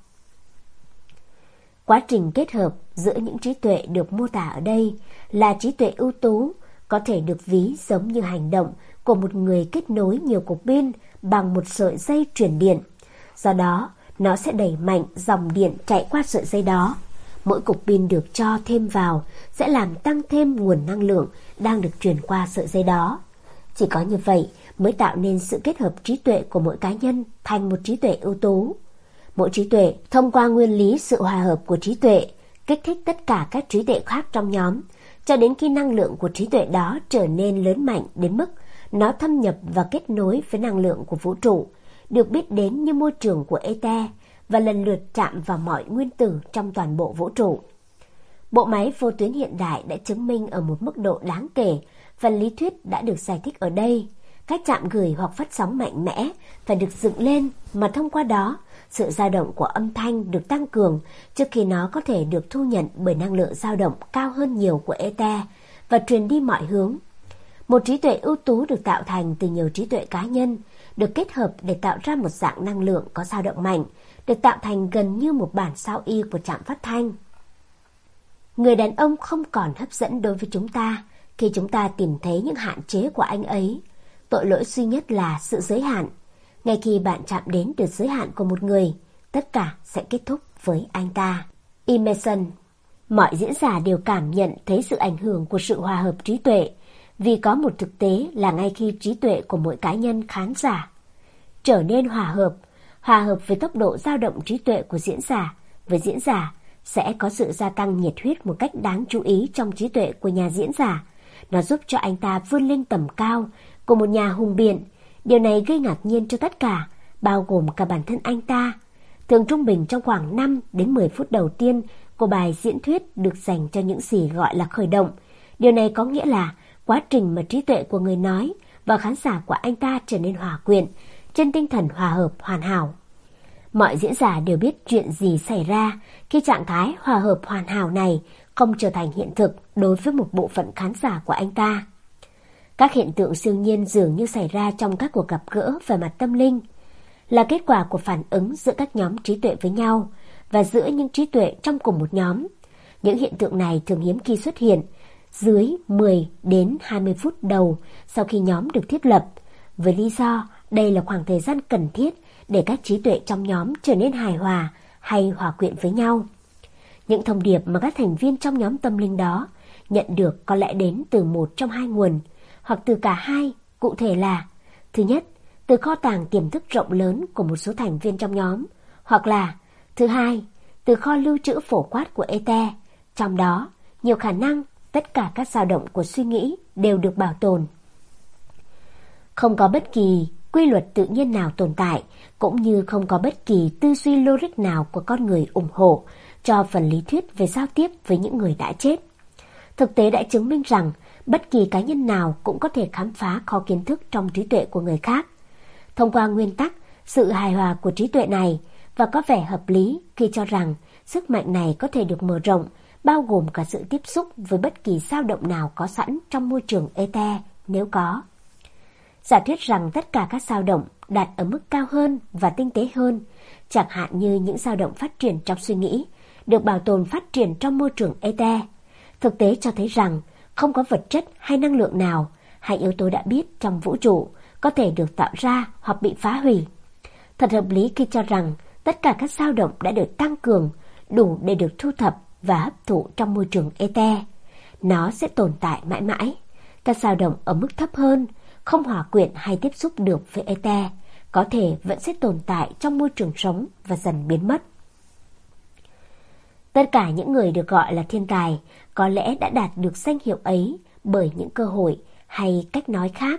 Quá trình kết hợp giữa những trí tuệ được mô tả ở đây là trí tuệ ưu tú, có thể được ví giống như hành động của một người kết nối nhiều cục pin bằng một sợi dây truyền điện. Do đó, nó sẽ đẩy mạnh dòng điện chạy qua sợi dây đó. Mỗi cục pin được cho thêm vào sẽ làm tăng thêm nguồn năng lượng đang được truyền qua sợi dây đó. Chỉ có như vậy mới tạo nên sự kết hợp trí tuệ của mỗi cá nhân thành một trí tuệ ưu tú. Mỗi trí tuệ thông qua nguyên lý sự hòa hợp của trí tuệ kích thích tất cả các trí tuệ khác trong nhóm, cho đến khi năng lượng của trí tuệ đó trở nên lớn mạnh đến mức nó thâm nhập và kết nối với năng lượng của vũ trụ, được biết đến như môi trường của ether, và lần lượt chạm vào mọi nguyên tử trong toàn bộ vũ trụ. Bộ máy vô tuyến hiện đại đã chứng minh ở một mức độ đáng kể, và lý thuyết đã được giải thích ở đây. Các trạm gửi hoặc phát sóng mạnh mẽ phải được dựng lên, mà thông qua đó, sự dao động của âm thanh được tăng cường trước khi nó có thể được thu nhận bởi năng lượng dao động cao hơn nhiều của ether và truyền đi mọi hướng. Một trí tuệ ưu tú được tạo thành từ nhiều trí tuệ cá nhân, được kết hợp để tạo ra một dạng năng lượng có dao động mạnh, được tạo thành gần như một bản sao y của trạm phát thanh. Người đàn ông không còn hấp dẫn đối với chúng ta khi chúng ta tìm thấy những hạn chế của anh ấy. Tội lỗi duy nhất là sự giới hạn. Ngay khi bạn chạm đến được giới hạn của một người, tất cả sẽ kết thúc với anh ta. Emerson. Mọi diễn giả đều cảm nhận thấy sự ảnh hưởng của sự hòa hợp trí tuệ, vì có một thực tế là ngay khi trí tuệ của mỗi cá nhân khán giả trở nên hòa hợp, hòa hợp với tốc độ dao động trí tuệ của diễn giả, với diễn giả sẽ có sự gia tăng nhiệt huyết một cách đáng chú ý trong trí tuệ của nhà diễn giả. Nó giúp cho anh ta vươn lên tầm cao của một nhà hùng biện. Điều này gây ngạc nhiên cho tất cả, bao gồm cả bản thân anh ta. Thường trung bình trong khoảng năm đến mười phút đầu tiên của bài diễn thuyết được dành cho những gì gọi là khởi động. Điều này có nghĩa là quá trình mà trí tuệ của người nói và khán giả của anh ta trở nên hòa quyện trên tinh thần hòa hợp hoàn hảo. Mọi diễn giả đều biết chuyện gì xảy ra khi trạng thái hòa hợp hoàn hảo này không trở thành hiện thực đối với một bộ phận khán giả của anh ta. Các hiện tượng siêu nhiên dường như xảy ra trong các cuộc gặp gỡ về mặt tâm linh, là kết quả của phản ứng giữa các nhóm trí tuệ với nhau và giữa những trí tuệ trong cùng một nhóm. Những hiện tượng này thường hiếm khi xuất hiện dưới mười đến hai mươi phút đầu sau khi nhóm được thiết lập, với lý do đây là khoảng thời gian cần thiết để các trí tuệ trong nhóm trở nên hài hòa hay hòa quyện với nhau. Những thông điệp mà các thành viên trong nhóm tâm linh đó nhận được có lẽ đến từ một trong hai nguồn, hoặc từ cả hai, cụ thể là: thứ nhất, từ kho tàng tiềm thức rộng lớn của một số thành viên trong nhóm, hoặc là thứ hai, từ kho lưu trữ phổ quát của Ether. Trong đó, nhiều khả năng tất cả các dao động của suy nghĩ đều được bảo tồn. Không có bất kỳ quy luật tự nhiên nào tồn tại, cũng như không có bất kỳ tư duy logic nào của con người ủng hộ cho phần lý thuyết về giao tiếp với những người đã chết. Thực tế đã chứng minh rằng bất kỳ cá nhân nào cũng có thể khám phá kho kiến thức trong trí tuệ của người khác. Thông qua nguyên tắc sự hài hòa của trí tuệ này, và có vẻ hợp lý khi cho rằng sức mạnh này có thể được mở rộng, bao gồm cả sự tiếp xúc với bất kỳ dao động nào có sẵn trong môi trường Ether nếu có. Giả thuyết rằng tất cả các dao động đạt ở mức cao hơn và tinh tế hơn, chẳng hạn như những dao động phát triển trong suy nghĩ, được bảo tồn phát triển trong môi trường Ether. Thực tế cho thấy rằng không có vật chất hay năng lượng nào, hay yếu tố đã biết trong vũ trụ, có thể được tạo ra hoặc bị phá hủy. Thật hợp lý khi cho rằng tất cả các dao động đã được tăng cường, đủ để được thu thập và hấp thụ trong môi trường Ether. Nó sẽ tồn tại mãi mãi. Các dao động ở mức thấp hơn, không hòa quyện hay tiếp xúc được với Ether, có thể vẫn sẽ tồn tại trong môi trường sống và dần biến mất. Tất cả những người được gọi là thiên tài có lẽ đã đạt được danh hiệu ấy bởi những cơ hội, hay cách nói khác.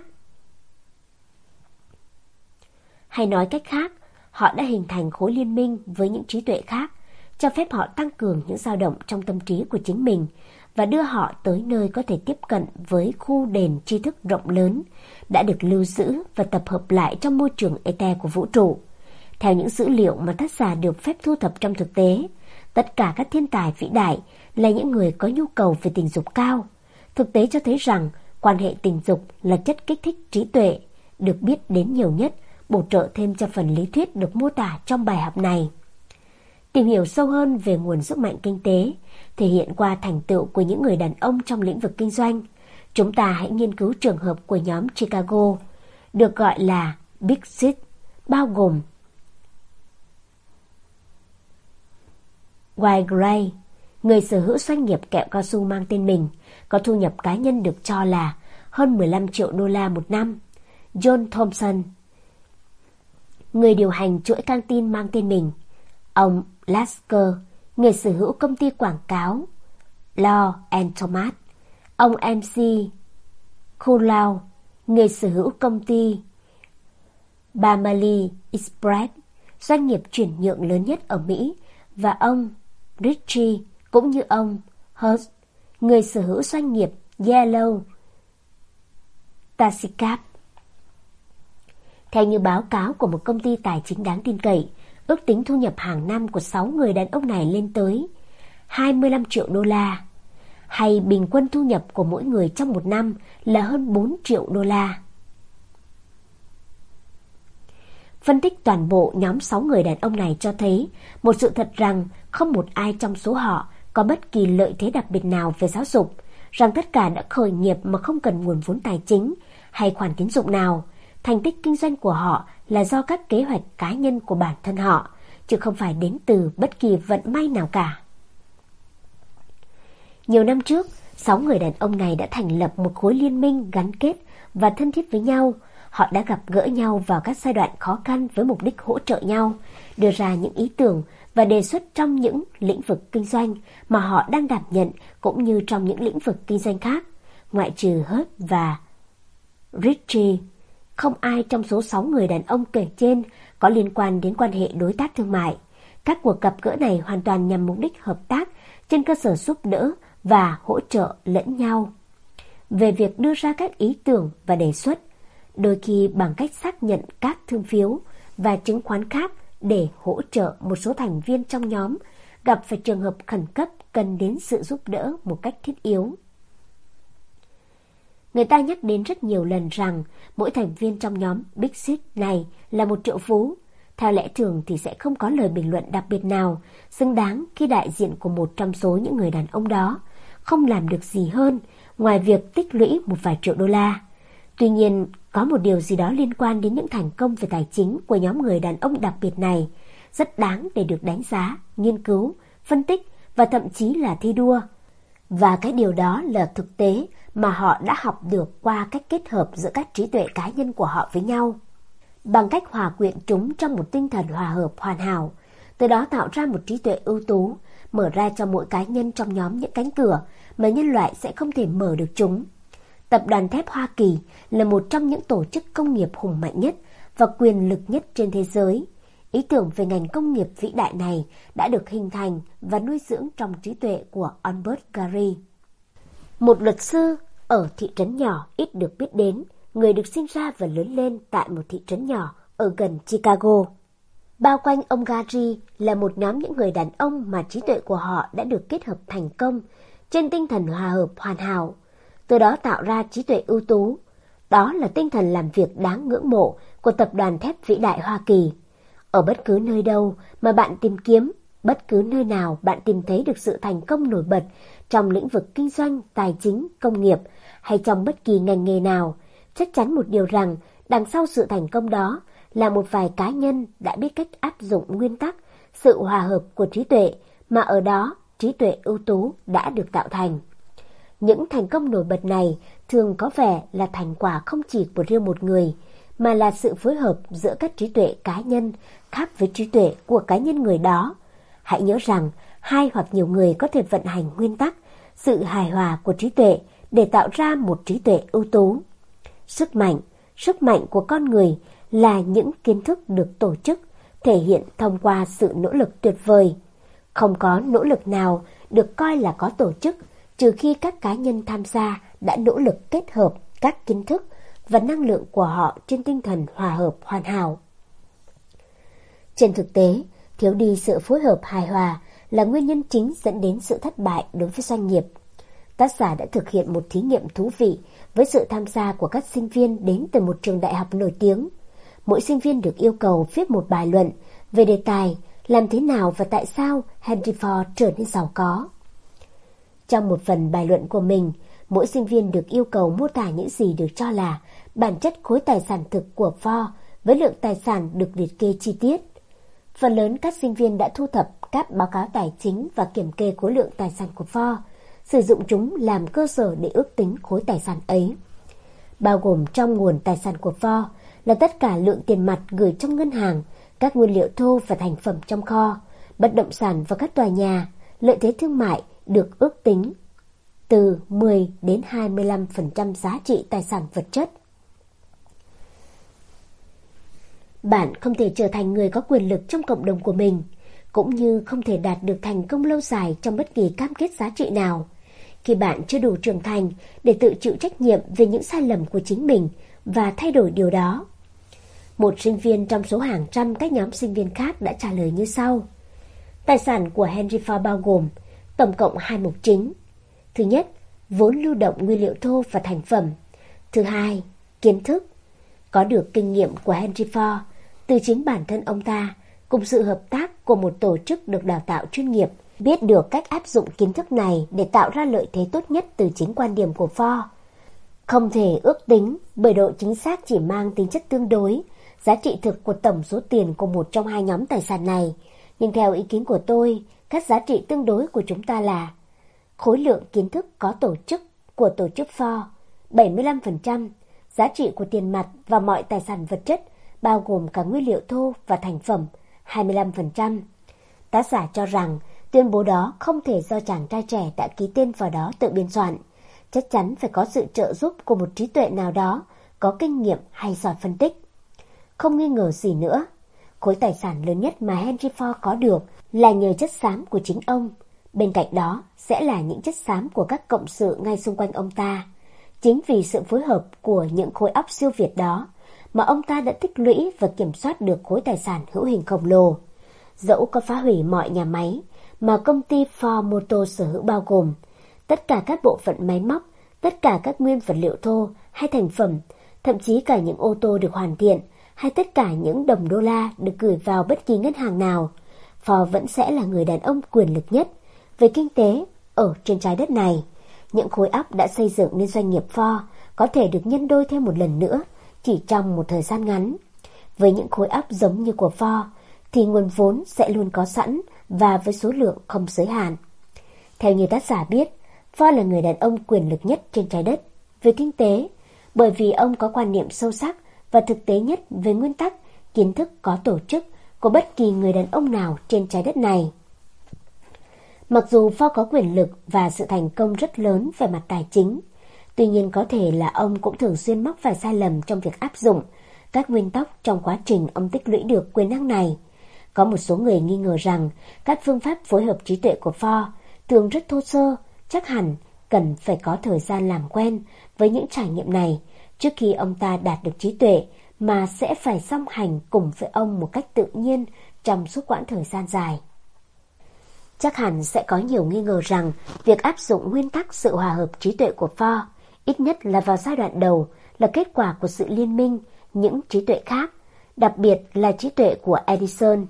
Hay nói cách khác, họ đã hình thành khối liên minh với những trí tuệ khác, cho phép họ tăng cường những dao động trong tâm trí của chính mình và đưa họ tới nơi có thể tiếp cận với khu đền tri thức rộng lớn đã được lưu giữ và tập hợp lại trong môi trường Ether của vũ trụ. Theo những dữ liệu mà tác giả được phép thu thập trong thực tế, tất cả các thiên tài vĩ đại là những người có nhu cầu về tình dục cao. Thực tế cho thấy rằng quan hệ tình dục là chất kích thích trí tuệ, được biết đến nhiều nhất, bổ trợ thêm cho phần lý thuyết được mô tả trong bài học này. Tìm hiểu sâu hơn về nguồn sức mạnh kinh tế, thể hiện qua thành tựu của những người đàn ông trong lĩnh vực kinh doanh, chúng ta hãy nghiên cứu trường hợp của nhóm Chicago, được gọi là Big Six, bao gồm Wayne Gray, người sở hữu doanh nghiệp kẹo cao su mang tên mình, có thu nhập cá nhân được cho là hơn mười lăm triệu đô la một năm. John Thompson, người điều hành chuỗi căng tin mang tên mình. Ông Lasker, người sở hữu công ty quảng cáo Law and Thomas. Ông em xê Kulau, người sở hữu công ty Bamali Express, doanh nghiệp chuyển nhượng lớn nhất ở Mỹ, và ông Ritchie cũng như ông Hurst, người sở hữu doanh nghiệp Yellow Taxicab. Theo như báo cáo của một công ty tài chính đáng tin cậy, ước tính thu nhập hàng năm của sáu người đàn ông này lên tới hai mươi lăm triệu đô la, hay bình quân thu nhập của mỗi người trong một năm là hơn bốn triệu đô la. Phân tích toàn bộ nhóm sáu người đàn ông này cho thấy một sự thật rằng không một ai trong số họ có bất kỳ lợi thế đặc biệt nào về giáo dục, rằng tất cả đã khởi nghiệp mà không cần nguồn vốn tài chính hay khoản tín dụng nào. Thành tích kinh doanh của họ là do các kế hoạch cá nhân của bản thân họ, chứ không phải đến từ bất kỳ vận may nào cả. Nhiều năm trước, sáu người đàn ông này đã thành lập một khối liên minh gắn kết và thân thiết với nhau. Họ đã gặp gỡ nhau vào các giai đoạn khó khăn với mục đích hỗ trợ nhau, đưa ra những ý tưởng và đề xuất trong những lĩnh vực kinh doanh mà họ đang đảm nhận, cũng như trong những lĩnh vực kinh doanh khác. Ngoại trừ Hurt và Ritchie, không ai trong số sáu người đàn ông kể trên có liên quan đến quan hệ đối tác thương mại. Các cuộc gặp gỡ này hoàn toàn nhằm mục đích hợp tác trên cơ sở giúp đỡ và hỗ trợ lẫn nhau về việc đưa ra các ý tưởng và đề xuất, đôi khi bằng cách xác nhận các thương phiếu và chứng khoán khác để hỗ trợ một số thành viên trong nhóm gặp phải trường hợp khẩn cấp cần đến sự giúp đỡ một cách thiết yếu. Người ta nhắc đến rất nhiều lần rằng mỗi thành viên trong nhóm Big Six này là một triệu phú. Theo lẽ thường thì sẽ không có lời bình luận đặc biệt nào xứng đáng khi đại diện của một trong số những người đàn ông đó không làm được gì hơn ngoài việc tích lũy một vài triệu đô la. Tuy nhiên, có một điều gì đó liên quan đến những thành công về tài chính của nhóm người đàn ông đặc biệt này rất đáng để được đánh giá, nghiên cứu, phân tích và thậm chí là thi đua. Và cái điều đó là thực tế mà họ đã học được qua cách kết hợp giữa các trí tuệ cá nhân của họ với nhau. Bằng cách hòa quyện chúng trong một tinh thần hòa hợp hoàn hảo, từ đó tạo ra một trí tuệ ưu tú, mở ra cho mỗi cá nhân trong nhóm những cánh cửa mà nhân loại sẽ không thể mở được chúng. Tập đoàn thép Hoa Kỳ là một trong những tổ chức công nghiệp hùng mạnh nhất và quyền lực nhất trên thế giới. Ý tưởng về ngành công nghiệp vĩ đại này đã được hình thành và nuôi dưỡng trong trí tuệ của Albert Gary. Một luật sư ở thị trấn nhỏ ít được biết đến, người được sinh ra và lớn lên tại một thị trấn nhỏ ở gần Chicago. Bao quanh ông Gary là một nhóm những người đàn ông mà trí tuệ của họ đã được kết hợp thành công trên tinh thần hòa hợp hoàn hảo, từ đó tạo ra trí tuệ ưu tú. Đó là tinh thần làm việc đáng ngưỡng mộ của tập đoàn thép vĩ đại Hoa Kỳ. Ở bất cứ nơi đâu mà bạn tìm kiếm, bất cứ nơi nào bạn tìm thấy được sự thành công nổi bật trong lĩnh vực kinh doanh, tài chính, công nghiệp hay trong bất kỳ ngành nghề nào, chắc chắn một điều rằng đằng sau sự thành công đó là một vài cá nhân đã biết cách áp dụng nguyên tắc sự hòa hợp của trí tuệ, mà ở đó trí tuệ ưu tú đã được tạo thành. Những thành công nổi bật này thường có vẻ là thành quả không chỉ của riêng một người, mà là sự phối hợp giữa các trí tuệ cá nhân khác với trí tuệ của cá nhân người đó. Hãy nhớ rằng hai hoặc nhiều người có thể vận hành nguyên tắc sự hài hòa của trí tuệ để tạo ra một trí tuệ ưu tú. Sức mạnh, sức mạnh của con người là những kiến thức được tổ chức, thể hiện thông qua sự nỗ lực tuyệt vời. Không có nỗ lực nào được coi là có tổ chức, trừ khi các cá nhân tham gia đã nỗ lực kết hợp các kiến thức và năng lượng của họ trên tinh thần hòa hợp hoàn hảo. Trên thực tế, thiếu đi sự phối hợp hài hòa là nguyên nhân chính dẫn đến sự thất bại đối với doanh nghiệp. Tác giả đã thực hiện một thí nghiệm thú vị với sự tham gia của các sinh viên đến từ một trường đại học nổi tiếng. Mỗi sinh viên được yêu cầu viết một bài luận về đề tài làm thế nào và tại sao Henry Ford trở nên giàu có. Trong một phần bài luận của mình, mỗi sinh viên được yêu cầu mô tả những gì được cho là bản chất khối tài sản thực của Ford với lượng tài sản được liệt kê chi tiết. Phần lớn các sinh viên đã thu thập các báo cáo tài chính và kiểm kê khối lượng tài sản của Ford, sử dụng chúng làm cơ sở để ước tính khối tài sản ấy. Bao gồm trong nguồn tài sản của Ford là tất cả lượng tiền mặt gửi trong ngân hàng, các nguyên liệu thô và thành phẩm trong kho, bất động sản và các tòa nhà, lợi thế thương mại được ước tính từ mười đến hai mươi lăm phần trăm giá trị tài sản vật chất. Bạn không thể trở thành người có quyền lực trong cộng đồng của mình, cũng như không thể đạt được thành công lâu dài trong bất kỳ cam kết giá trị nào, khi bạn chưa đủ trưởng thành để tự chịu trách nhiệm về những sai lầm của chính mình và thay đổi điều đó. Một sinh viên trong số hàng trăm các nhóm sinh viên khác đã trả lời như sau. Tài sản của Henry Ford bao gồm tổng cộng hai mục chính. Thứ nhất, vốn lưu động nguyên liệu thô và thành phẩm. Thứ hai, kiến thức. Có được kinh nghiệm của Henry Ford từ chính bản thân ông ta, cùng sự hợp tác của một tổ chức được đào tạo chuyên nghiệp, biết được cách áp dụng kiến thức này để tạo ra lợi thế tốt nhất từ chính quan điểm của Ford. Không thể ước tính bởi độ chính xác chỉ mang tính chất tương đối giá trị thực của tổng số tiền của một trong hai nhóm tài sản này, nhưng theo ý kiến của tôi, các giá trị tương đối của chúng ta là khối lượng kiến thức có tổ chức của tổ chức Ford bảy mươi lăm phần trăm, giá trị của tiền mặt và mọi tài sản vật chất bao gồm cả nguyên liệu thô và thành phẩm hai mươi lăm phần trăm. Tác giả cho rằng tuyên bố đó không thể do chàng trai trẻ đã ký tên vào đó tự biên soạn, chắc chắn phải có sự trợ giúp của một trí tuệ nào đó có kinh nghiệm hay giỏi phân tích. Không nghi ngờ gì nữa, khối tài sản lớn nhất mà Henry Ford có được là nhờ chất xám của chính ông. Bên cạnh đó sẽ là những chất xám của các cộng sự ngay xung quanh ông ta. Chính vì sự phối hợp của những khối óc siêu việt đó mà ông ta đã tích lũy và kiểm soát được khối tài sản hữu hình khổng lồ. Dẫu có phá hủy mọi nhà máy mà công ty Ford Motor sở hữu bao gồm tất cả các bộ phận máy móc, tất cả các nguyên vật liệu thô hay thành phẩm, thậm chí cả những ô tô được hoàn thiện, hay tất cả những đồng đô la được gửi vào bất kỳ ngân hàng nào, Ford vẫn sẽ là người đàn ông quyền lực nhất về kinh tế ở trên trái đất này. Những khối óc đã xây dựng nên doanh nghiệp Ford có thể được nhân đôi thêm một lần nữa chỉ trong một thời gian ngắn. Với những khối óc giống như của Ford thì nguồn vốn sẽ luôn có sẵn và với số lượng không giới hạn. Theo như tác giả biết, Ford là người đàn ông quyền lực nhất trên trái đất về kinh tế, bởi vì ông có quan niệm sâu sắc và thực tế nhất về nguyên tắc, kiến thức có tổ chức của bất kỳ người đàn ông nào trên trái đất này. Mặc dù Ford có quyền lực và sự thành công rất lớn về mặt tài chính, tuy nhiên có thể là ông cũng thường xuyên mắc phải sai lầm trong việc áp dụng các nguyên tắc trong quá trình ông tích lũy được quyền năng này. Có một số người nghi ngờ rằng các phương pháp phối hợp trí tuệ của Ford thường rất thô sơ, chắc hẳn cần phải có thời gian làm quen với những trải nghiệm này trước khi ông ta đạt được trí tuệ mà sẽ phải song hành cùng với ông một cách tự nhiên trong suốt quãng thời gian dài. Chắc hẳn sẽ có nhiều nghi ngờ rằng việc áp dụng nguyên tắc sự hòa hợp trí tuệ của Ford, ít nhất là vào giai đoạn đầu, là kết quả của sự liên minh những trí tuệ khác, đặc biệt là trí tuệ của Edison.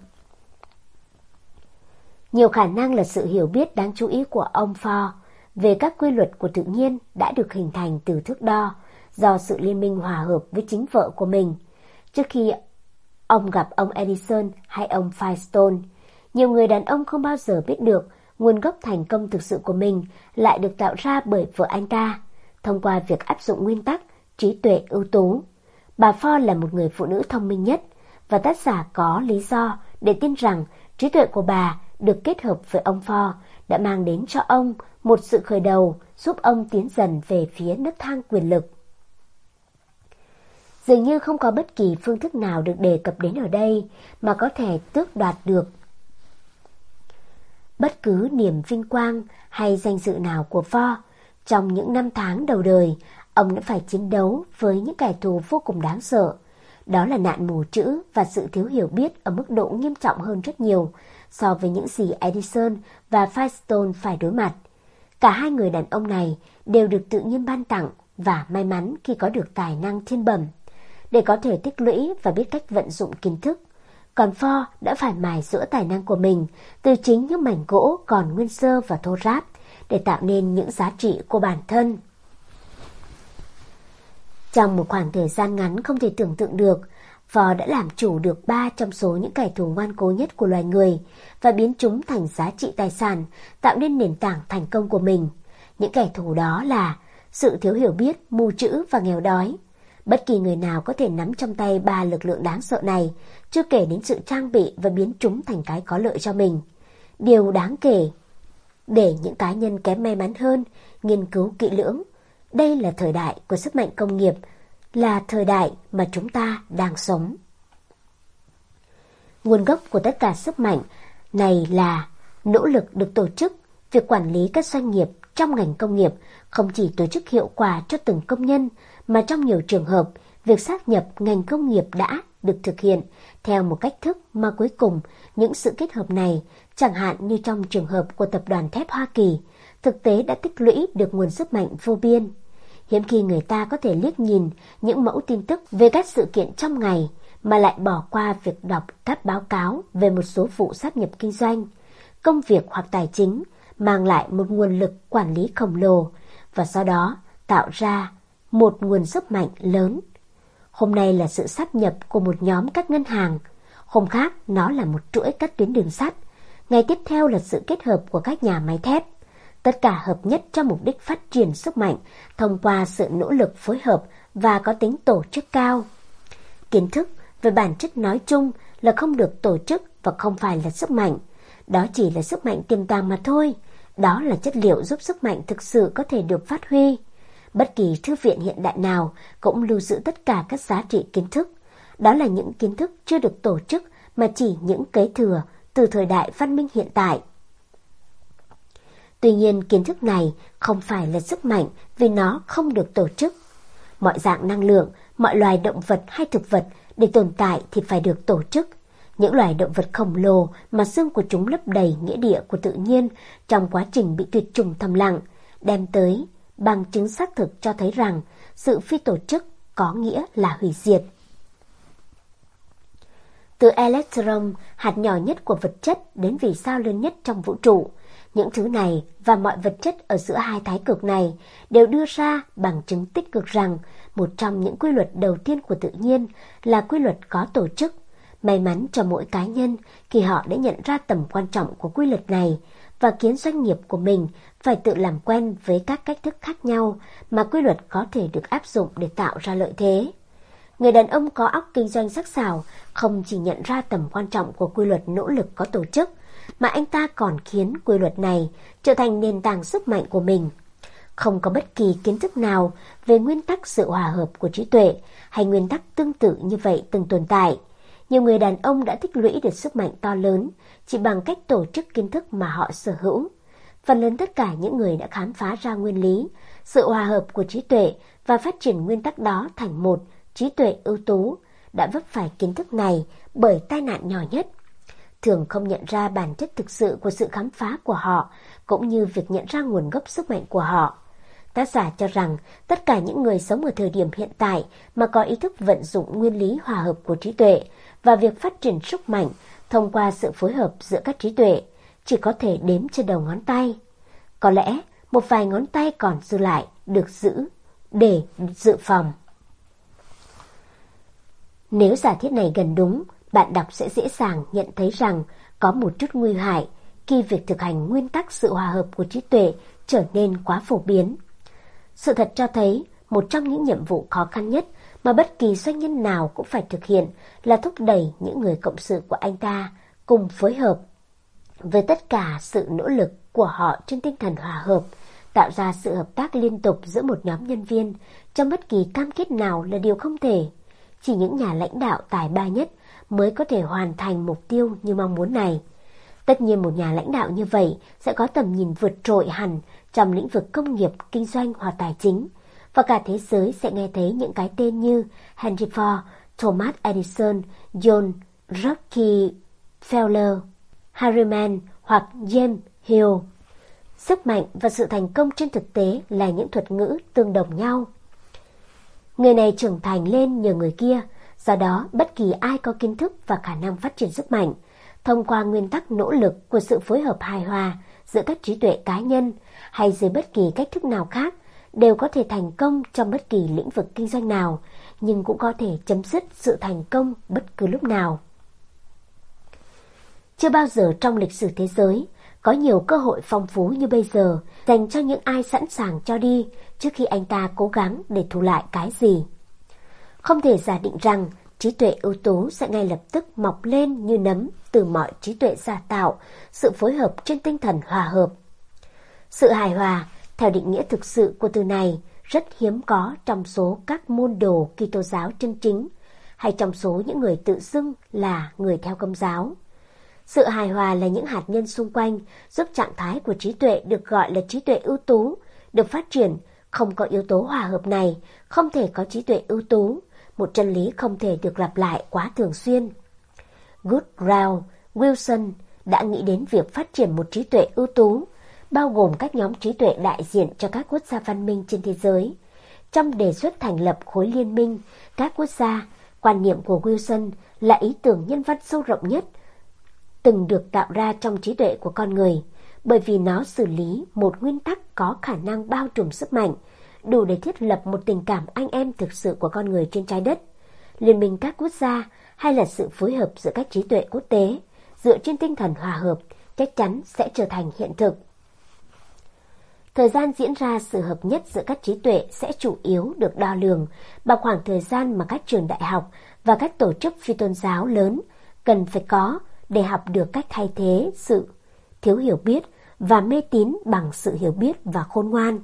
Nhiều khả năng là sự hiểu biết đáng chú ý của ông Ford về các quy luật của tự nhiên đã được hình thành từ thước đo do sự liên minh hòa hợp với chính vợ của mình. Trước khi ông gặp ông Edison hay ông Firestone, nhiều người đàn ông không bao giờ biết được nguồn gốc thành công thực sự của mình lại được tạo ra bởi vợ anh ta, thông qua việc áp dụng nguyên tắc trí tuệ ưu tú. Bà Ford là một người phụ nữ thông minh nhất, và tác giả có lý do để tin rằng trí tuệ của bà được kết hợp với ông Ford đã mang đến cho ông một sự khởi đầu giúp ông tiến dần về phía nấc thang quyền lực. Dường như không có bất kỳ phương thức nào được đề cập đến ở đây mà có thể tước đoạt được bất cứ niềm vinh quang hay danh dự nào của Ford. Trong những năm tháng đầu đời, ông đã phải chiến đấu với những kẻ thù vô cùng đáng sợ. Đó là nạn mù chữ và sự thiếu hiểu biết ở mức độ nghiêm trọng hơn rất nhiều so với những gì Edison và Firestone phải đối mặt. Cả hai người đàn ông này đều được tự nhiên ban tặng và may mắn khi có được tài năng thiên bẩm để có thể tích lũy và biết cách vận dụng kiến thức. Còn Ford đã phải mài giũa tài năng của mình từ chính những mảnh gỗ còn nguyên sơ và thô ráp để tạo nên những giá trị của bản thân. Trong một khoảng thời gian ngắn không thể tưởng tượng được, Ford đã làm chủ được ba trong số những kẻ thù ngoan cố nhất của loài người và biến chúng thành giá trị tài sản, tạo nên nền tảng thành công của mình. Những kẻ thù đó là sự thiếu hiểu biết, mù chữ và nghèo đói. Bất kỳ người nào có thể nắm trong tay ba lực lượng đáng sợ này, chưa kể đến sự trang bị và biến chúng thành cái có lợi cho mình. Điều đáng kể để những cá nhân kém may mắn hơn nghiên cứu kỹ lưỡng. Đây là thời đại của sức mạnh công nghiệp, là thời đại mà chúng ta đang sống. Nguồn gốc của tất cả sức mạnh này là nỗ lực được tổ chức. Việc quản lý các doanh nghiệp trong ngành công nghiệp không chỉ tổ chức hiệu quả cho từng công nhân, mà trong nhiều trường hợp, việc sát nhập ngành công nghiệp đã được thực hiện theo một cách thức mà cuối cùng những sự kết hợp này, chẳng hạn như trong trường hợp của Tập đoàn Thép Hoa Kỳ, thực tế đã tích lũy được nguồn sức mạnh vô biên. Hiếm khi người ta có thể liếc nhìn những mẫu tin tức về các sự kiện trong ngày mà lại bỏ qua việc đọc các báo cáo về một số vụ sát nhập kinh doanh, công việc hoặc tài chính, mang lại một nguồn lực quản lý khổng lồ và sau đó tạo ra một nguồn sức mạnh lớn. Hôm nay là sự sáp nhập của một nhóm các ngân hàng, hôm khác nó là một chuỗi các tuyến đường sắt, ngày tiếp theo là sự kết hợp của các nhà máy thép. Tất cả hợp nhất cho mục đích phát triển sức mạnh thông qua sự nỗ lực phối hợp và có tính tổ chức cao. Kiến thức về bản chất nói chung là không được tổ chức và không phải là sức mạnh. Đó chỉ là sức mạnh tiềm tàng mà thôi. Đó là chất liệu giúp sức mạnh thực sự có thể được phát huy. Bất kỳ thư viện hiện đại nào cũng lưu giữ tất cả các giá trị kiến thức. Đó là những kiến thức chưa được tổ chức mà chỉ những kế thừa từ thời đại văn minh hiện tại. Tuy nhiên, kiến thức này không phải là sức mạnh vì nó không được tổ chức. Mọi dạng năng lượng, mọi loài động vật hay thực vật để tồn tại thì phải được tổ chức. Những loài động vật khổng lồ mà xương của chúng lấp đầy nghĩa địa của tự nhiên trong quá trình bị tuyệt chủng thầm lặng, đem tới bằng chứng xác thực cho thấy rằng sự phi tổ chức có nghĩa là hủy diệt. Từ electron, hạt nhỏ nhất của vật chất, đến vì sao lớn nhất trong vũ trụ, những thứ này và mọi vật chất ở giữa hai thái cực này đều đưa ra bằng chứng tích cực rằng một trong những quy luật đầu tiên của tự nhiên là quy luật có tổ chức. May mắn cho mỗi cá nhân khi họ đã nhận ra tầm quan trọng của quy luật này và khiến doanh nghiệp của mình phải tự làm quen với các cách thức khác nhau mà quy luật có thể được áp dụng để tạo ra lợi thế. Người đàn ông có óc kinh doanh sắc sảo không chỉ nhận ra tầm quan trọng của quy luật nỗ lực có tổ chức, mà anh ta còn khiến quy luật này trở thành nền tảng sức mạnh của mình. Không có bất kỳ kiến thức nào về nguyên tắc sự hòa hợp của trí tuệ hay nguyên tắc tương tự như vậy từng tồn tại. Nhiều người đàn ông đã tích lũy được sức mạnh to lớn chỉ bằng cách tổ chức kiến thức mà họ sở hữu. Phần lớn tất cả những người đã khám phá ra nguyên lý, sự hòa hợp của trí tuệ và phát triển nguyên tắc đó thành một trí tuệ ưu tú đã vấp phải kiến thức này bởi tai nạn nhỏ nhất. Thường không nhận ra bản chất thực sự của sự khám phá của họ, cũng như việc nhận ra nguồn gốc sức mạnh của họ. Tác giả cho rằng tất cả những người sống ở thời điểm hiện tại mà có ý thức vận dụng nguyên lý hòa hợp của trí tuệ và việc phát triển sức mạnh thông qua sự phối hợp giữa các trí tuệ chỉ có thể đếm trên đầu ngón tay. Có lẽ một vài ngón tay còn dư lại được giữ để dự phòng. Nếu giả thiết này gần đúng, bạn đọc sẽ dễ dàng nhận thấy rằng có một chút nguy hại khi việc thực hành nguyên tắc sự hòa hợp của trí tuệ trở nên quá phổ biến. Sự thật cho thấy một trong những nhiệm vụ khó khăn nhất mà bất kỳ doanh nhân nào cũng phải thực hiện là thúc đẩy những người cộng sự của anh ta cùng phối hợp với tất cả sự nỗ lực của họ trên tinh thần hòa hợp, tạo ra sự hợp tác liên tục giữa một nhóm nhân viên trong bất kỳ cam kết nào là điều không thể. Chỉ những nhà lãnh đạo tài ba nhất mới có thể hoàn thành mục tiêu như mong muốn này. Tất nhiên một nhà lãnh đạo như vậy sẽ có tầm nhìn vượt trội hẳn trong lĩnh vực công nghiệp, kinh doanh hoặc tài chính, và cả thế giới sẽ nghe thấy những cái tên như Henry Ford, Thomas Edison, John Rockefeller, Harriman hoặc James Hill. Sức mạnh và sự thành công trên thực tế là những thuật ngữ tương đồng nhau. Người này trưởng thành lên nhờ người kia, do đó bất kỳ ai có kiến thức và khả năng phát triển sức mạnh thông qua nguyên tắc nỗ lực của sự phối hợp hài hòa giữa các trí tuệ cá nhân hay dưới bất kỳ cách thức nào khác đều có thể thành công trong bất kỳ lĩnh vực kinh doanh nào, nhưng cũng có thể chấm dứt sự thành công bất cứ lúc nào. Chưa bao giờ trong lịch sử thế giới có nhiều cơ hội phong phú như bây giờ dành cho những ai sẵn sàng cho đi trước khi anh ta cố gắng để thu lại cái gì. Không thể giả định rằng trí tuệ ưu tú sẽ ngay lập tức mọc lên như nấm từ mọi trí tuệ giả tạo, sự phối hợp trên tinh thần hòa hợp. Sự hài hòa, theo định nghĩa thực sự của từ này, rất hiếm có trong số các môn đồ Kitô giáo chân chính, hay trong số những người tự xưng là người theo Công giáo. Sự hài hòa là những hạt nhân xung quanh giúp trạng thái của trí tuệ được gọi là trí tuệ ưu tú được phát triển. Không có yếu tố hòa hợp này, không thể có trí tuệ ưu tú, một chân lý không thể được lặp lại quá thường xuyên. Woodrow Wilson đã nghĩ đến việc phát triển một trí tuệ ưu tú, bao gồm các nhóm trí tuệ đại diện cho các quốc gia văn minh trên thế giới. Trong đề xuất thành lập khối liên minh các quốc gia, quan niệm của Wilson là ý tưởng nhân văn sâu rộng nhất từng được tạo ra trong trí tuệ của con người, bởi vì nó xử lý một nguyên tắc có khả năng bao trùm sức mạnh, đủ để thiết lập một tình cảm anh em thực sự của con người trên trái đất. Liên minh các quốc gia hay là sự phối hợp giữa các trí tuệ quốc tế dựa trên tinh thần hòa hợp chắc chắn sẽ trở thành hiện thực. Thời gian diễn ra sự hợp nhất giữa các trí tuệ sẽ chủ yếu được đo lường bằng khoảng thời gian mà các trường đại học và các tổ chức phi tôn giáo lớn cần phải có để học được cách thay thế sự thiếu hiểu biết và mê tín bằng sự hiểu biết và khôn ngoan.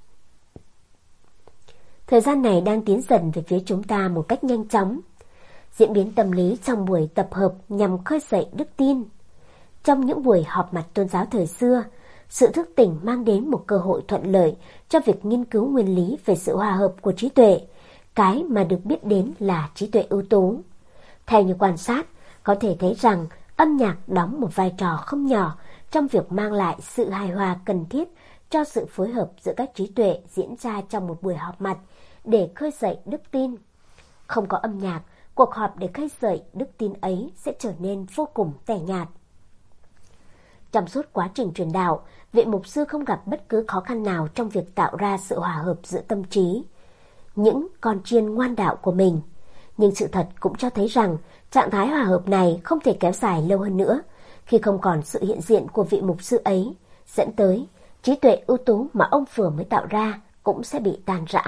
Thời gian này đang tiến dần về phía chúng ta một cách nhanh chóng. Diễn biến tâm lý trong buổi tập hợp nhằm khơi dậy đức tin. Trong những buổi họp mặt tôn giáo thời xưa, sự thức tỉnh mang đến một cơ hội thuận lợi cho việc nghiên cứu nguyên lý về sự hòa hợp của trí tuệ, cái mà được biết đến là trí tuệ ưu tú. Theo như quan sát, có thể thấy rằng âm nhạc đóng một vai trò không nhỏ trong việc mang lại sự hài hòa cần thiết cho sự phối hợp giữa các trí tuệ diễn ra trong một buổi họp mặt để khơi dậy đức tin. Không có âm nhạc, cuộc họp để khơi dậy đức tin ấy sẽ trở nên vô cùng tẻ nhạt. Trong suốt quá trình truyền đạo, vị mục sư không gặp bất cứ khó khăn nào trong việc tạo ra sự hòa hợp giữa tâm trí, những con chiên ngoan đạo của mình. Nhưng sự thật cũng cho thấy rằng trạng thái hòa hợp này không thể kéo dài lâu hơn nữa. Khi không còn sự hiện diện của vị mục sư ấy, dẫn tới trí tuệ ưu tú mà ông vừa mới tạo ra cũng sẽ bị tan rã.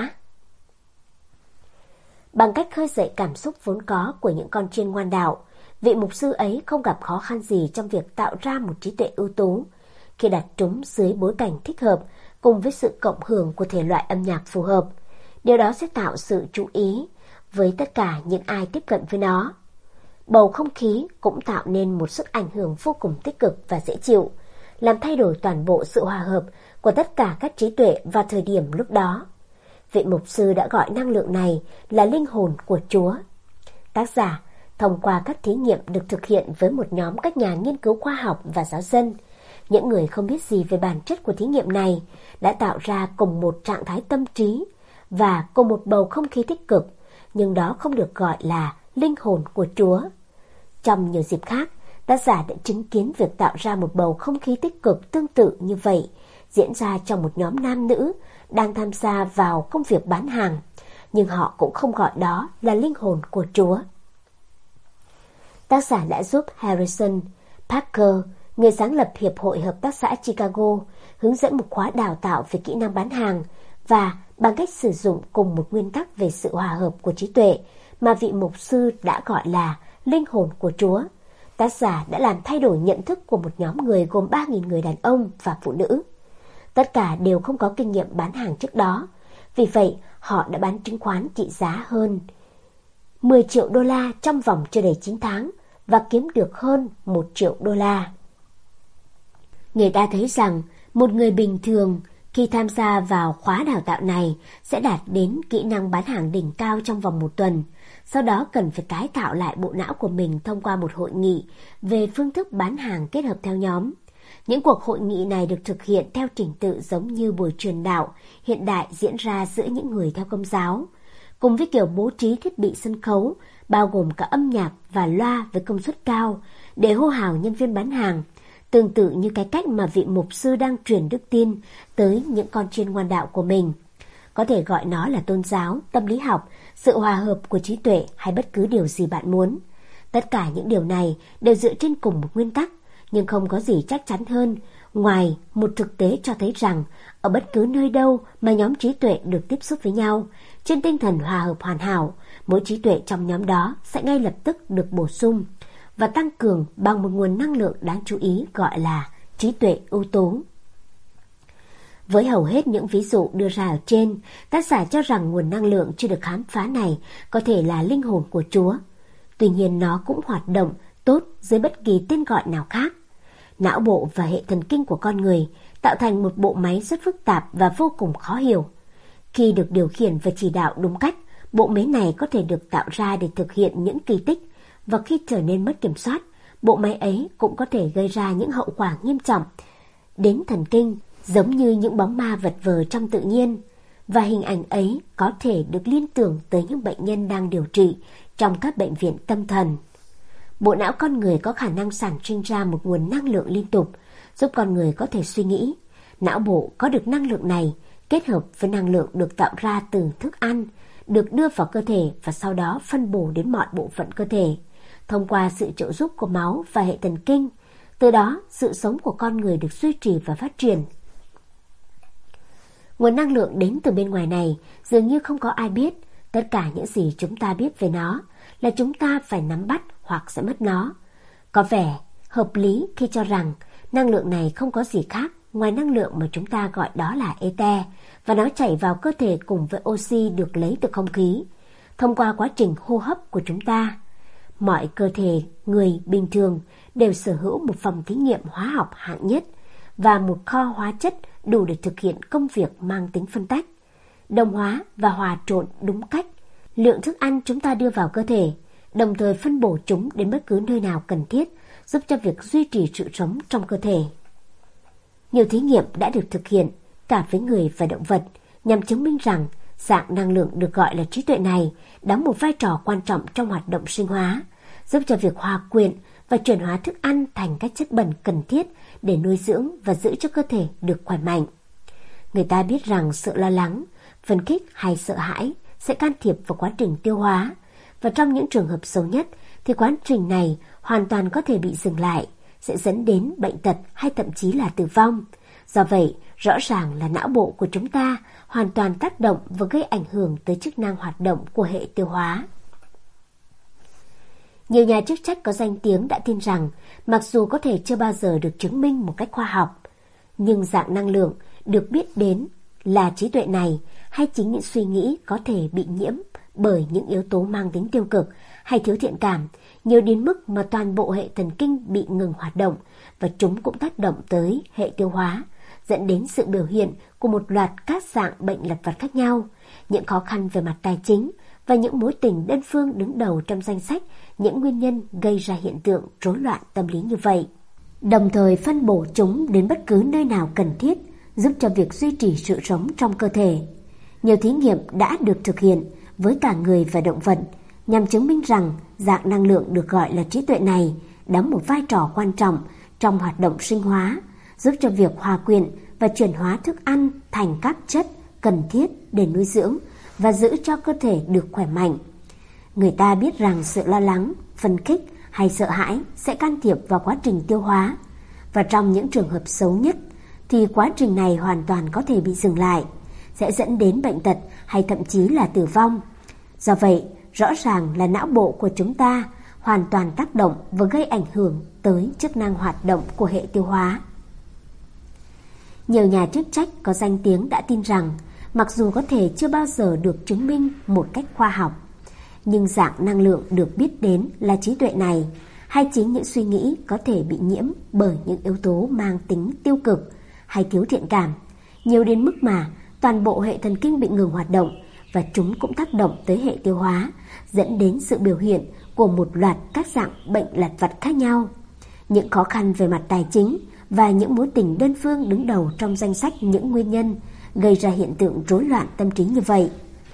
Bằng cách khơi dậy cảm xúc vốn có của những con chiên ngoan đạo, vị mục sư ấy không gặp khó khăn gì trong việc tạo ra một trí tuệ ưu tú khi đặt chúng dưới bối cảnh thích hợp cùng với sự cộng hưởng của thể loại âm nhạc phù hợp. Điều đó sẽ tạo sự chú ý với tất cả những ai tiếp cận với nó. Bầu không khí cũng tạo nên một sức ảnh hưởng vô cùng tích cực và dễ chịu, làm thay đổi toàn bộ sự hòa hợp của tất cả các trí tuệ vào thời điểm lúc đó. Vị mục sư đã gọi năng lượng này là linh hồn của Chúa. Tác giả, thông qua các thí nghiệm được thực hiện với một nhóm các nhà nghiên cứu khoa học và giáo dân, những người không biết gì về bản chất của thí nghiệm này, đã tạo ra cùng một trạng thái tâm trí và cùng một bầu không khí tích cực, nhưng đó không được gọi là linh hồn của Chúa. Trong nhiều dịp khác, tác giả đã chứng kiến việc tạo ra một bầu không khí tích cực tương tự như vậy diễn ra trong một nhóm nam nữ đang tham gia vào công việc bán hàng, nhưng họ cũng không gọi đó là linh hồn của Chúa. Tác giả đã giúp Harrison Parker, người sáng lập Hiệp hội Hợp tác xã Chicago, hướng dẫn một khóa đào tạo về kỹ năng bán hàng và bằng cách sử dụng cùng một nguyên tắc về sự hòa hợp của trí tuệ mà vị mục sư đã gọi là linh hồn của Chúa. Tác giả đã làm thay đổi nhận thức của một nhóm người gồm ba nghìn người đàn ông và phụ nữ. Tất cả đều không có kinh nghiệm bán hàng trước đó, vì vậy họ đã bán chứng khoán trị giá hơn mười triệu đô la trong vòng chưa đầy chín tháng và kiếm được hơn một triệu đô la. Người ta thấy rằng một người bình thường khi tham gia vào khóa đào tạo này sẽ đạt đến kỹ năng bán hàng đỉnh cao trong vòng một tuần, sau đó cần phải tái tạo lại bộ não của mình thông qua một hội nghị về phương thức bán hàng kết hợp theo nhóm. Những cuộc hội nghị này được thực hiện theo trình tự giống như buổi truyền đạo hiện đại diễn ra giữa những người theo Công giáo, cùng với kiểu bố trí thiết bị sân khấu, bao gồm cả âm nhạc và loa với công suất cao để hô hào nhân viên bán hàng, tương tự như cái cách mà vị mục sư đang truyền đức tin tới những con chiên ngoan đạo của mình. Có thể gọi nó là tôn giáo, tâm lý học, sự hòa hợp của trí tuệ hay bất cứ điều gì bạn muốn. Tất cả những điều này đều dựa trên cùng một nguyên tắc, nhưng không có gì chắc chắn hơn ngoài một thực tế cho thấy rằng ở bất cứ nơi đâu mà nhóm trí tuệ được tiếp xúc với nhau, trên tinh thần hòa hợp hoàn hảo, mỗi trí tuệ trong nhóm đó sẽ ngay lập tức được bổ sung và tăng cường bằng một nguồn năng lượng đáng chú ý gọi là trí tuệ ưu tú. Với hầu hết những ví dụ đưa ra ở trên, tác giả cho rằng nguồn năng lượng chưa được khám phá này có thể là linh hồn của Chúa. Tuy nhiên nó cũng hoạt động tốt dưới bất kỳ tên gọi nào khác. Não bộ và hệ thần kinh của con người tạo thành một bộ máy rất phức tạp và vô cùng khó hiểu. Khi được điều khiển và chỉ đạo đúng cách, bộ máy này có thể được tạo ra để thực hiện những kỳ tích, và khi trở nên mất kiểm soát, bộ máy ấy cũng có thể gây ra những hậu quả nghiêm trọng đến thần kinh, giống như những bóng ma vật vờ trong tự nhiên. Và hình ảnh ấy có thể được liên tưởng tới những bệnh nhân đang điều trị trong các bệnh viện tâm thần. Bộ não con người có khả năng sản sinh ra một nguồn năng lượng liên tục, giúp con người có thể suy nghĩ. Não bộ có được năng lượng này kết hợp với năng lượng được tạo ra từ thức ăn, được đưa vào cơ thể và sau đó phân bổ đến mọi bộ phận cơ thể, thông qua sự trợ giúp của máu và hệ thần kinh. Từ đó, sự sống của con người được duy trì và phát triển. Nguồn năng lượng đến từ bên ngoài này dường như không có ai biết. Tất cả những gì chúng ta biết về nó là chúng ta phải nắm bắt hoặc sẽ mất nó. Có vẻ hợp lý khi cho rằng năng lượng này không có gì khác ngoài năng lượng mà chúng ta gọi đó là ether, và nó chảy vào cơ thể cùng với oxy được lấy từ không khí, thông qua quá trình hô hấp của chúng ta. Mọi cơ thể người bình thường đều sở hữu một phòng thí nghiệm hóa học hạng nhất và một kho hóa chất đủ để thực hiện công việc mang tính phân tách, đồng hóa và hòa trộn đúng cách lượng thức ăn chúng ta đưa vào cơ thể, đồng thời phân bổ chúng đến bất cứ nơi nào cần thiết, giúp cho việc duy trì sự sống trong cơ thể. Nhiều thí nghiệm đã được thực hiện cả với người và động vật nhằm chứng minh rằng dạng năng lượng được gọi là trí tuệ này đóng một vai trò quan trọng trong hoạt động sinh hóa, giúp cho việc hòa quyện và chuyển hóa thức ăn thành các chất bẩn cần thiết để nuôi dưỡng và giữ cho cơ thể được khỏe mạnh. Người ta biết rằng sự lo lắng, phấn khích hay sợ hãi sẽ can thiệp vào quá trình tiêu hóa, và trong những trường hợp xấu nhất thì quá trình này hoàn toàn có thể bị dừng lại, sẽ dẫn đến bệnh tật hay thậm chí là tử vong. Do vậy, rõ ràng là não bộ của chúng ta hoàn toàn tác động và gây ảnh hưởng tới chức năng hoạt động của hệ tiêu hóa. Nhiều nhà chức trách có danh tiếng đã tin rằng, mặc dù có thể chưa bao giờ được chứng minh một cách khoa học, nhưng dạng năng lượng được biết đến là trí tuệ này hay chính những suy nghĩ có thể bị nhiễm bởi những yếu tố mang tính tiêu cực hay thiếu thiện cảm, nhiều đến mức mà toàn bộ hệ thần kinh bị ngừng hoạt động, và chúng cũng tác động tới hệ tiêu hóa, dẫn đến sự biểu hiện của một loạt các dạng bệnh lặt vặt khác nhau, những khó khăn về mặt tài chính và những mối tình đơn phương đứng đầu trong danh sách những nguyên nhân gây ra hiện tượng rối loạn tâm lý như vậy, đồng thời phân bổ chúng đến bất cứ nơi nào cần thiết, giúp cho việc duy trì sự sống trong cơ thể. Nhiều thí nghiệm đã được thực hiện với cả người và động vật nhằm chứng minh rằng dạng năng lượng được gọi là trí tuệ này đóng một vai trò quan trọng trong hoạt động sinh hóa, giúp cho việc hòa quyện và chuyển hóa thức ăn thành các chất cần thiết để nuôi dưỡng và giữ cho cơ thể được khỏe mạnh. Người ta biết rằng sự lo lắng, phấn khích hay sợ hãi sẽ can thiệp vào quá trình tiêu hóa, và trong những trường hợp xấu nhất thì quá trình này hoàn toàn có thể bị dừng lại, sẽ dẫn đến bệnh tật hay thậm chí là tử vong. Do vậy, rõ ràng là não bộ của chúng ta hoàn toàn tác động và gây ảnh hưởng tới chức năng hoạt động của hệ tiêu hóa. Nhiều nhà chức trách có danh tiếng đã tin rằng, mặc dù có thể chưa bao giờ được chứng minh một cách khoa học, nhưng dạng năng lượng được biết đến là trí tuệ này hay chính những suy nghĩ có thể bị nhiễm bởi những yếu tố mang tính tiêu cực hay thiếu thiện cảm, nhiều đến mức mà toàn bộ hệ thần kinh bị ngừng hoạt động, và chúng cũng tác động tới hệ tiêu hóa, dẫn đến sự biểu hiện của một loạt các dạng bệnh lặt vặt khác nhau, những khó khăn về mặt tài chính và những mối tình đơn phương đứng đầu trong danh sách những nguyên nhân gây ra hiện tượng rối loạn tâm trí như vậy.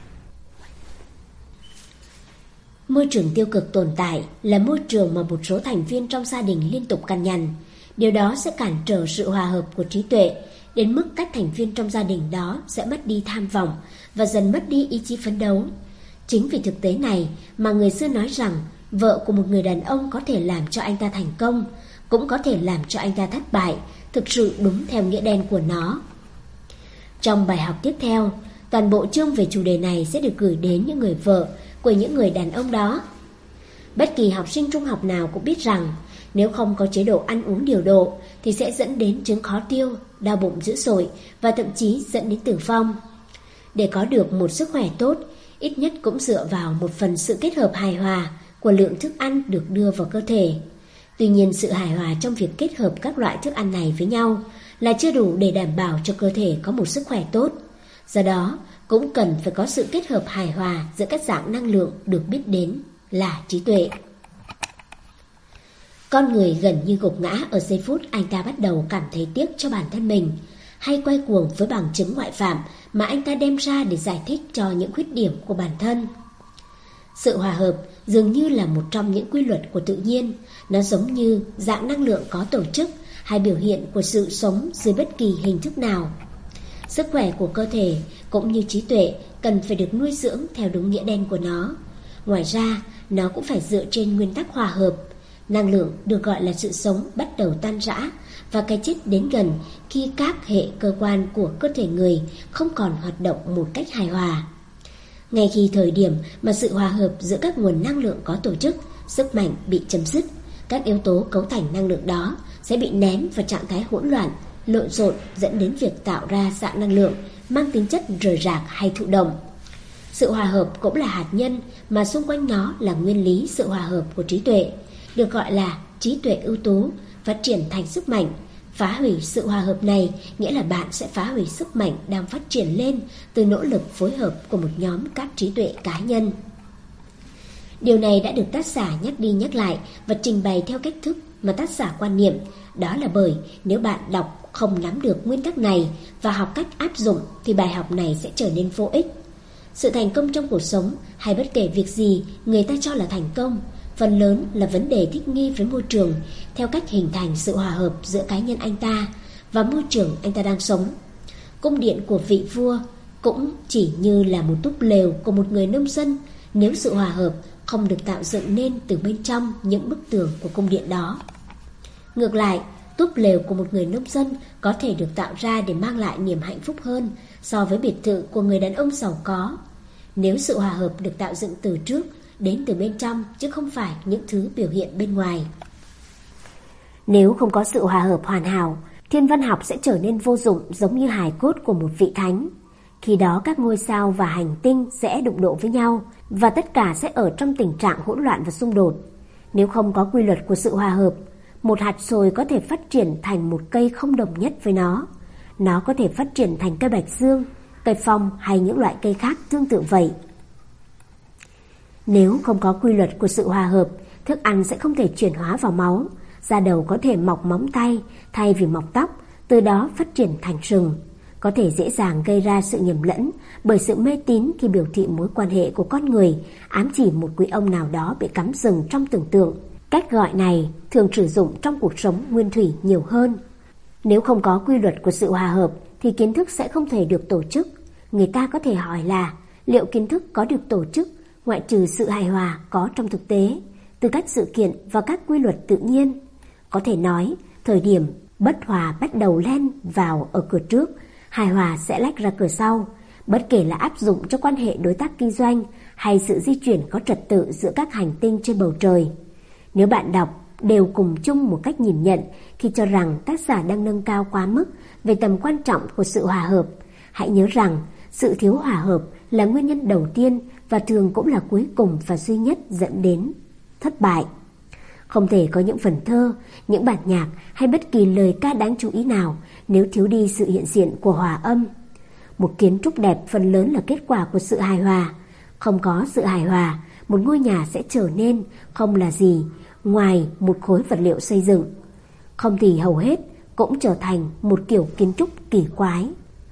Môi trường tiêu cực tồn tại là môi trường mà một số thành viên trong gia đình liên tục cằn nhằn. Điều đó sẽ cản trở sự hòa hợp của trí tuệ, đến mức các thành viên trong gia đình đó sẽ mất đi tham vọng và dần mất đi ý chí phấn đấu. Chính vì thực tế này mà người xưa nói rằng vợ của một người đàn ông có thể làm cho anh ta thành công, cũng có thể làm cho anh ta thất bại, thực sự đúng theo nghĩa đen của nó. Trong bài học tiếp theo, toàn bộ chương về chủ đề này sẽ được gửi đến những người vợ của những người đàn ông đó. Bất kỳ học sinh trung học nào cũng biết rằng nếu không có chế độ ăn uống điều độ thì sẽ dẫn đến chứng khó tiêu, đau bụng dữ dội và thậm chí dẫn đến tử vong. Để có được một sức khỏe tốt, ít nhất cũng dựa vào một phần sự kết hợp hài hòa của lượng thức ăn được đưa vào cơ thể. Tuy nhiên, sự hài hòa trong việc kết hợp các loại thức ăn này với nhau là chưa đủ để đảm bảo cho cơ thể có một sức khỏe tốt. Do đó, cũng cần phải có sự kết hợp hài hòa giữa các dạng năng lượng được biết đến là trí tuệ. Con người gần như gục ngã ở giây phút anh ta bắt đầu cảm thấy tiếc cho bản thân mình, hay quay cuồng với bằng chứng ngoại phạm mà anh ta đem ra để giải thích cho những khuyết điểm của bản thân. Sự hòa hợp dường như là một trong những quy luật của tự nhiên, nó giống như dạng năng lượng có tổ chức hay biểu hiện của sự sống dưới bất kỳ hình thức nào. Sức khỏe của cơ thể cũng như trí tuệ cần phải được nuôi dưỡng theo đúng nghĩa đen của nó. Ngoài ra, nó cũng phải dựa trên nguyên tắc hòa hợp. Năng lượng được gọi là sự sống bắt đầu tan rã và cái chết đến gần khi các hệ cơ quan của cơ thể người không còn hoạt động một cách hài hòa. Ngay khi thời điểm mà sự hòa hợp giữa các nguồn năng lượng có tổ chức, sức mạnh bị chấm dứt, các yếu tố cấu thành năng lượng đó sẽ bị nén vào trạng thái hỗn loạn, lộn xộn, dẫn đến việc tạo ra dạng năng lượng mang tính chất rời rạc hay thụ động. Sự hòa hợp cũng là hạt nhân mà xung quanh nó là nguyên lý sự hòa hợp của trí tuệ, được gọi là trí tuệ ưu tú, phát triển thành sức mạnh. Phá hủy sự hòa hợp này nghĩa là bạn sẽ phá hủy sức mạnh đang phát triển lên từ nỗ lực phối hợp của một nhóm các trí tuệ cá nhân. Điều này đã được tác giả nhắc đi nhắc lại và trình bày theo cách thức mà tác giả quan niệm, đó là bởi nếu bạn đọc không nắm được nguyên tắc này và học cách áp dụng thì bài học này sẽ trở nên vô ích. Sự thành công trong cuộc sống hay bất kể việc gì người ta cho là thành công, phần lớn là vấn đề thích nghi với môi trường theo cách hình thành sự hòa hợp giữa cá nhân anh ta và môi trường anh ta đang sống. Cung điện của vị vua cũng chỉ như là một túp lều của một người nông dân nếu sự hòa hợp không được tạo dựng nên từ bên trong những bức tường của cung điện đó. Ngược lại, Túp lều của một người nông dân có thể được tạo ra để mang lại niềm hạnh phúc hơn so với biệt thự của người đàn ông giàu có. Nếu sự hòa hợp được tạo dựng từ trước, đến từ bên trong chứ không phải những thứ biểu hiện bên ngoài. Nếu không có sự hòa hợp hoàn hảo, thiên văn học sẽ trở nên vô dụng, giống như hài cốt của một vị thánh. Khi đó các ngôi sao và hành tinh sẽ đụng độ với nhau và tất cả sẽ ở trong tình trạng hỗn loạn và xung đột. Nếu không có quy luật của sự hòa hợp, một hạt sồi có thể phát triển thành một cây không đồng nhất với nó. Nó có thể phát triển thành cây bạch dương, cây phong hay những loại cây khác tương tự vậy. Nếu không có quy luật của sự hòa hợp, thức ăn sẽ không thể chuyển hóa vào máu, da đầu có thể mọc móng tay thay vì mọc tóc, từ đó phát triển thành sừng. Có thể dễ dàng gây ra sự nhầm lẫn bởi sự mê tín khi biểu thị mối quan hệ của con người, ám chỉ một quý ông nào đó bị cắm sừng trong tưởng tượng. Cách gọi này thường sử dụng trong cuộc sống nguyên thủy nhiều hơn. Nếu không có quy luật của sự hòa hợp thì kiến thức sẽ không thể được tổ chức. Người ta có thể hỏi là liệu kiến thức có được tổ chức ngoại trừ sự hài hòa có trong thực tế, từ các sự kiện và các quy luật tự nhiên? Có thể nói, thời điểm bất hòa bắt đầu len vào ở cửa trước, hài hòa sẽ lách ra cửa sau, bất kể là áp dụng cho quan hệ đối tác kinh doanh hay sự di chuyển có trật tự giữa các hành tinh trên bầu trời. Nếu bạn đọc đều cùng chung một cách nhìn nhận khi cho rằng tác giả đang nâng cao quá mức về tầm quan trọng của sự hòa hợp, hãy nhớ rằng sự thiếu hòa hợp là nguyên nhân đầu tiên và thường cũng là cuối cùng và duy nhất dẫn đến thất bại. Không thể có những phần thơ, những bản nhạc hay bất kỳ lời ca đáng chú ý nào nếu thiếu đi sự hiện diện của hòa âm. Một kiến trúc đẹp phần lớn là kết quả của sự hài hòa. Không có sự hài hòa, một ngôi nhà sẽ trở nên không là gì ngoài một khối vật liệu xây dựng. Không thì hầu hết cũng trở thành một kiểu kiến trúc kỳ quái.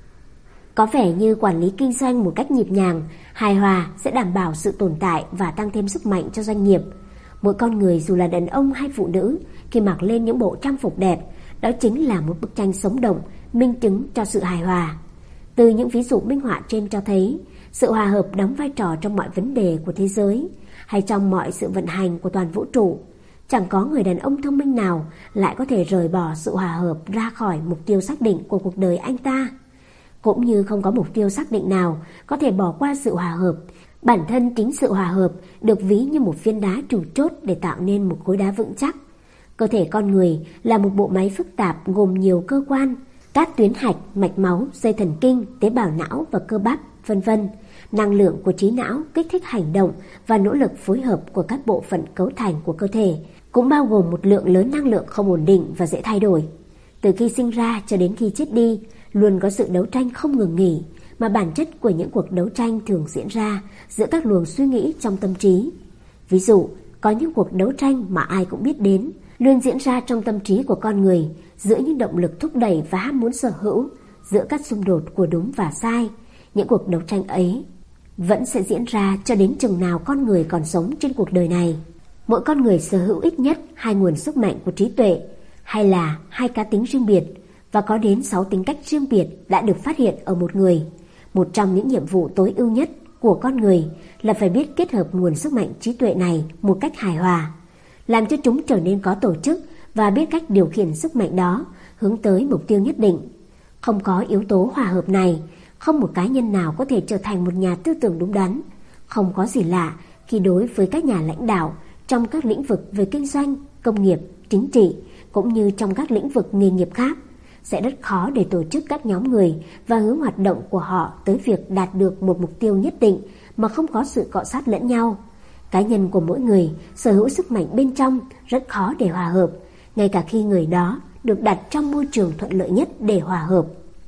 Có vẻ như quản lý kinh doanh một cách nhịp nhàng, hài hòa sẽ đảm bảo sự tồn tại và tăng thêm sức mạnh cho doanh nghiệp. Mỗi con người dù là đàn ông hay phụ nữ khi mặc lên những bộ trang phục đẹp, đó chính là một bức tranh sống động, minh chứng cho sự hài hòa. Từ những ví dụ minh họa trên cho thấy, sự hòa hợp đóng vai trò trong mọi vấn đề của thế giới hay trong mọi sự vận hành của toàn vũ trụ. Chẳng có người đàn ông thông minh nào lại có thể rời bỏ sự hòa hợp ra khỏi mục tiêu xác định của cuộc đời anh ta. Cũng như không có mục tiêu xác định nào có thể bỏ qua sự hòa hợp. Bản thân chính sự hòa hợp được ví như một viên đá chủ chốt để tạo nên một khối đá vững chắc. Cơ thể con người là một bộ máy phức tạp gồm nhiều cơ quan, các tuyến hạch, mạch máu, dây thần kinh, tế bào não và cơ bắp, vân vân. Năng lượng của trí não kích thích hành động và nỗ lực phối hợp của các bộ phận cấu thành của cơ thể, cũng bao gồm một lượng lớn năng lượng không ổn định và dễ thay đổi. Từ khi sinh ra cho đến khi chết đi, luôn có sự đấu tranh không ngừng nghỉ, mà bản chất của những cuộc đấu tranh thường diễn ra giữa các luồng suy nghĩ trong tâm trí. Ví dụ, có những cuộc đấu tranh mà ai cũng biết đến, luôn diễn ra trong tâm trí của con người, giữa những động lực thúc đẩy và ham muốn sở hữu, giữa các xung đột của đúng và sai. Những cuộc đấu tranh ấy vẫn sẽ diễn ra cho đến chừng nào con người còn sống trên cuộc đời này. Mỗi con người sở hữu ít nhất hai nguồn sức mạnh của trí tuệ, hay là hai cá tính riêng biệt, và có đến sáu tính cách riêng biệt đã được phát hiện ở một người. Một trong những nhiệm vụ tối ưu nhất của con người là phải biết kết hợp nguồn sức mạnh trí tuệ này một cách hài hòa, làm cho chúng trở nên có tổ chức và biết cách điều khiển sức mạnh đó hướng tới mục tiêu nhất định. Không có yếu tố hòa hợp này, không một cá nhân nào có thể trở thành một nhà tư tưởng đúng đắn. Không có gì lạ khi đối với các nhà lãnh đạo trong các lĩnh vực về kinh doanh, công nghiệp, chính trị, cũng như trong các lĩnh vực nghề nghiệp khác, sẽ rất khó để tổ chức các nhóm người và hướng hoạt động của họ tới việc đạt được một mục tiêu nhất định mà không có sự cọ sát lẫn nhau. Cá nhân của mỗi người sở hữu sức mạnh bên trong rất khó để hòa hợp, ngay cả khi người đó được đặt trong môi trường thuận lợi nhất để hòa hợp.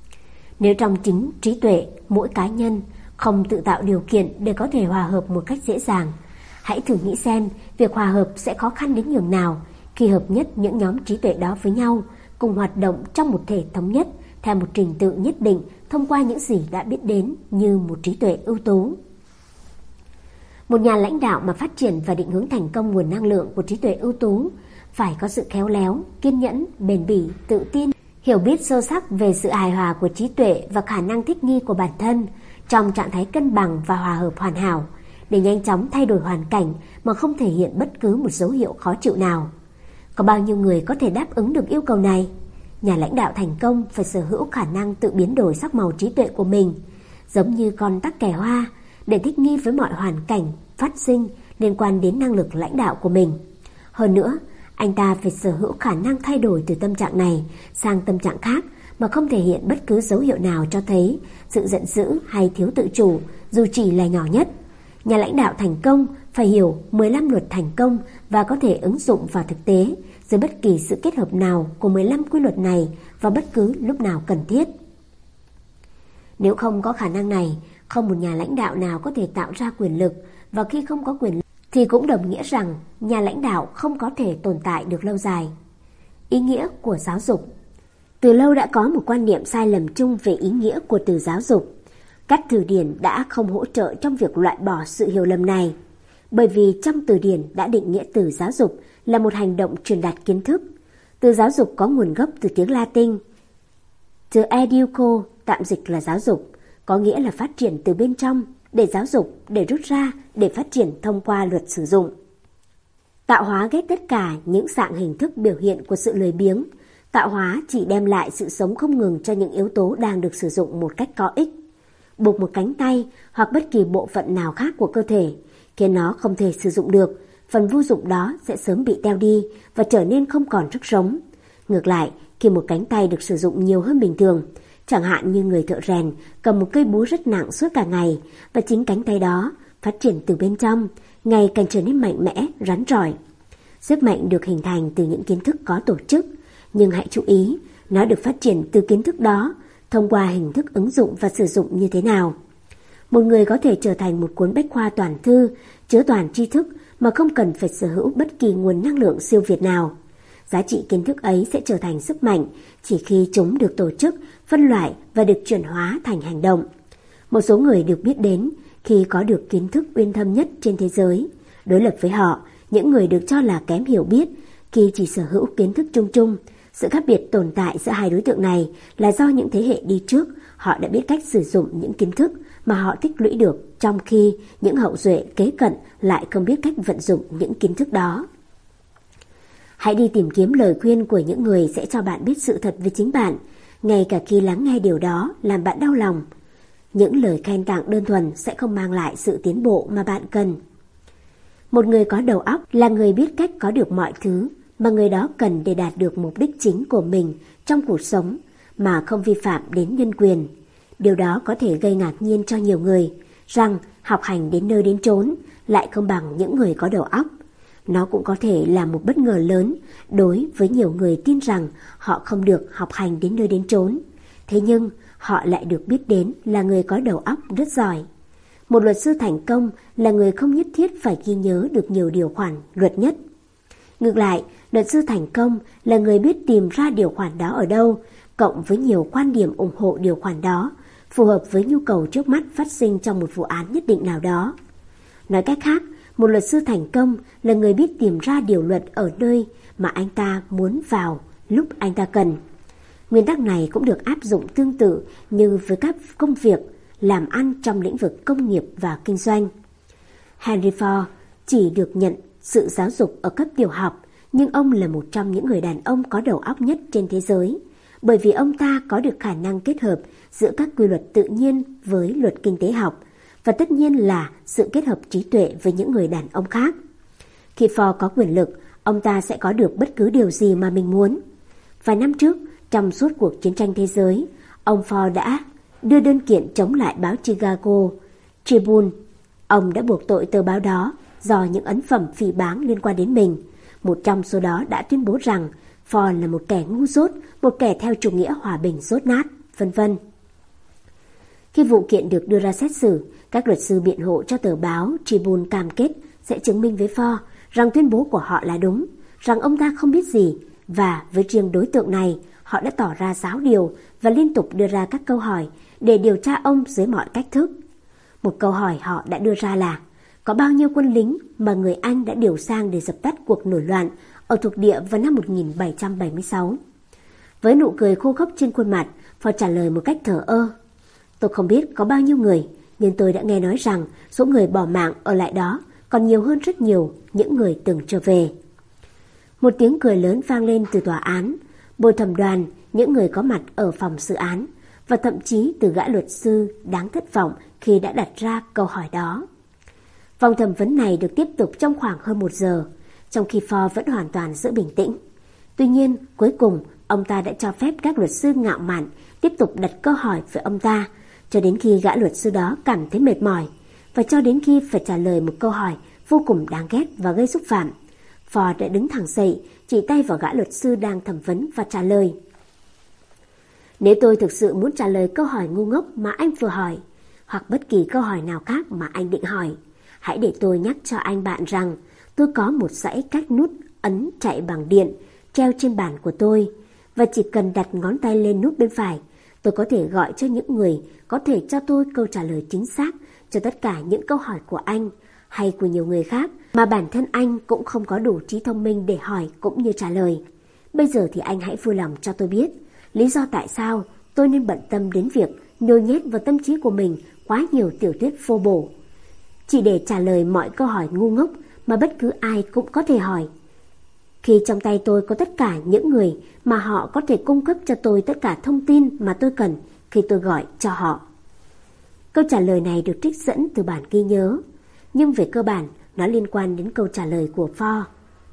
Nếu trong chính trí tuệ mỗi cá nhân không tự tạo điều kiện để có thể hòa hợp một cách dễ dàng, hãy thử nghĩ xem việc hòa hợp sẽ khó khăn đến nhường nào khi hợp nhất những nhóm trí tuệ đó với nhau, cùng hoạt động trong một thể thống nhất theo một trình tự nhất định thông qua những gì đã biết đến như một trí tuệ ưu tú. Một nhà lãnh đạo mà phát triển và định hướng thành công nguồn năng lượng của trí tuệ ưu tú phải có sự khéo léo, kiên nhẫn, bền bỉ, tự tin, hiểu biết sâu sắc về sự hài hòa của trí tuệ và khả năng thích nghi của bản thân trong trạng thái cân bằng và hòa hợp hoàn hảo, để nhanh chóng thay đổi hoàn cảnh mà không thể hiện bất cứ một dấu hiệu khó chịu nào. Có bao nhiêu người có thể đáp ứng được yêu cầu này? Nhà lãnh đạo thành công phải sở hữu khả năng tự biến đổi sắc màu trí tuệ của mình, giống như con tắc kè hoa, để thích nghi với mọi hoàn cảnh phát sinh liên quan đến năng lực lãnh đạo của mình. Hơn nữa, anh ta phải sở hữu khả năng thay đổi từ tâm trạng này sang tâm trạng khác mà không thể hiện bất cứ dấu hiệu nào cho thấy sự giận dữ hay thiếu tự chủ, dù chỉ là nhỏ nhất. Nhà lãnh đạo thành công phải hiểu mười lăm luật thành công và có thể ứng dụng vào thực tế dưới bất kỳ sự kết hợp nào của mười lăm quy luật này vào bất cứ lúc nào cần thiết. Nếu không có khả năng này, không một nhà lãnh đạo nào có thể tạo ra quyền lực, và khi không có quyền lực thì cũng đồng nghĩa rằng nhà lãnh đạo không có thể tồn tại được lâu dài. Ý nghĩa của giáo dục. Từ lâu đã có một quan niệm sai lầm chung về ý nghĩa của từ giáo dục. Các từ điển đã không hỗ trợ trong việc loại bỏ sự hiểu lầm này, bởi vì trong từ điển đã định nghĩa từ giáo dục là một hành động truyền đạt kiến thức. Từ giáo dục có nguồn gốc từ tiếng Latin. Từ educo, tạm dịch là giáo dục, có nghĩa là phát triển từ bên trong, để giáo dục, để rút ra, để phát triển thông qua luật sử dụng. Tạo hóa ghét tất cả những dạng hình thức biểu hiện của sự lười biếng. Tạo hóa chỉ đem lại sự sống không ngừng cho những yếu tố đang được sử dụng một cách có ích. Buộc một cánh tay hoặc bất kỳ bộ phận nào khác của cơ thể, khiến nó không thể sử dụng được, phần vô dụng đó sẽ sớm bị teo đi và trở nên không còn sức sống. Ngược lại, khi một cánh tay được sử dụng nhiều hơn bình thường, chẳng hạn như người thợ rèn cầm một cây búa rất nặng suốt cả ngày, và chính cánh tay đó phát triển từ bên trong, ngày càng trở nên mạnh mẽ, rắn rỏi. Sức mạnh được hình thành từ những kiến thức có tổ chức, nhưng hãy chú ý, nó được phát triển từ kiến thức đó thông qua hình thức ứng dụng và sử dụng như thế nào. Một người có thể trở thành một cuốn bách khoa toàn thư, chứa toàn tri thức mà không cần phải sở hữu bất kỳ nguồn năng lượng siêu việt nào. Giá trị kiến thức ấy sẽ trở thành sức mạnh chỉ khi chúng được tổ chức, phân loại và được chuyển hóa thành hành động. Một số người được biết đến khi có được kiến thức uyên thâm nhất trên thế giới. Đối lập với họ, những người được cho là kém hiểu biết khi chỉ sở hữu kiến thức chung chung. Sự khác biệt tồn tại giữa hai đối tượng này là do những thế hệ đi trước họ đã biết cách sử dụng những kiến thức mà họ tích lũy được, trong khi những hậu duệ kế cận lại không biết cách vận dụng những kiến thức đó. Hãy đi tìm kiếm lời khuyên của những người sẽ cho bạn biết sự thật về chính bạn, ngay cả khi lắng nghe điều đó làm bạn đau lòng. Những lời khen tặng đơn thuần sẽ không mang lại sự tiến bộ mà bạn cần. Một người có đầu óc là người biết cách có được mọi thứ mà người đó cần để đạt được mục đích chính của mình trong cuộc sống mà không vi phạm đến nhân quyền. Điều đó có thể gây ngạc nhiên cho nhiều người, rằng học hành đến nơi đến chốn lại không bằng những người có đầu óc. Nó cũng có thể là một bất ngờ lớn đối với nhiều người tin rằng họ không được học hành đến nơi đến chốn. Thế nhưng họ lại được biết đến là người có đầu óc rất giỏi. Một luật sư thành công là người không nhất thiết phải ghi nhớ được nhiều điều khoản luật nhất. Ngược lại, luật sư thành công là người biết tìm ra điều khoản đó ở đâu, cộng với nhiều quan điểm ủng hộ điều khoản đó, phù hợp với nhu cầu trước mắt phát sinh trong một vụ án nhất định nào đó. Nói cách khác, một luật sư thành công là người biết tìm ra điều luật ở nơi mà anh ta muốn vào lúc anh ta cần. Nguyên tắc này cũng được áp dụng tương tự như với các công việc làm ăn trong lĩnh vực công nghiệp và kinh doanh. Henry Ford chỉ được nhận sự giáo dục ở cấp tiểu học, nhưng ông là một trong những người đàn ông có đầu óc nhất trên thế giới, bởi vì ông ta có được khả năng kết hợp giữa các quy luật tự nhiên với luật kinh tế học, và tất nhiên là sự kết hợp trí tuệ với những người đàn ông khác. Khi Ford có quyền lực, ông ta sẽ có được bất cứ điều gì mà mình muốn. Vài năm trước, trong suốt cuộc chiến tranh thế giới, ông Ford đã đưa đơn kiện chống lại báo Chicago Tribune. Ông đã buộc tội tờ báo đó do những ấn phẩm phỉ báng liên quan đến mình. Một trong số đó đã tuyên bố rằng Ford là một kẻ ngu dốt, một kẻ theo chủ nghĩa hòa bình dốt nát, vân vân. Khi vụ kiện được đưa ra xét xử, các luật sư biện hộ cho tờ báo Tribune cam kết sẽ chứng minh với Ford rằng tuyên bố của họ là đúng, rằng ông ta không biết gì, và với riêng đối tượng này, họ đã tỏ ra giáo điều và liên tục đưa ra các câu hỏi để điều tra ông dưới mọi cách thức. Một câu hỏi họ đã đưa ra là: có bao nhiêu quân lính mà người Anh đã điều sang để dập tắt cuộc nổi loạn ở thuộc địa vào năm một nghìn bảy trăm bảy mươi sáu? Với nụ cười khô khốc trên khuôn mặt, Ford trả lời một cách thờ ơ: tôi không biết có bao nhiêu người, nhưng tôi đã nghe nói rằng số người bỏ mạng ở lại đó còn nhiều hơn rất nhiều những người từng trở về. Một tiếng cười lớn vang lên từ tòa án. Bồi thẩm đoàn, những người có mặt ở phòng xử án và thậm chí từ gã luật sư đáng thất vọng khi đã đặt ra câu hỏi đó. Vòng thẩm vấn này được tiếp tục trong khoảng hơn một giờ, trong khi Ford vẫn hoàn toàn giữ bình tĩnh. Tuy nhiên, cuối cùng, ông ta đã cho phép các luật sư ngạo mạn tiếp tục đặt câu hỏi với ông ta, cho đến khi gã luật sư đó cảm thấy mệt mỏi, và cho đến khi phải trả lời một câu hỏi vô cùng đáng ghét và gây xúc phạm. Ford đã đứng thẳng dậy, chỉ tay vào gã luật sư đang thẩm vấn và trả lời. Nếu tôi thực sự muốn trả lời câu hỏi ngu ngốc mà anh vừa hỏi, hoặc bất kỳ câu hỏi nào khác mà anh định hỏi, hãy để tôi nhắc cho anh bạn rằng tôi có một dãy các nút ấn chạy bằng điện treo trên bàn của tôi, và chỉ cần đặt ngón tay lên nút bên phải, tôi có thể gọi cho những người có thể cho tôi câu trả lời chính xác cho tất cả những câu hỏi của anh hay của nhiều người khác mà bản thân anh cũng không có đủ trí thông minh để hỏi cũng như trả lời. Bây giờ thì anh hãy vui lòng cho tôi biết lý do tại sao tôi nên bận tâm đến việc nhồi nhét vào tâm trí của mình quá nhiều tiểu thuyết phô bổ, chỉ để trả lời mọi câu hỏi ngu ngốc mà bất cứ ai cũng có thể hỏi. Khi trong tay tôi có tất cả những người mà họ có thể cung cấp cho tôi tất cả thông tin mà tôi cần khi tôi gọi cho họ. Câu trả lời này được trích dẫn từ bản ghi nhớ, nhưng về cơ bản nó liên quan đến câu trả lời của Ford.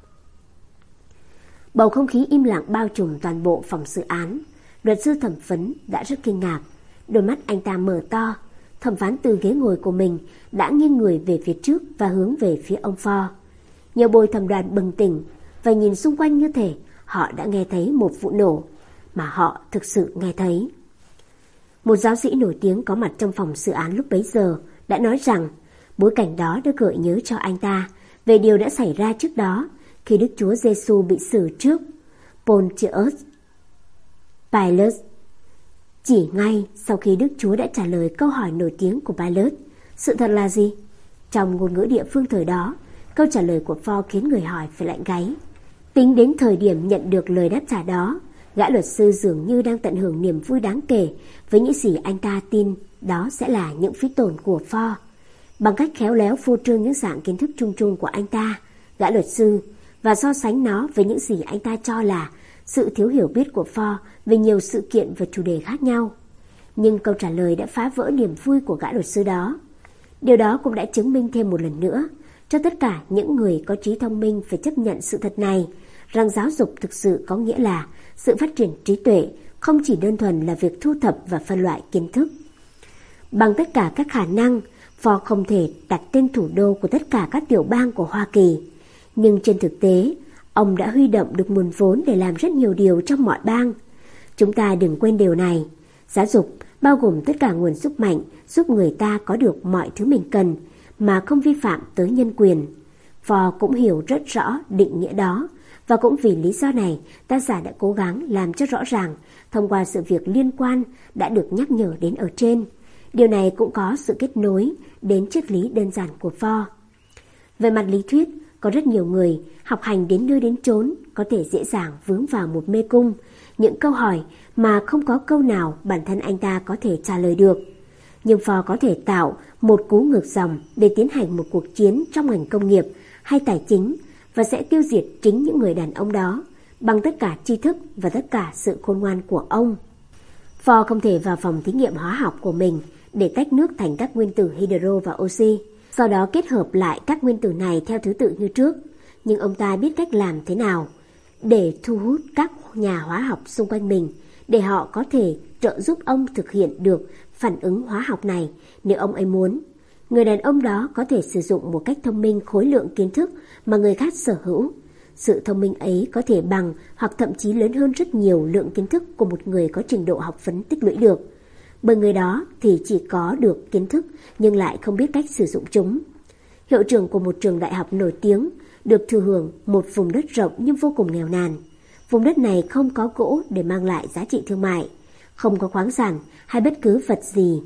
Bầu không khí im lặng bao trùm toàn bộ phòng xử án. Luật sư thẩm vấn đã rất kinh ngạc. Đôi mắt anh ta mở to. Thẩm phán từ ghế ngồi của mình đã nghiêng người về phía trước và hướng về phía ông Ford. Nhiều bồi thẩm đoàn bừng tỉnh và nhìn xung quanh như thể họ đã nghe thấy một vụ nổ mà họ thực sự nghe thấy. Một giáo sĩ nổi tiếng có mặt trong phòng xử án lúc bấy giờ đã nói rằng bối cảnh đó đã gợi nhớ cho anh ta về điều đã xảy ra trước đó khi Đức Chúa Giêsu bị xử trước Pontius Pilate. Chỉ ngay sau khi Đức Chúa đã trả lời câu hỏi nổi tiếng của Pilate, sự thật là gì? Trong ngôn ngữ địa phương thời đó, câu trả lời của Ford khiến người hỏi phải lạnh gáy. Tính đến thời điểm nhận được lời đáp trả đó, gã luật sư dường như đang tận hưởng niềm vui đáng kể với những gì anh ta tin đó sẽ là những phí tổn của Ford. Bằng cách khéo léo phô trương những dạng kiến thức chung chung của anh ta, gã luật sư, và so sánh nó với những gì anh ta cho là sự thiếu hiểu biết của Ford về nhiều sự kiện và chủ đề khác nhau. Nhưng câu trả lời đã phá vỡ niềm vui của gã luật sư đó. Điều đó cũng đã chứng minh thêm một lần nữa cho tất cả những người có trí thông minh phải chấp nhận sự thật này, rằng giáo dục thực sự có nghĩa là sự phát triển trí tuệ, không chỉ đơn thuần là việc thu thập và phân loại kiến thức. Bằng tất cả các khả năng, Ford không thể đặt tên thủ đô của tất cả các tiểu bang của Hoa Kỳ. Nhưng trên thực tế, ông đã huy động được nguồn vốn để làm rất nhiều điều trong mọi bang. Chúng ta đừng quên điều này. Giáo dục bao gồm tất cả nguồn sức mạnh giúp người ta có được mọi thứ mình cần mà không vi phạm tới nhân quyền. Ford cũng hiểu rất rõ định nghĩa đó, và cũng vì lý do này, tác giả đã cố gắng làm cho rõ ràng thông qua sự việc liên quan đã được nhắc nhở đến ở trên. Điều này cũng có sự kết nối đến triết lý đơn giản của Ford. Về mặt lý thuyết, có rất nhiều người học hành đến nơi đến chốn có thể dễ dàng vướng vào một mê cung, những câu hỏi mà không có câu nào bản thân anh ta có thể trả lời được. Nhưng Ford có thể tạo một cú ngược dòng để tiến hành một cuộc chiến trong ngành công nghiệp hay tài chính, và sẽ tiêu diệt chính những người đàn ông đó bằng tất cả tri thức và tất cả sự khôn ngoan của ông. Ford không thể vào phòng thí nghiệm hóa học của mình để tách nước thành các nguyên tử hydro và oxy, sau đó kết hợp lại các nguyên tử này theo thứ tự như trước. Nhưng ông ta biết cách làm thế nào để thu hút các nhà hóa học xung quanh mình, để họ có thể trợ giúp ông thực hiện được phản ứng hóa học này nếu ông ấy muốn. Người đàn ông đó có thể sử dụng một cách thông minh khối lượng kiến thức mà người khác sở hữu. Sự thông minh ấy có thể bằng hoặc thậm chí lớn hơn rất nhiều lượng kiến thức của một người có trình độ học vấn tích lũy được. Bởi người đó thì chỉ có được kiến thức nhưng lại không biết cách sử dụng chúng. Hiệu trưởng của một trường đại học nổi tiếng được thừa hưởng một vùng đất rộng nhưng vô cùng nghèo nàn. Vùng đất này không có gỗ để mang lại giá trị thương mại, không có khoáng sản hay bất cứ vật gì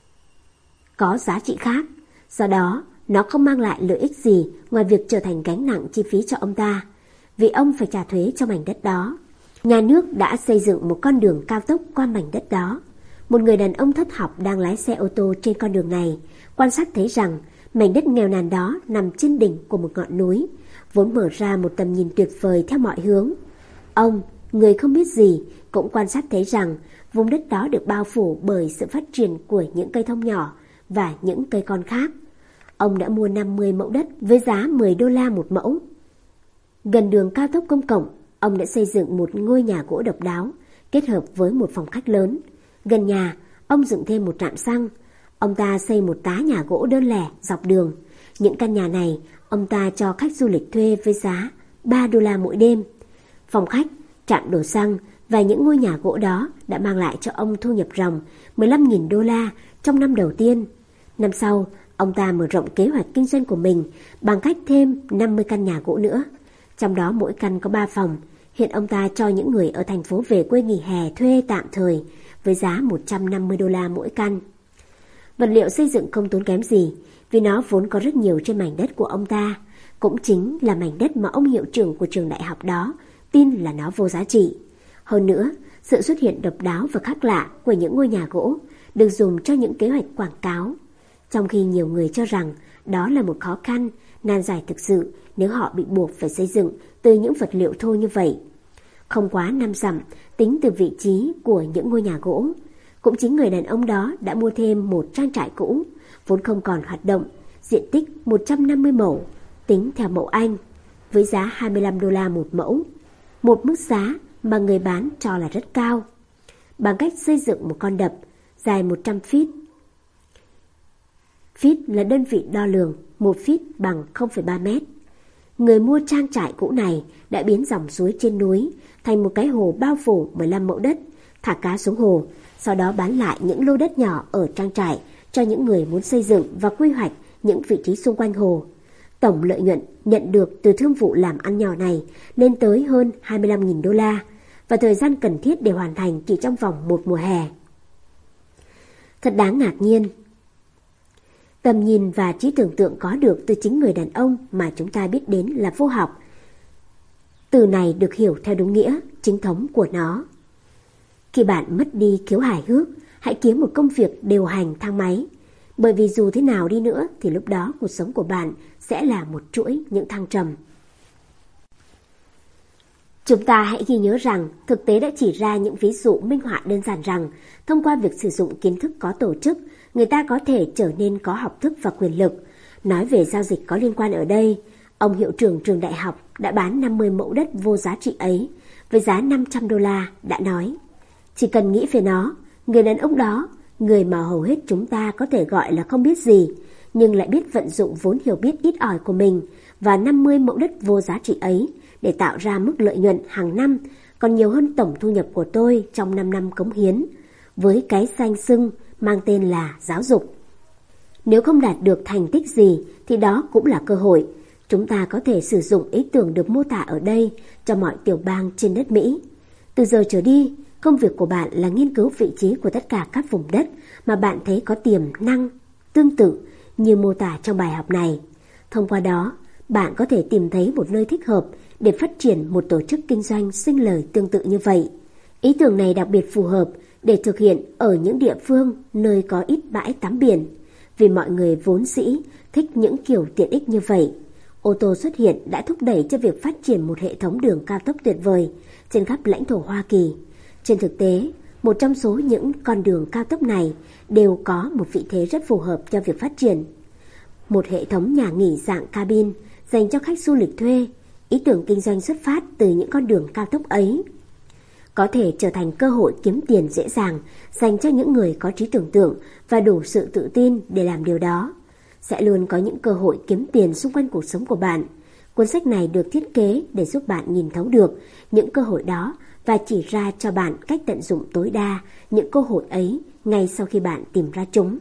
có giá trị khác. Do đó, nó không mang lại lợi ích gì ngoài việc trở thành gánh nặng chi phí cho ông ta, vì ông phải trả thuế cho mảnh đất đó. Nhà nước đã xây dựng một con đường cao tốc qua mảnh đất đó. Một người đàn ông thất học đang lái xe ô tô trên con đường này, quan sát thấy rằng mảnh đất nghèo nàn đó nằm trên đỉnh của một ngọn núi, vốn mở ra một tầm nhìn tuyệt vời theo mọi hướng. Ông, người không biết gì, cũng quan sát thấy rằng vùng đất đó được bao phủ bởi sự phát triển của những cây thông nhỏ và những cây con khác. Ông đã mua năm mươi mẫu đất với giá mười đô la một mẫu. Gần đường cao tốc công cộng, ông đã xây dựng một ngôi nhà gỗ độc đáo, kết hợp với một phòng khách lớn. Gần nhà, ông dựng thêm một trạm xăng. Ông ta xây một tá nhà gỗ đơn lẻ dọc đường. Những căn nhà này, ông ta cho khách du lịch thuê với giá ba đô la mỗi đêm. Phòng khách, trạm đổ xăng và những ngôi nhà gỗ đó đã mang lại cho ông thu nhập ròng mười lăm nghìn đô la trong năm đầu tiên. Năm sau, ông ta mở rộng kế hoạch kinh doanh của mình bằng cách thêm năm mươi căn nhà gỗ nữa. Trong đó mỗi căn có ba phòng. Hiện ông ta cho những người ở thành phố về quê nghỉ hè thuê tạm thời với giá một trăm năm mươi đô la mỗi căn. Vật liệu xây dựng không tốn kém gì vì nó vốn có rất nhiều trên mảnh đất của ông ta. Cũng chính là mảnh đất mà ông hiệu trưởng của trường đại học đó tin là nó vô giá trị. Hơn nữa, sự xuất hiện độc đáo và khác lạ của những ngôi nhà gỗ được dùng cho những kế hoạch quảng cáo, trong khi nhiều người cho rằng đó là một khó khăn, nan giải thực sự nếu họ bị buộc phải xây dựng từ những vật liệu thô như vậy. Không quá năm dặm tính từ vị trí của những ngôi nhà gỗ. Cũng chính người đàn ông đó đã mua thêm một trang trại cũ, vốn không còn hoạt động, diện tích một trăm năm mươi mẫu, tính theo mẫu Anh, với giá hai mươi lăm đô la một mẫu, một mức giá mà người bán cho là rất cao, bằng cách xây dựng một con đập dài một trăm feet. Feet là đơn vị đo lường, một feet bằng không phẩy ba mét. Người mua trang trại cũ này đã biến dòng suối trên núi thành một cái hồ bao phủ mười lăm mẫu đất, thả cá xuống hồ, sau đó bán lại những lô đất nhỏ ở trang trại cho những người muốn xây dựng và quy hoạch những vị trí xung quanh hồ. Tổng lợi nhuận nhận được từ thương vụ làm ăn nhỏ này lên tới hơn hai mươi lăm nghìn đô la, và thời gian cần thiết để hoàn thành chỉ trong vòng một mùa hè. Thật đáng ngạc nhiên. Tầm nhìn và trí tưởng tượng có được từ chính người đàn ông mà chúng ta biết đến là vô học. Từ này được hiểu theo đúng nghĩa chính thống của nó. Khi bạn mất đi khiếu hài hước, hãy kiếm một công việc điều hành thang máy. Bởi vì dù thế nào đi nữa thì lúc đó cuộc sống của bạn sẽ là một chuỗi những thăng trầm. Chúng ta hãy ghi nhớ rằng thực tế đã chỉ ra những ví dụ minh họa đơn giản rằng thông qua việc sử dụng kiến thức có tổ chức, người ta có thể trở nên có học thức và quyền lực. Nói về giao dịch có liên quan ở đây, ông hiệu trưởng trường đại học đã bán năm mươi mẫu đất vô giá trị ấy với giá năm trăm đô la đã nói: chỉ cần nghĩ về nó, người đàn ông đó, người mà hầu hết chúng ta có thể gọi là không biết gì, nhưng lại biết vận dụng vốn hiểu biết ít ỏi của mình và năm mươi mẫu đất vô giá trị ấy để tạo ra mức lợi nhuận hàng năm còn nhiều hơn tổng thu nhập của tôi trong năm năm cống hiến, với cái danh xưng mang tên là giáo dục. Nếu không đạt được thành tích gì thì đó cũng là cơ hội. Chúng ta có thể sử dụng ý tưởng được mô tả ở đây cho mọi tiểu bang trên đất Mỹ. Từ giờ trở đi, công việc của bạn là nghiên cứu vị trí của tất cả các vùng đất mà bạn thấy có tiềm năng tương tự như mô tả trong bài học này. Thông qua đó, bạn có thể tìm thấy một nơi thích hợp để phát triển một tổ chức kinh doanh sinh lời tương tự như vậy. Ý tưởng này đặc biệt phù hợp để thực hiện ở những địa phương nơi có ít bãi tắm biển, vì mọi người vốn dĩ thích những kiểu tiện ích như vậy. Ô tô xuất hiện đã thúc đẩy cho việc phát triển một hệ thống đường cao tốc tuyệt vời trên khắp lãnh thổ Hoa Kỳ. Trên thực tế, một trong số những con đường cao tốc này đều có một vị thế rất phù hợp cho việc phát triển. Một hệ thống nhà nghỉ dạng cabin dành cho khách du lịch thuê. Ý tưởng kinh doanh xuất phát từ những con đường cao tốc ấy có thể trở thành cơ hội kiếm tiền dễ dàng dành cho những người có trí tưởng tượng và đủ sự tự tin để làm điều đó. Sẽ luôn có những cơ hội kiếm tiền xung quanh cuộc sống của bạn. Cuốn sách này được thiết kế để giúp bạn nhìn thấu được những cơ hội đó và chỉ ra cho bạn cách tận dụng tối đa những cơ hội ấy ngay sau khi bạn tìm ra chúng.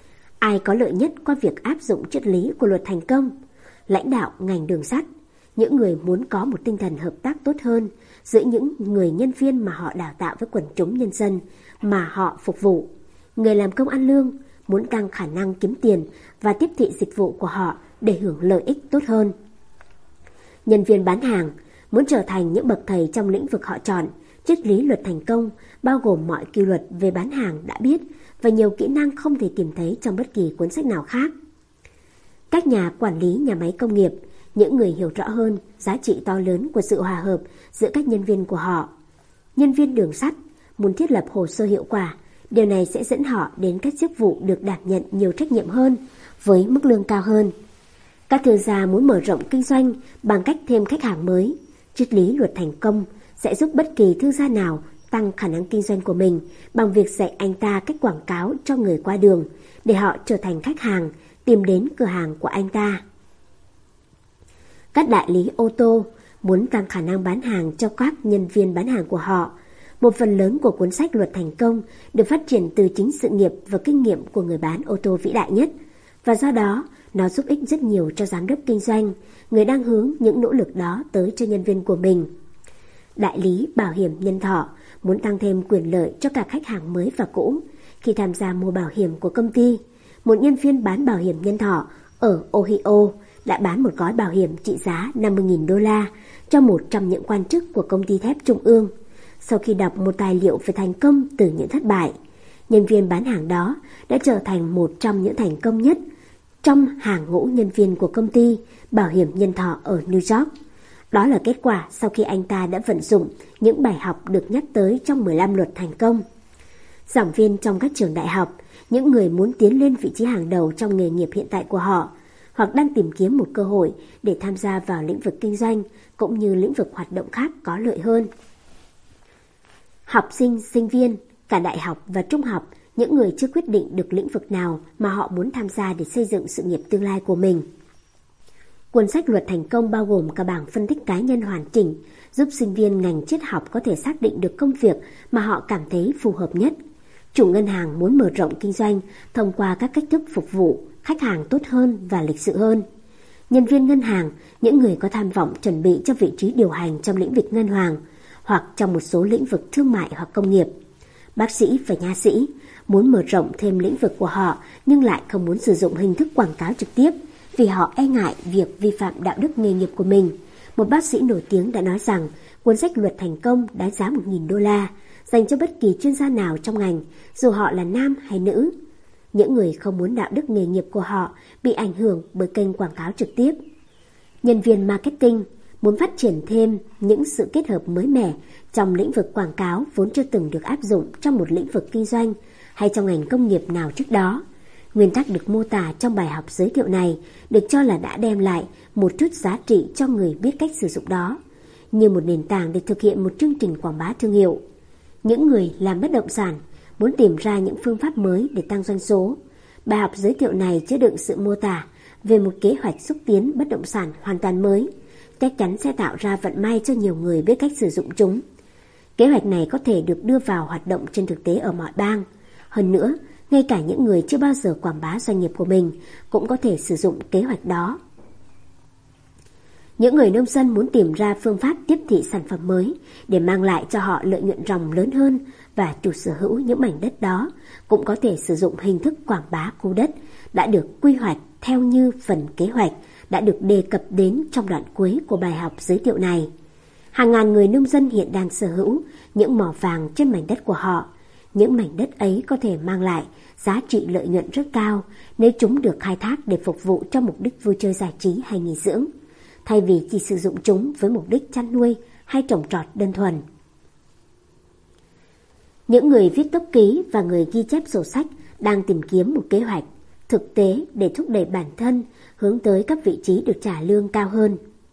Ai có lợi nhất qua việc áp dụng triết lý của luật thành công? Lãnh đạo ngành đường sắt, những người muốn có một tinh thần hợp tác tốt hơn giữa những người nhân viên mà họ đào tạo với quần chúng nhân dân mà họ phục vụ. Người làm công ăn lương muốn tăng khả năng kiếm tiền và tiếp thị dịch vụ của họ để hưởng lợi ích tốt hơn. Nhân viên bán hàng muốn trở thành những bậc thầy trong lĩnh vực họ chọn. Triết lý luật thành công bao gồm mọi quy luật về bán hàng đã biết và nhiều kỹ năng không thể tìm thấy trong bất kỳ cuốn sách nào khác. Các nhà quản lý nhà máy công nghiệp, Những người hiểu rõ hơn giá trị to lớn của sự hòa hợp giữa các nhân viên của họ. Nhân viên đường sắt muốn thiết lập hồ sơ hiệu quả, điều này sẽ dẫn họ đến các chức vụ được đảm nhận nhiều trách nhiệm hơn với mức lương cao hơn. Các thương gia muốn mở rộng kinh doanh bằng cách thêm khách hàng mới. Triết lý luật thành công sẽ giúp bất kỳ thương gia nào tăng khả năng kinh doanh của mình bằng việc dạy anh ta cách quảng cáo cho người qua đường để họ trở thành khách hàng tìm đến cửa hàng của anh ta. Các đại lý ô tô muốn tăng khả năng bán hàng cho các nhân viên bán hàng của họ. Một phần lớn của cuốn sách Luật Thành Công được phát triển từ chính sự nghiệp và kinh nghiệm của người bán ô tô vĩ đại nhất, và do đó nó giúp ích rất nhiều cho giám đốc kinh doanh, người đang hướng những nỗ lực đó tới cho nhân viên của mình. Đại lý bảo hiểm nhân thọ muốn tăng thêm quyền lợi cho cả khách hàng mới và cũ khi tham gia mua bảo hiểm của công ty. Một nhân viên bán bảo hiểm nhân thọ ở Ohio đã bán một gói bảo hiểm trị giá năm mươi nghìn đô la cho một trong những quan chức của công ty thép trung ương. Sau khi đọc một tài liệu về thành công từ những thất bại, nhân viên bán hàng đó đã trở thành một trong những thành công nhất trong hàng ngũ nhân viên của công ty bảo hiểm nhân thọ ở New York. Đó là kết quả sau khi anh ta đã vận dụng những bài học được nhắc tới trong mười lăm luật thành công. Giảng viên trong các trường đại học, những người muốn tiến lên vị trí hàng đầu trong nghề nghiệp hiện tại của họ, hoặc đang tìm kiếm một cơ hội để tham gia vào lĩnh vực kinh doanh cũng như lĩnh vực hoạt động khác có lợi hơn. Học sinh, sinh viên, cả đại học và trung học, những người chưa quyết định được lĩnh vực nào mà họ muốn tham gia để xây dựng sự nghiệp tương lai của mình. Cuốn sách Luật Thành Công bao gồm cả bảng phân tích cá nhân hoàn chỉnh, giúp sinh viên ngành triết học có thể xác định được công việc mà họ cảm thấy phù hợp nhất. Chủ ngân hàng muốn mở rộng kinh doanh thông qua các cách thức phục vụ khách hàng tốt hơn và lịch sự hơn. Nhân viên ngân hàng, những người có tham vọng chuẩn bị cho vị trí điều hành trong lĩnh vực ngân hàng hoặc trong một số lĩnh vực thương mại hoặc công nghiệp. Bác sĩ và nha sĩ muốn mở rộng thêm lĩnh vực của họ nhưng lại không muốn sử dụng hình thức quảng cáo trực tiếp vì họ e ngại việc vi phạm đạo đức nghề nghiệp của mình. Một bác sĩ nổi tiếng đã nói rằng cuốn sách Luật Thành Công đáng giá một nghìn đô la, dành cho bất kỳ chuyên gia nào trong ngành, dù họ là nam hay nữ. Những người không muốn đạo đức nghề nghiệp của họ bị ảnh hưởng bởi kênh quảng cáo trực tiếp. Nhân viên marketing muốn phát triển thêm những sự kết hợp mới mẻ trong lĩnh vực quảng cáo vốn chưa từng được áp dụng trong một lĩnh vực kinh doanh hay trong ngành công nghiệp nào trước đó. Nguyên tắc được mô tả trong bài học giới thiệu này được cho là đã đem lại một chút giá trị cho người biết cách sử dụng đó, như một nền tảng để thực hiện một chương trình quảng bá thương hiệu. Những người làm bất động sản muốn tìm ra những phương pháp mới để tăng doanh số. Bài học giới thiệu này chứa đựng sự mô tả về một kế hoạch xúc tiến bất động sản hoàn toàn mới, chắc chắn sẽ tạo ra vận may cho nhiều người biết cách sử dụng chúng. Kế hoạch này có thể được đưa vào hoạt động trên thực tế ở mọi bang. Hơn nữa, ngay cả những người chưa bao giờ quảng bá doanh nghiệp của mình cũng có thể sử dụng kế hoạch đó. Những người nông dân muốn tìm ra phương pháp tiếp thị sản phẩm mới để mang lại cho họ lợi nhuận ròng lớn hơn, và chủ sở hữu những mảnh đất đó cũng có thể sử dụng hình thức quảng bá khu đất đã được quy hoạch theo như phần kế hoạch đã được đề cập đến trong đoạn cuối của bài học giới thiệu này. Hàng ngàn người nông dân hiện đang sở hữu những mỏ vàng trên mảnh đất của họ. Những mảnh đất ấy có thể mang lại giá trị lợi nhuận rất cao nếu chúng được khai thác để phục vụ cho mục đích vui chơi giải trí hay nghỉ dưỡng, thay vì chỉ sử dụng chúng với mục đích chăn nuôi hay trồng trọt đơn thuần. Những người viết tốc ký và người ghi chép sổ sách đang tìm kiếm một kế hoạch thực tế để thúc đẩy bản thân hướng tới các vị trí được trả lương cao hơn.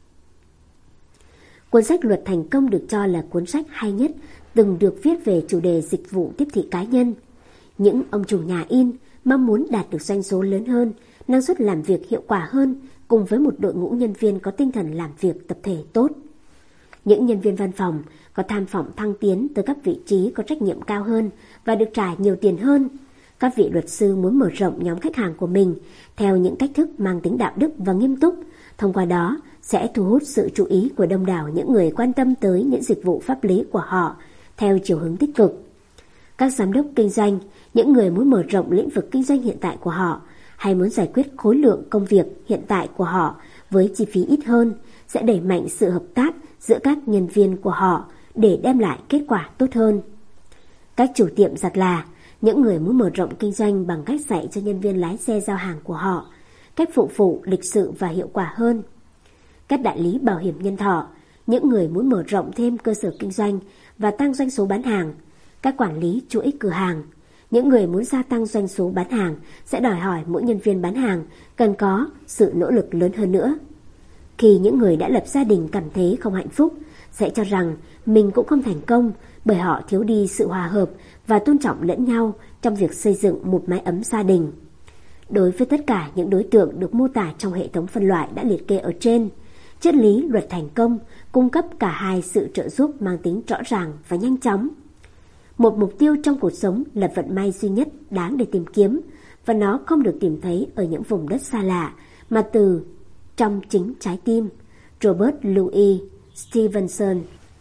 Cuốn sách Luật Thành Công được cho là cuốn sách hay nhất từng được viết về chủ đề dịch vụ tiếp thị cá nhân. Những ông chủ nhà in mong muốn đạt được doanh số lớn hơn, năng suất làm việc hiệu quả hơn, cùng với một đội ngũ nhân viên có tinh thần làm việc tập thể tốt. Những nhân viên văn phòng có tham vọng thăng tiến tới các vị trí có trách nhiệm cao hơn và được trả nhiều tiền hơn. Các vị luật sư muốn mở rộng nhóm khách hàng của mình theo những cách thức mang tính đạo đức và nghiêm túc, thông qua đó sẽ thu hút sự chú ý của đông đảo những người quan tâm tới những dịch vụ pháp lý của họ theo chiều hướng tích cực. Các giám đốc kinh doanh, những người muốn mở rộng lĩnh vực kinh doanh hiện tại của họ hay muốn giải quyết khối lượng công việc hiện tại của họ với chi phí ít hơn, sẽ đẩy mạnh sự hợp tác giữa các nhân viên của họ để đem lại kết quả tốt hơn. Các chủ tiệm giặt là những người muốn mở rộng kinh doanh bằng cách dạy cho nhân viên lái xe giao hàng của họ cách phục vụ lịch sự và hiệu quả hơn. các đại lý bảo hiểm nhân thọ, những người muốn mở rộng thêm cơ sở kinh doanh và tăng doanh số bán hàng, các quản lý chuỗi cửa hàng. Những người muốn gia tăng doanh số bán hàng sẽ đòi hỏi mỗi nhân viên bán hàng cần có sự nỗ lực lớn hơn nữa. Khi những người đã lập gia đình cảm thấy không hạnh phúc, sẽ cho rằng mình cũng không thành công bởi họ thiếu đi sự hòa hợp và tôn trọng lẫn nhau trong việc xây dựng một mái ấm gia đình. Đối với tất cả những đối tượng được mô tả trong hệ thống phân loại đã liệt kê ở trên, triết lý luật thành công cung cấp cả hai sự trợ giúp mang tính rõ ràng và nhanh chóng. Một mục tiêu trong cuộc sống là vận may duy nhất đáng để tìm kiếm, và nó không được tìm thấy ở những vùng đất xa lạ mà từ trong chính trái tim. Robert Louis Stevenson.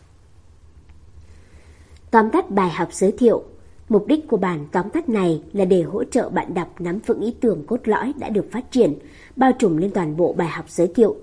Tóm tắt bài học giới thiệu. Mục đích của bản tóm tắt này là để hỗ trợ bạn đọc nắm vững ý tưởng cốt lõi đã được phát triển, bao trùm lên toàn bộ bài học giới thiệu.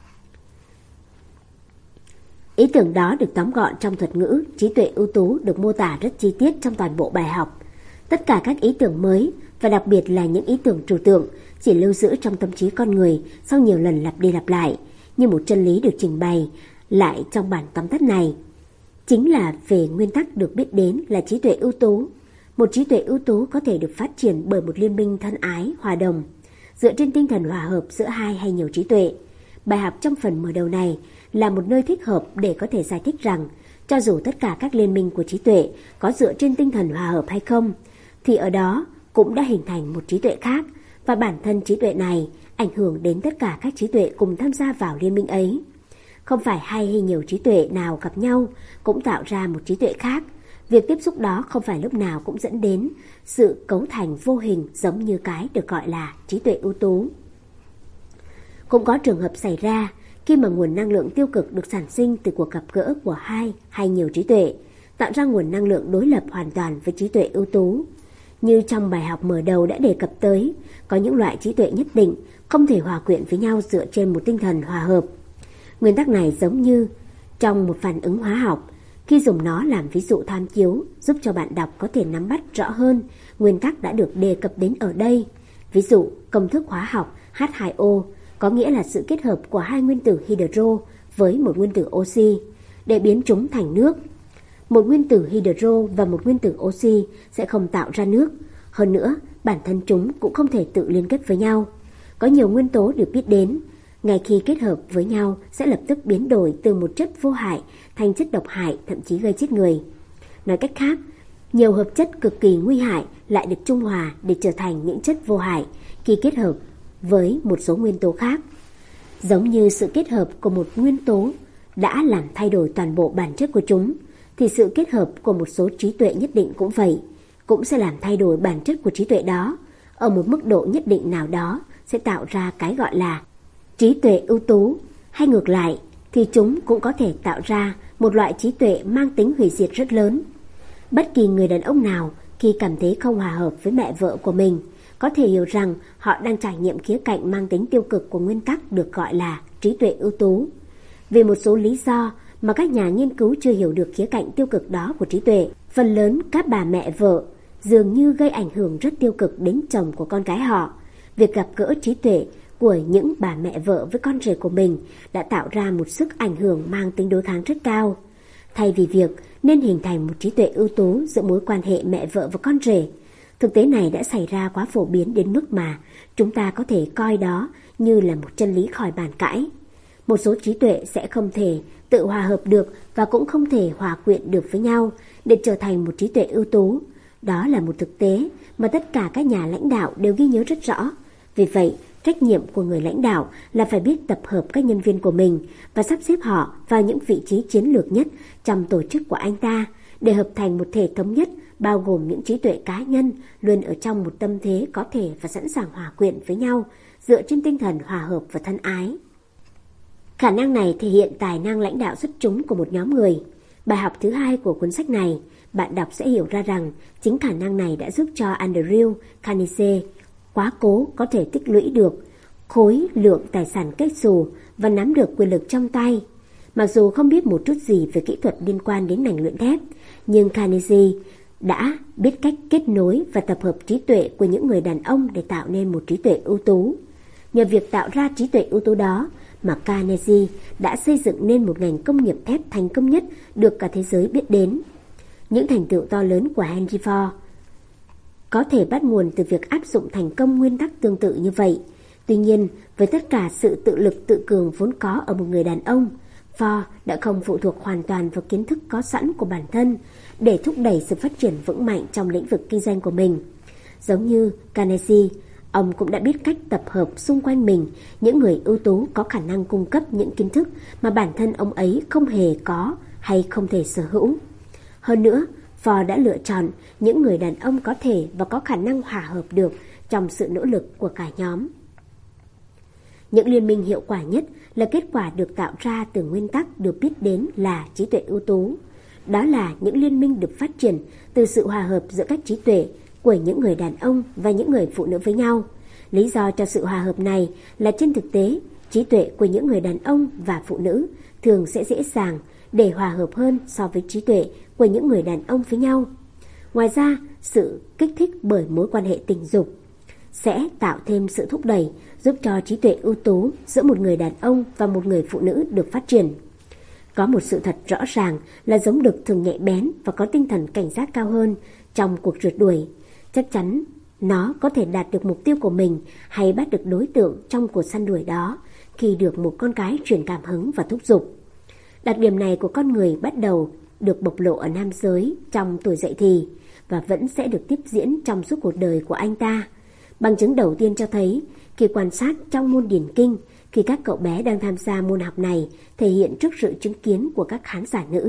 Ý tưởng đó được tóm gọn trong thuật ngữ trí tuệ ưu tú được mô tả rất chi tiết trong toàn bộ bài học. Tất cả các ý tưởng mới, và đặc biệt là những ý tưởng trừu tượng, chỉ lưu giữ trong tâm trí con người sau nhiều lần lặp đi lặp lại, như một chân lý được trình bày lại trong bản tóm tắt này. Chính là về nguyên tắc được biết đến là trí tuệ ưu tú. Một trí tuệ ưu tú có thể được phát triển bởi một liên minh thân ái, hòa đồng, dựa trên tinh thần hòa hợp giữa hai hay nhiều trí tuệ. Bài học trong phần mở đầu này là một nơi thích hợp để có thể giải thích rằng cho dù tất cả các liên minh của trí tuệ có dựa trên tinh thần hòa hợp hay không, thì ở đó cũng đã hình thành một trí tuệ khác, và bản thân trí tuệ này ảnh hưởng đến tất cả các trí tuệ cùng tham gia vào liên minh ấy. Không phải hai hay nhiều trí tuệ nào gặp nhau cũng tạo ra một trí tuệ khác. Việc tiếp xúc đó không phải lúc nào cũng dẫn đến sự cấu thành vô hình giống như cái được gọi là trí tuệ ưu tú. Cũng có trường hợp xảy ra khi mà nguồn năng lượng tiêu cực được sản sinh từ cuộc gặp gỡ của hai hay nhiều trí tuệ, tạo ra nguồn năng lượng đối lập hoàn toàn với trí tuệ ưu tú. Như trong bài học mở đầu đã đề cập tới, có những loại trí tuệ nhất định không thể hòa quyện với nhau dựa trên một tinh thần hòa hợp. Nguyên tắc này giống như trong một phản ứng hóa học, khi dùng nó làm ví dụ tham chiếu giúp cho bạn đọc có thể nắm bắt rõ hơn nguyên tắc đã được đề cập đến ở đây. Ví dụ, công thức hóa học H hai O có nghĩa là sự kết hợp của hai nguyên tử hydro với một nguyên tử oxy để biến chúng thành nước. Một nguyên tử hydro và một nguyên tử oxy sẽ không tạo ra nước. Hơn nữa, bản thân chúng cũng không thể tự liên kết với nhau. Có nhiều nguyên tố được biết đến, ngay khi kết hợp với nhau sẽ lập tức biến đổi từ một chất vô hại thành chất độc hại, thậm chí gây chết người. Nói cách khác, nhiều hợp chất cực kỳ nguy hại lại được trung hòa để trở thành những chất vô hại khi kết hợp với một số nguyên tố khác. Giống như sự kết hợp của một nguyên tố đã làm thay đổi toàn bộ bản chất của chúng, thì sự kết hợp của một số trí tuệ nhất định cũng vậy, cũng sẽ làm thay đổi bản chất của trí tuệ đó. Ở một mức độ nhất định nào đó sẽ tạo ra cái gọi là trí tuệ ưu tú, hay ngược lại thì chúng cũng có thể tạo ra một loại trí tuệ mang tính hủy diệt rất lớn. Bất kỳ người đàn ông nào khi cảm thấy không hòa hợp với mẹ vợ của mình có thể hiểu rằng họ đang trải nghiệm khía cạnh mang tính tiêu cực của nguyên tắc được gọi là trí tuệ ưu tú. Vì một số lý do mà các nhà nghiên cứu chưa hiểu được khía cạnh tiêu cực đó của trí tuệ, phần lớn các bà mẹ vợ dường như gây ảnh hưởng rất tiêu cực đến chồng của con cái họ. Việc gặp gỡ trí tuệ của những bà mẹ vợ với con rể của mình đã tạo ra một sức ảnh hưởng mang tính đối kháng rất cao. Thay vì việc nên hình thành một trí tuệ ưu tú giữa mối quan hệ mẹ vợ và con rể, thực tế này đã xảy ra quá phổ biến đến mức mà chúng ta có thể coi đó như là một chân lý khỏi bàn cãi. Một số trí tuệ sẽ không thể tự hòa hợp được và cũng không thể hòa quyện được với nhau để trở thành một trí tuệ ưu tú. Đó là một thực tế mà tất cả các nhà lãnh đạo đều ghi nhớ rất rõ. Vì vậy, trách nhiệm của người lãnh đạo là phải biết tập hợp các nhân viên của mình và sắp xếp họ vào những vị trí chiến lược nhất trong tổ chức của anh ta để hợp thành một thể thống nhất bao gồm những trí tuệ cá nhân luôn ở trong một tâm thế có thể và sẵn sàng hòa quyện với nhau dựa trên tinh thần hòa hợp và thân ái. Khả năng này thể hiện tài năng lãnh đạo xuất chúng của một nhóm người. Bài học thứ hai của cuốn sách này, bạn đọc sẽ hiểu ra rằng chính khả năng này đã giúp cho Andrew Carnegie quá cố có thể tích lũy được khối lượng tài sản kết xù và nắm được quyền lực trong tay. Mặc dù không biết một chút gì về kỹ thuật liên quan đến ngành luyện thép, nhưng Carnegie đã biết cách kết nối và tập hợp trí tuệ của những người đàn ông để tạo nên một trí tuệ ưu tú. Nhờ việc tạo ra trí tuệ ưu tú đó mà Carnegie đã xây dựng nên một ngành công nghiệp thép thành công nhất được cả thế giới biết đến. Những thành tựu to lớn của Henry Ford có thể bắt nguồn từ việc áp dụng thành công nguyên tắc tương tự như vậy. Tuy nhiên, với tất cả sự tự lực tự cường vốn có ở một người đàn ông, Ford đã không phụ thuộc hoàn toàn vào kiến thức có sẵn của bản thân để thúc đẩy sự phát triển vững mạnh trong lĩnh vực kinh doanh của mình. Giống như Carnegie, ông cũng đã biết cách tập hợp xung quanh mình những người ưu tú có khả năng cung cấp những kiến thức mà bản thân ông ấy không hề có hay không thể sở hữu. Hơn nữa, Ford đã lựa chọn những người đàn ông có thể và có khả năng hòa hợp được trong sự nỗ lực của cả nhóm. Những liên minh hiệu quả nhất là kết quả được tạo ra từ nguyên tắc được biết đến là trí tuệ ưu tú. Đó là những liên minh được phát triển từ sự hòa hợp giữa các trí tuệ của những người đàn ông và những người phụ nữ với nhau. Lý do cho sự hòa hợp này là trên thực tế, trí tuệ của những người đàn ông và phụ nữ thường sẽ dễ dàng để hòa hợp hơn so với trí tuệ của những người đàn ông với nhau. Ngoài ra, sự kích thích bởi mối quan hệ tình dục sẽ tạo thêm sự thúc đẩy giúp cho trí tuệ ưu tú giữa một người đàn ông và một người phụ nữ được phát triển. Có một sự thật rõ ràng là giống đực thường nhạy bén và có tinh thần cảnh giác cao hơn trong cuộc rượt đuổi. Chắc chắn nó có thể đạt được mục tiêu của mình hay bắt được đối tượng trong cuộc săn đuổi đó khi được một con cái truyền cảm hứng và thúc giục. Đặc điểm này của con người bắt đầu được bộc lộ ở nam giới trong tuổi dậy thì và vẫn sẽ được tiếp diễn trong suốt cuộc đời của anh ta. Bằng chứng đầu tiên cho thấy, khi quan sát trong môn điền kinh, khi các cậu bé đang tham gia môn học này thể hiện trước sự chứng kiến của các khán giả nữ.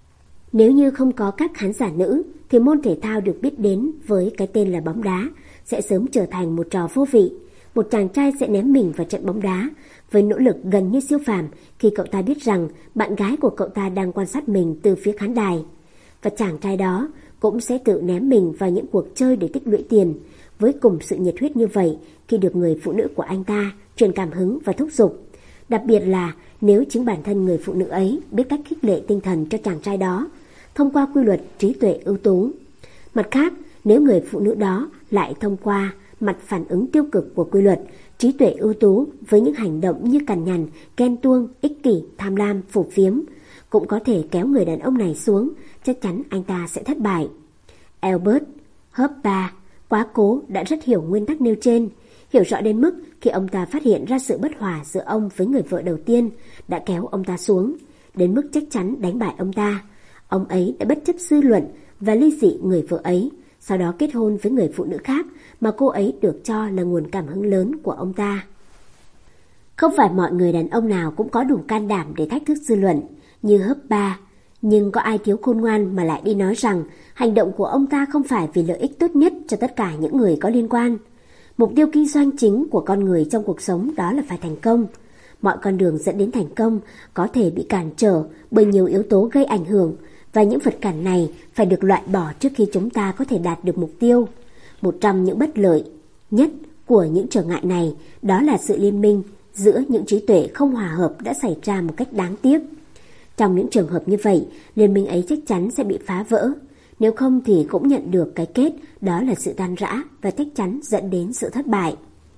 Nếu như không có các khán giả nữ, thì môn thể thao được biết đến với cái tên là bóng đá sẽ sớm trở thành một trò vô vị. Một chàng trai sẽ ném mình vào trận bóng đá với nỗ lực gần như siêu phàm khi cậu ta biết rằng bạn gái của cậu ta đang quan sát mình từ phía khán đài. Và chàng trai đó cũng sẽ tự ném mình vào những cuộc chơi để tích lũy tiền, với cùng sự nhiệt huyết như vậy khi được người phụ nữ của anh ta truyền cảm hứng và thúc giục. Đặc biệt là nếu chính bản thân người phụ nữ ấy biết cách khích lệ tinh thần cho chàng trai đó thông qua quy luật trí tuệ ưu tú. Mặt khác, nếu người phụ nữ đó lại thông qua mặt phản ứng tiêu cực của quy luật trí tuệ ưu tú với những hành động như cằn nhằn, ghen tuông, ích kỷ, tham lam, phù phiếm, cũng có thể kéo người đàn ông này xuống, chắc chắn anh ta sẽ thất bại. Albert Hoppa quá cố đã rất hiểu nguyên tắc nêu trên, hiểu rõ đến mức khi ông ta phát hiện ra sự bất hòa giữa ông với người vợ đầu tiên đã kéo ông ta xuống, đến mức chắc chắn đánh bại ông ta. Ông ấy đã bất chấp dư luận và ly dị người vợ ấy, sau đó kết hôn với người phụ nữ khác mà cô ấy được cho là nguồn cảm hứng lớn của ông ta. Không phải mọi người đàn ông nào cũng có đủ can đảm để thách thức dư luận như Hoppa, nhưng có ai thiếu khôn ngoan mà lại đi nói rằng hành động của ông ta không phải vì lợi ích tốt nhất cho tất cả những người có liên quan. Mục tiêu kinh doanh chính của con người trong cuộc sống đó là phải thành công. Mọi con đường dẫn đến thành công có thể bị cản trở bởi nhiều yếu tố gây ảnh hưởng, và những vật cản này phải được loại bỏ trước khi chúng ta có thể đạt được mục tiêu. Một trong những bất lợi nhất của những trở ngại này đó là sự liên minh giữa những trí tuệ không hòa hợp đã xảy ra một cách đáng tiếc. Trong những trường hợp như vậy, liên minh ấy chắc chắn sẽ bị phá vỡ. Nếu không thì cũng nhận được cái kết đó là sự tan rã và chắc chắn dẫn đến sự thất bại.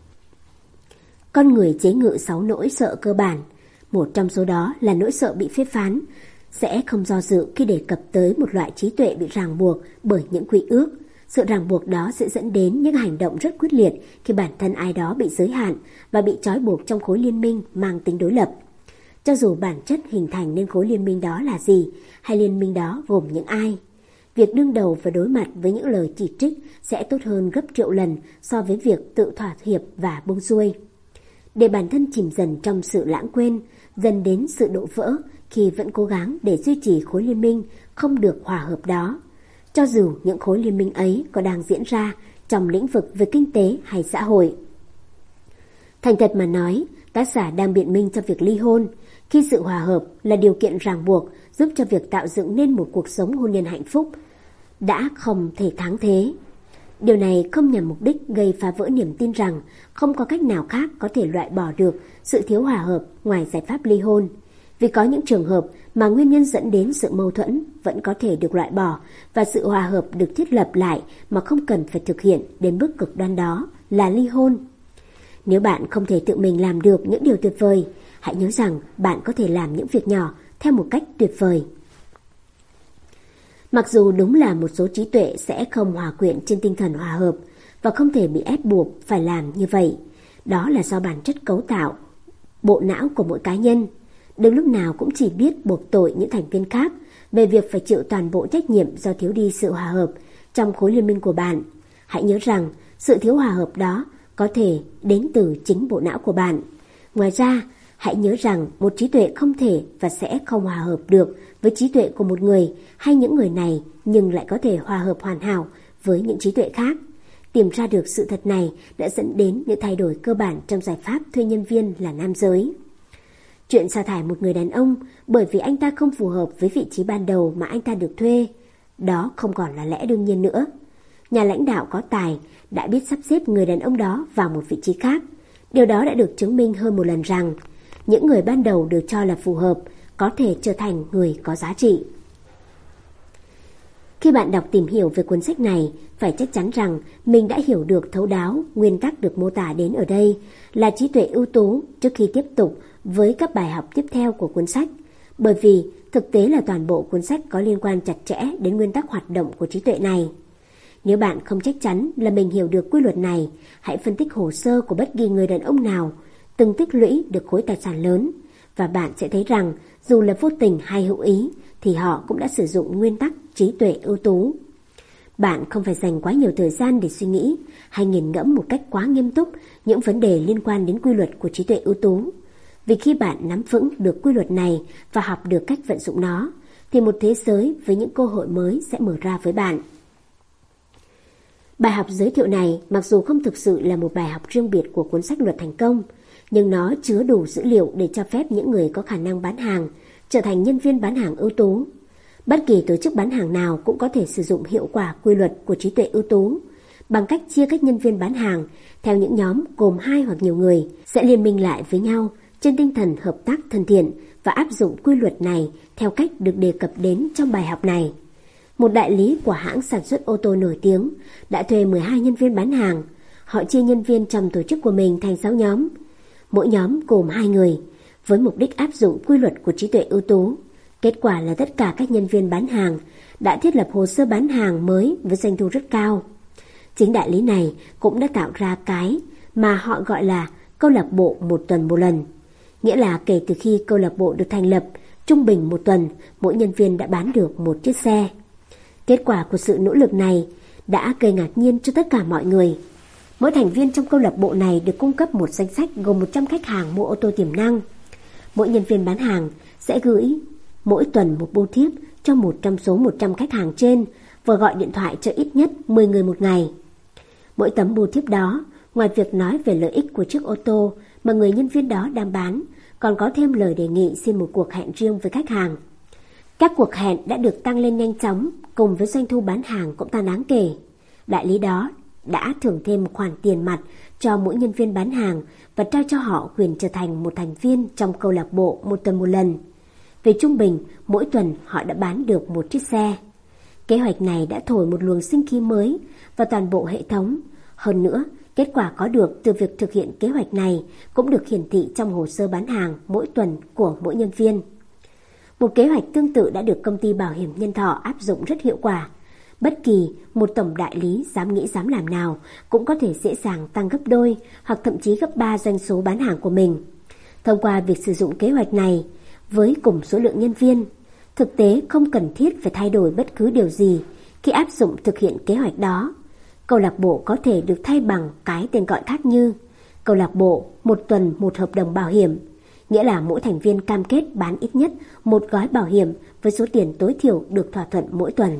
Con người chế ngự sáu nỗi sợ cơ bản. Một trong số đó là nỗi sợ bị phê phán, sẽ không do dự khi đề cập tới một loại trí tuệ bị ràng buộc bởi những quy ước. Sự ràng buộc đó sẽ dẫn đến những hành động rất quyết liệt khi bản thân ai đó bị giới hạn và bị trói buộc trong khối liên minh mang tính đối lập. Cho dù bản chất hình thành nên khối liên minh đó là gì, hay liên minh đó gồm những ai, việc đương đầu và đối mặt với những lời chỉ trích sẽ tốt hơn gấp triệu lần so với việc tự thỏa hiệp và buông xuôi. Để bản thân chìm dần trong sự lãng quên, dần đến sự đổ vỡ khi vẫn cố gắng để duy trì khối liên minh không được hòa hợp đó, cho dù những khối liên minh ấy có đang diễn ra trong lĩnh vực về kinh tế hay xã hội. Thành thật mà nói, tác giả đang biện minh cho việc ly hôn, khi sự hòa hợp là điều kiện ràng buộc giúp cho việc tạo dựng nên một cuộc sống hôn nhân hạnh phúc đã không thể thắng thế. Điều này không nhằm mục đích gây phá vỡ niềm tin rằng không có cách nào khác có thể loại bỏ được sự thiếu hòa hợp ngoài giải pháp ly hôn. Vì có những trường hợp mà nguyên nhân dẫn đến sự mâu thuẫn vẫn có thể được loại bỏ và sự hòa hợp được thiết lập lại mà không cần phải thực hiện đến bước cực đoan đó là ly hôn. Nếu bạn không thể tự mình làm được những điều tuyệt vời, hãy nhớ rằng bạn có thể làm những việc nhỏ theo một cách tuyệt vời. Mặc dù đúng là một số trí tuệ sẽ không hòa quyện trên tinh thần hòa hợp và không thể bị ép buộc phải làm như vậy. Đó là do bản chất cấu tạo, bộ não của mỗi cá nhân. Đừng lúc nào cũng chỉ biết buộc tội những thành viên khác về việc phải chịu toàn bộ trách nhiệm do thiếu đi sự hòa hợp trong khối liên minh của bạn. Hãy nhớ rằng sự thiếu hòa hợp đó có thể đến từ chính bộ não của bạn. Ngoài ra, hãy nhớ rằng một trí tuệ không thể và sẽ không hòa hợp được với trí tuệ của một người hay những người này, nhưng lại có thể hòa hợp hoàn hảo với những trí tuệ khác. Tìm ra được sự thật này đã dẫn đến những thay đổi cơ bản trong giải pháp thuê nhân viên là nam giới. Chuyện sa thải một người đàn ông bởi vì anh ta không phù hợp với vị trí ban đầu mà anh ta được thuê, đó không còn là lẽ đương nhiên nữa. Nhà lãnh đạo có tài đã biết sắp xếp người đàn ông đó vào một vị trí khác. Điều đó đã được chứng minh hơn một lần rằng những người ban đầu được cho là phù hợp có thể trở thành người có giá trị. Khi bạn đọc tìm hiểu về cuốn sách này, phải chắc chắn rằng mình đã hiểu được thấu đáo nguyên tắc được mô tả đến ở đây là trí tuệ ưu tú trước khi tiếp tục với các bài học tiếp theo của cuốn sách, bởi vì thực tế là toàn bộ cuốn sách có liên quan chặt chẽ đến nguyên tắc hoạt động của trí tuệ này. Nếu bạn không chắc chắn là mình hiểu được quy luật này, hãy phân tích hồ sơ của bất kỳ người đàn ông nào từng tích lũy được khối tài sản lớn, và bạn sẽ thấy rằng dù là vô tình hay hữu ý thì họ cũng đã sử dụng nguyên tắc trí tuệ ưu tú. Bạn không phải dành quá nhiều thời gian để suy nghĩ hay nghiền ngẫm một cách quá nghiêm túc những vấn đề liên quan đến quy luật của trí tuệ ưu tú. Vì khi bạn nắm vững được quy luật này và học được cách vận dụng nó, thì một thế giới với những cơ hội mới sẽ mở ra với bạn. Bài học giới thiệu này mặc dù không thực sự là một bài học riêng biệt của cuốn sách Luật Thành Công, nhưng nó chứa đủ dữ liệu để cho phép những người có khả năng bán hàng trở thành nhân viên bán hàng ưu tú. Bất kỳ tổ chức bán hàng nào cũng có thể sử dụng hiệu quả quy luật của trí tuệ ưu tú bằng cách chia các nhân viên bán hàng theo những nhóm gồm hai hoặc nhiều người sẽ liên minh lại với nhau trên tinh thần hợp tác thân thiện và áp dụng quy luật này theo cách được đề cập đến trong bài học này. Một đại lý của hãng sản xuất ô tô nổi tiếng đã thuê mười hai nhân viên bán hàng. Họ chia nhân viên trong tổ chức của mình thành sáu nhóm, mỗi nhóm gồm hai người, với mục đích áp dụng quy luật của trí tuệ ưu tú. Kết quả là tất cả các nhân viên bán hàng đã thiết lập hồ sơ bán hàng mới với doanh thu rất cao. Chính đại lý này cũng đã tạo ra cái mà họ gọi là câu lạc bộ một tuần một lần. Nghĩa là kể từ khi câu lạc bộ được thành lập, trung bình một tuần, mỗi nhân viên đã bán được một chiếc xe. Kết quả của sự nỗ lực này đã gây ngạc nhiên cho tất cả mọi người. Mỗi thành viên trong câu lạc bộ này được cung cấp một danh sách gồm một trăm khách hàng mua ô tô tiềm năng. Mỗi nhân viên bán hàng sẽ gửi mỗi tuần một bưu thiếp cho một trong số một trăm khách hàng trên và gọi điện thoại cho ít nhất mười người một ngày. Mỗi tấm bưu thiếp đó, ngoài việc nói về lợi ích của chiếc ô tô mà người nhân viên đó đang bán, còn có thêm lời đề nghị xin một cuộc hẹn riêng với khách hàng. Các cuộc hẹn đã được tăng lên nhanh chóng, cùng với doanh thu bán hàng cũng tăng đáng kể. Đại lý đó đã thưởng thêm một khoản tiền mặt cho mỗi nhân viên bán hàng và trao cho họ quyền trở thành một thành viên trong câu lạc bộ một tuần một lần. Về trung bình, mỗi tuần họ đã bán được một chiếc xe. Kế hoạch này đã thổi một luồng sinh khí mới vào toàn bộ hệ thống. Hơn nữa, kết quả có được từ việc thực hiện kế hoạch này cũng được hiển thị trong hồ sơ bán hàng mỗi tuần của mỗi nhân viên. Một kế hoạch tương tự đã được công ty bảo hiểm nhân thọ áp dụng rất hiệu quả. Bất kỳ một tổng đại lý dám nghĩ dám làm nào cũng có thể dễ dàng tăng gấp đôi hoặc thậm chí gấp ba doanh số bán hàng của mình. Thông qua việc sử dụng kế hoạch này với cùng số lượng nhân viên, thực tế không cần thiết phải thay đổi bất cứ điều gì khi áp dụng thực hiện kế hoạch đó. Câu lạc bộ có thể được thay bằng cái tên gọi khác như câu lạc bộ một tuần một hợp đồng bảo hiểm, nghĩa là mỗi thành viên cam kết bán ít nhất một gói bảo hiểm với số tiền tối thiểu được thỏa thuận mỗi tuần.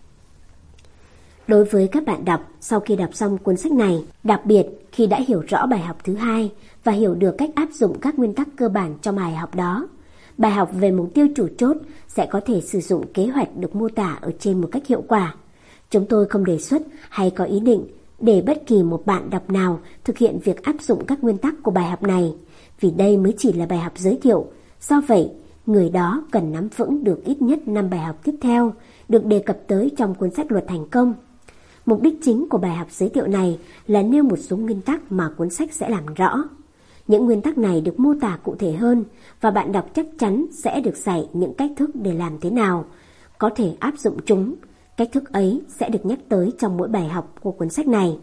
Đối với các bạn đọc sau khi đọc xong cuốn sách này, đặc biệt khi đã hiểu rõ bài học thứ hai và hiểu được cách áp dụng các nguyên tắc cơ bản trong bài học đó, bài học về mục tiêu chủ chốt sẽ có thể sử dụng kế hoạch được mô tả ở trên một cách hiệu quả. Chúng tôi không đề xuất hay có ý định để bất kỳ một bạn đọc nào thực hiện việc áp dụng các nguyên tắc của bài học này, vì đây mới chỉ là bài học giới thiệu. Do vậy, người đó cần nắm vững được ít nhất năm bài học tiếp theo được đề cập tới trong cuốn sách Luật Thành Công. Mục đích chính của bài học giới thiệu này là nêu một số nguyên tắc mà cuốn sách sẽ làm rõ. Những nguyên tắc này được mô tả cụ thể hơn và bạn đọc chắc chắn sẽ được dạy những cách thức để làm thế nào có thể áp dụng chúng. Cách thức ấy sẽ được nhắc tới trong mỗi bài học của cuốn sách này.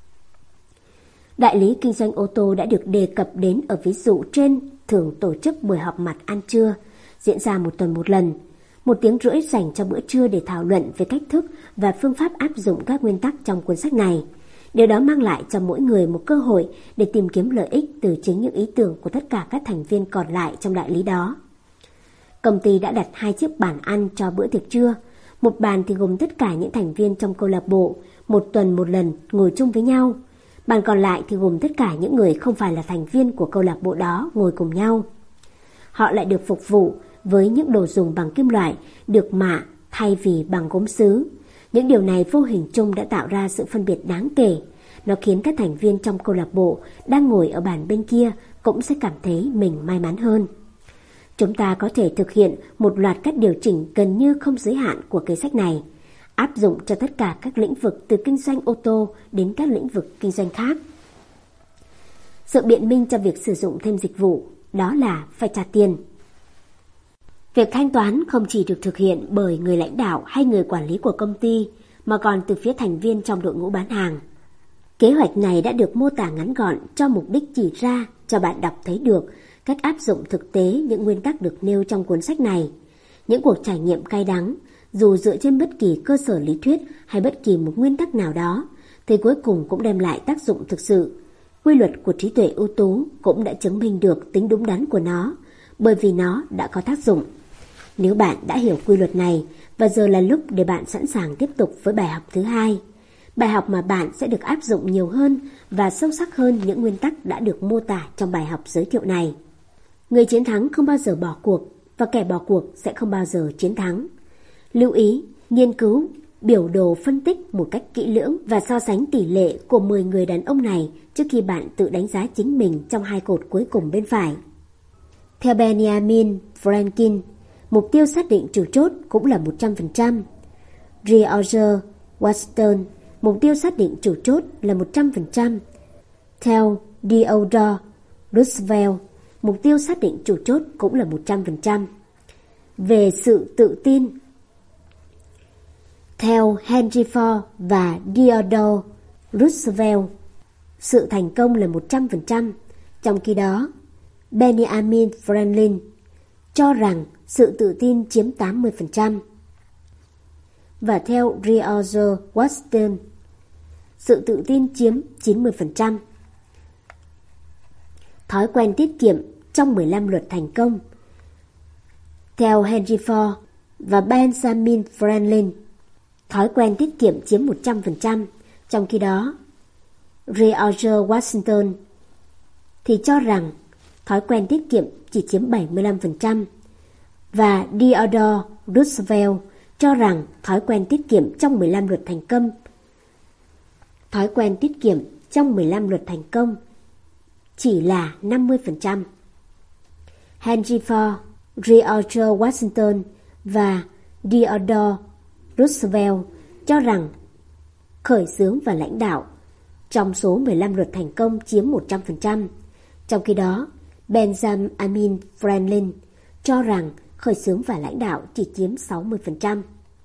Đại lý kinh doanh ô tô đã được đề cập đến ở ví dụ trên thường tổ chức buổi họp mặt ăn trưa, diễn ra một tuần một lần. Một tiếng rưỡi dành cho bữa trưa để thảo luận về cách thức và phương pháp áp dụng các nguyên tắc trong cuốn sách này. Điều đó mang lại cho mỗi người một cơ hội để tìm kiếm lợi ích từ chính những ý tưởng của tất cả các thành viên còn lại trong đại lý đó. Công ty đã đặt hai chiếc bàn ăn cho bữa tiệc trưa. Một bàn thì gồm tất cả những thành viên trong câu lạc bộ, một tuần một lần ngồi chung với nhau. Bàn còn lại thì gồm tất cả những người không phải là thành viên của câu lạc bộ đó ngồi cùng nhau. Họ lại được phục vụ với những đồ dùng bằng kim loại, được mạ thay vì bằng gốm sứ. Những điều này vô hình chung đã tạo ra sự phân biệt đáng kể. Nó khiến các thành viên trong câu lạc bộ đang ngồi ở bàn bên kia cũng sẽ cảm thấy mình may mắn hơn. Chúng ta có thể thực hiện một loạt các điều chỉnh gần như không giới hạn của kế sách này, áp dụng cho tất cả các lĩnh vực từ kinh doanh ô tô đến các lĩnh vực kinh doanh khác. Sự biện minh cho việc sử dụng thêm dịch vụ đó là phải trả tiền. Việc thanh toán không chỉ được thực hiện bởi người lãnh đạo hay người quản lý của công ty, mà còn từ phía thành viên trong đội ngũ bán hàng. Kế hoạch này đã được mô tả ngắn gọn cho mục đích chỉ ra cho bạn đọc thấy được cách áp dụng thực tế những nguyên tắc được nêu trong cuốn sách này. Những cuộc trải nghiệm cay đắng, dù dựa trên bất kỳ cơ sở lý thuyết hay bất kỳ một nguyên tắc nào đó, thì cuối cùng cũng đem lại tác dụng thực sự. Quy luật của trí tuệ ưu tú cũng đã chứng minh được tính đúng đắn của nó, bởi vì nó đã có tác dụng. Nếu bạn đã hiểu quy luật này, và giờ là lúc để bạn sẵn sàng tiếp tục với bài học thứ hai. Bài học mà bạn sẽ được áp dụng nhiều hơn và sâu sắc hơn những nguyên tắc đã được mô tả trong bài học giới thiệu này. Người chiến thắng không bao giờ bỏ cuộc, và kẻ bỏ cuộc sẽ không bao giờ chiến thắng. Lưu ý, nghiên cứu, biểu đồ phân tích một cách kỹ lưỡng và so sánh tỷ lệ của mười người đàn ông này trước khi bạn tự đánh giá chính mình trong hai cột cuối cùng bên phải. Theo Benjamin Franklin, mục tiêu xác định chủ chốt cũng là một trăm phần trăm. George Washington, mục tiêu xác định chủ chốt là một trăm phần trăm. Theo Theodore Roosevelt, mục tiêu xác định chủ chốt cũng là một trăm phần trăm. Về sự tự tin, theo Henry Ford và Theodore Roosevelt, sự thành công là một trăm phần trăm. Trong khi đó, Benjamin Franklin cho rằng sự tự tin chiếm tám mươi phần trăm. Và theo George Washington, sự tự tin chiếm chín mươi phần trăm. Thói quen tiết kiệm trong mười lăm luật thành công. Theo Henry Ford và Benjamin Franklin, thói quen tiết kiệm chiếm một trăm phần trăm. Trong khi đó, George Washington thì cho rằng thói quen tiết kiệm chỉ chiếm bảy mươi lăm phần trăm. Và Theodore Roosevelt cho rằng thói quen tiết kiệm trong mười lăm luật thành công. Thói quen tiết kiệm trong mười lăm luật thành công chỉ là năm mươi phần trăm. Henry Ford, George Washington và Theodore Roosevelt cho rằng khởi xướng và lãnh đạo trong số mười lăm luật thành công chiếm một trăm phần trăm. Trong khi đó, Benjamin Franklin cho rằng khởi xướng và lãnh đạo chỉ chiếm sáu mươi phần trăm.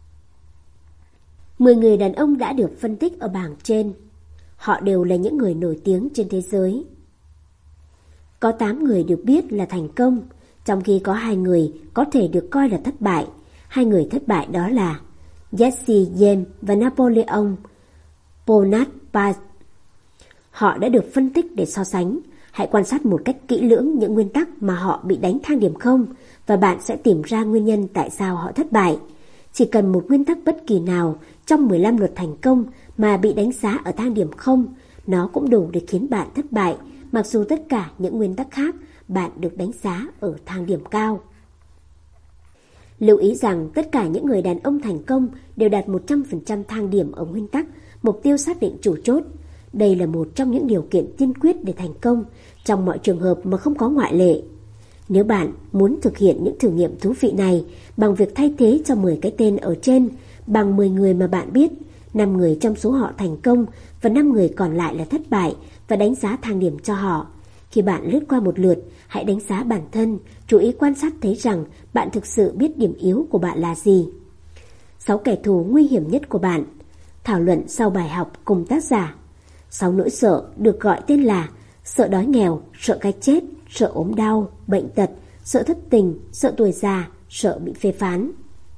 mười người đàn ông đã được phân tích ở bảng trên. Họ đều là những người nổi tiếng trên thế giới. Có tám người được biết là thành công, trong khi có hai người có thể được coi là thất bại. Hai người thất bại đó là Jesse James và Napoleon Bonaparte. Họ đã được phân tích để so sánh. Hãy quan sát một cách kỹ lưỡng những nguyên tắc mà họ bị đánh thang điểm không, và bạn sẽ tìm ra nguyên nhân tại sao họ thất bại. Chỉ cần một nguyên tắc bất kỳ nào trong mười lăm luật thành công mà bị đánh giá ở thang điểm không, nó cũng đủ để khiến bạn thất bại, mặc dù tất cả những nguyên tắc khác bạn được đánh giá ở thang điểm cao. Lưu ý rằng tất cả những người đàn ông thành công đều đạt một trăm phần trăm thang điểm ở nguyên tắc mục tiêu xác định chủ chốt. Đây là một trong những điều kiện tiên quyết để thành công trong mọi trường hợp mà không có ngoại lệ. Nếu bạn muốn thực hiện những thử nghiệm thú vị này bằng việc thay thế cho mười cái tên ở trên bằng mười người mà bạn biết, năm người trong số họ thành công và năm người còn lại là thất bại và đánh giá thang điểm cho họ. Khi bạn lướt qua một lượt, hãy đánh giá bản thân, chú ý quan sát thấy rằng bạn thực sự biết điểm yếu của bạn là gì. Sáu kẻ thù nguy hiểm nhất của bạn. Thảo luận sau bài học cùng tác giả. Sáu nỗi sợ được gọi tên là sợ đói nghèo, sợ cái chết, sợ ốm đau, bệnh tật, sợ thất tình, sợ tuổi già, sợ bị phê phán.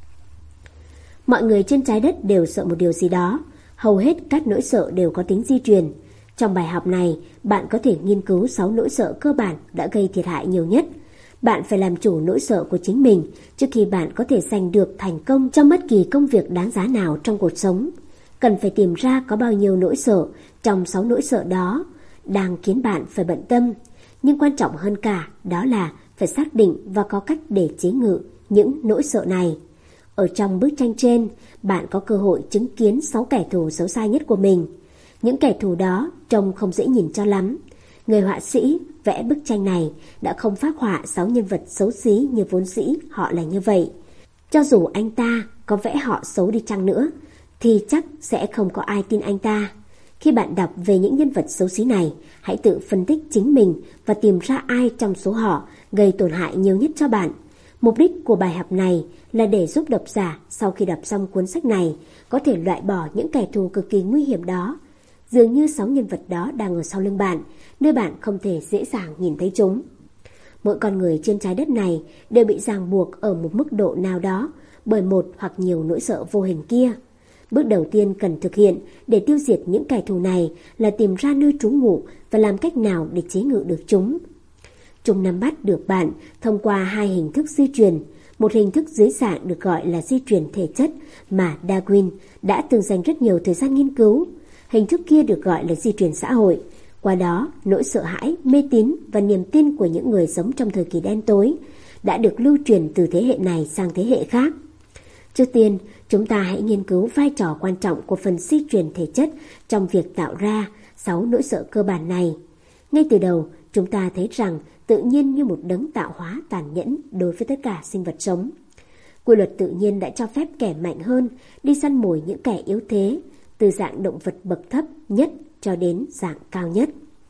Mọi người trên trái đất đều sợ một điều gì đó. Hầu hết các nỗi sợ đều có tính di truyền. Trong bài học này, bạn có thể nghiên cứu sáu nỗi sợ cơ bản đã gây thiệt hại nhiều nhất. Bạn phải làm chủ nỗi sợ của chính mình trước khi bạn có thể giành được thành công trong bất kỳ công việc đáng giá nào trong cuộc sống. Cần phải tìm ra có bao nhiêu nỗi sợ trong sáu nỗi sợ đó đang khiến bạn phải bận tâm. Nhưng quan trọng hơn cả đó là phải xác định và có cách để chế ngự những nỗi sợ này. Ở trong bức tranh trên, bạn có cơ hội chứng kiến sáu kẻ thù xấu xa nhất của mình. Những kẻ thù đó trông không dễ nhìn cho lắm. Người họa sĩ vẽ bức tranh này đã không phác họa sáu nhân vật xấu xí như vốn dĩ họ là như vậy. Cho dù anh ta có vẽ họ xấu đi chăng nữa, thì chắc sẽ không có ai tin anh ta. Khi bạn đọc về những nhân vật xấu xí này, hãy tự phân tích chính mình và tìm ra ai trong số họ gây tổn hại nhiều nhất cho bạn. Mục đích của bài học này là để giúp độc giả sau khi đọc xong cuốn sách này có thể loại bỏ những kẻ thù cực kỳ nguy hiểm đó. Dường như sáu nhân vật đó đang ở sau lưng bạn, nơi bạn không thể dễ dàng nhìn thấy chúng. Mỗi con người trên trái đất này đều bị ràng buộc ở một mức độ nào đó bởi một hoặc nhiều nỗi sợ vô hình kia. Bước đầu tiên cần thực hiện để tiêu diệt những kẻ thù này là tìm ra nơi trú ngụ và làm cách nào để chế ngự được chúng. Chúng nắm bắt được bạn thông qua hai hình thức di truyền. Một hình thức dưới dạng được gọi là di truyền thể chất mà Darwin đã từng dành rất nhiều thời gian nghiên cứu. Hình thức kia được gọi là di truyền xã hội. Qua đó, nỗi sợ hãi, mê tín và niềm tin của những người sống trong thời kỳ đen tối đã được lưu truyền từ thế hệ này sang thế hệ khác. Trước tiên, chúng ta hãy nghiên cứu vai trò quan trọng của phần di truyền thể chất trong việc tạo ra sáu nỗi sợ cơ bản này. Ngay từ đầu, chúng ta thấy rằng tự nhiên như một đấng tạo hóa tàn nhẫn đối với tất cả sinh vật sống. Quy luật tự nhiên đã cho phép kẻ mạnh hơn đi săn mồi những kẻ yếu thế, từ dạng động vật bậc thấp nhất cho đến dạng cao nhất.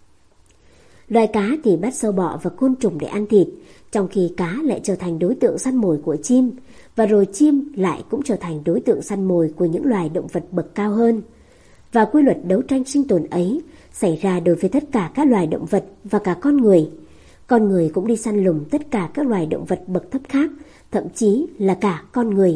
Loài cá thì bắt sâu bọ và côn trùng để ăn thịt, trong khi cá lại trở thành đối tượng săn mồi của chim, và rồi chim lại cũng trở thành đối tượng săn mồi của những loài động vật bậc cao hơn. Và quy luật đấu tranh sinh tồn ấy xảy ra đối với tất cả các loài động vật và cả con người. Con người cũng đi săn lùng tất cả các loài động vật bậc thấp khác, thậm chí là cả con người.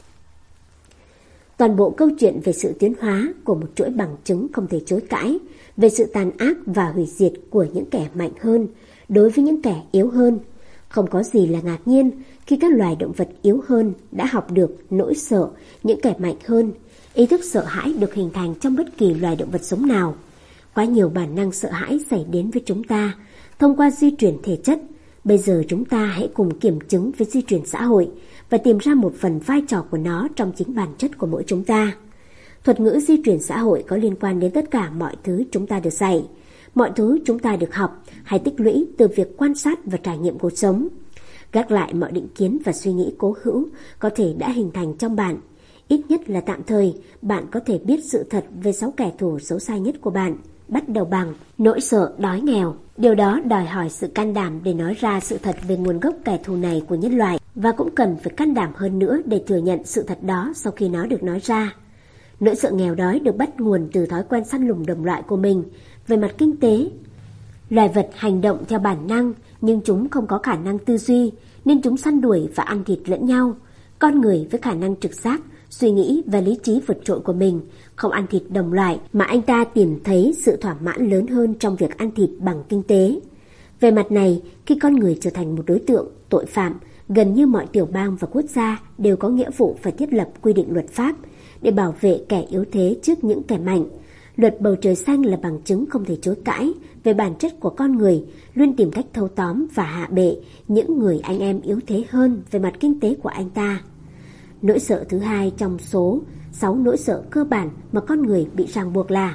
Toàn bộ câu chuyện về sự tiến hóa của một chuỗi bằng chứng không thể chối cãi, về sự tàn ác và hủy diệt của những kẻ mạnh hơn đối với những kẻ yếu hơn. Không có gì là ngạc nhiên khi các loài động vật yếu hơn đã học được nỗi sợ những kẻ mạnh hơn. Ý thức sợ hãi được hình thành trong bất kỳ loài động vật sống nào. Quá nhiều bản năng sợ hãi xảy đến với chúng ta thông qua di truyền thể chất. Bây giờ chúng ta hãy cùng kiểm chứng với di truyền xã hội và tìm ra một phần vai trò của nó trong chính bản chất của mỗi chúng ta. Thuật ngữ di truyền xã hội có liên quan đến tất cả mọi thứ chúng ta được dạy, mọi thứ chúng ta được học hay tích lũy từ việc quan sát và trải nghiệm cuộc sống. Gác lại mọi định kiến và suy nghĩ cố hữu có thể đã hình thành trong bạn. Ít nhất là tạm thời, bạn có thể biết sự thật về sáu kẻ thù xấu xa nhất của bạn. Bắt đầu bằng nỗi sợ đói nghèo. Điều đó đòi hỏi sự can đảm để nói ra sự thật về nguồn gốc kẻ thù này của nhân loại, và cũng cần phải can đảm hơn nữa để thừa nhận sự thật đó sau khi nó được nói ra. Nỗi sợ nghèo đói được bắt nguồn từ thói quen săn lùng đồng loại của mình. Về mặt kinh tế, loài vật hành động theo bản năng, nhưng chúng không có khả năng tư duy, nên chúng săn đuổi và ăn thịt lẫn nhau. Con người với khả năng trực giác, suy nghĩ và lý trí vượt trội của mình không ăn thịt đồng loại, mà anh ta tìm thấy sự thỏa mãn lớn hơn trong việc ăn thịt bằng kinh tế. Về mặt này, khi con người trở thành một đối tượng tội phạm, gần như mọi tiểu bang và quốc gia đều có nghĩa vụ phải thiết lập quy định luật pháp để bảo vệ kẻ yếu thế trước những kẻ mạnh. Luật bầu trời xanh là bằng chứng không thể chối cãi về bản chất của con người, luôn tìm cách thâu tóm và hạ bệ những người anh em yếu thế hơn về mặt kinh tế của anh ta. Nỗi sợ thứ hai trong số sáu nỗi sợ cơ bản mà con người bị ràng buộc là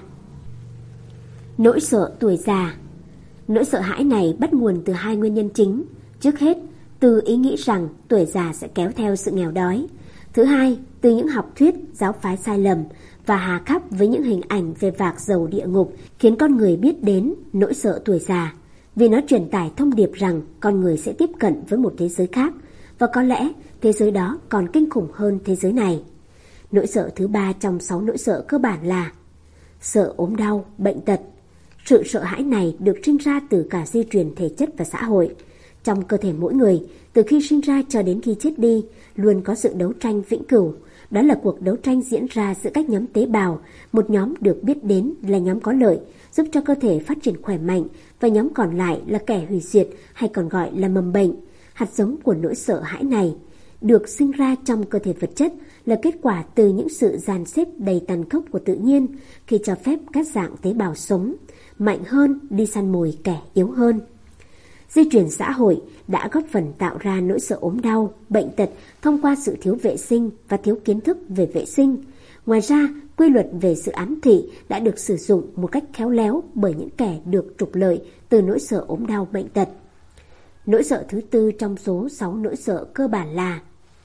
nỗi sợ tuổi già. Nỗi sợ hãi này bắt nguồn từ hai nguyên nhân chính. Trước hết, từ ý nghĩ rằng tuổi già sẽ kéo theo sự nghèo đói. Thứ hai, từ những học thuyết, giáo phái sai lầm và hà khắc với những hình ảnh về vạc dầu địa ngục khiến con người biết đến nỗi sợ tuổi già, vì nó truyền tải thông điệp rằng con người sẽ tiếp cận với một thế giới khác, và có lẽ thế giới đó còn kinh khủng hơn thế giới này. Nỗi sợ thứ ba trong sáu nỗi sợ cơ bản là sợ ốm đau, bệnh tật. Sự sợ hãi này được sinh ra từ cả di truyền thể chất và xã hội. Trong cơ thể mỗi người, từ khi sinh ra cho đến khi chết đi, luôn có sự đấu tranh vĩnh cửu. Đó là cuộc đấu tranh diễn ra giữa các nhóm tế bào, một nhóm được biết đến là nhóm có lợi, giúp cho cơ thể phát triển khỏe mạnh, và nhóm còn lại là kẻ hủy diệt hay còn gọi là mầm bệnh. Hạt giống của nỗi sợ hãi này được sinh ra trong cơ thể vật chất là kết quả từ những sự dàn xếp đầy tàn khốc của tự nhiên khi cho phép các dạng tế bào sống mạnh hơn đi săn mồi kẻ yếu hơn. Di truyền xã hội đã góp phần tạo ra nỗi sợ ốm đau, bệnh tật thông qua sự thiếu vệ sinh và thiếu kiến thức về vệ sinh. Ngoài ra, quy luật về sự ám thị đã được sử dụng một cách khéo léo bởi những kẻ được trục lợi từ nỗi sợ ốm đau bệnh tật. Nỗi sợ thứ tư trong số sáu nỗi sợ cơ bản là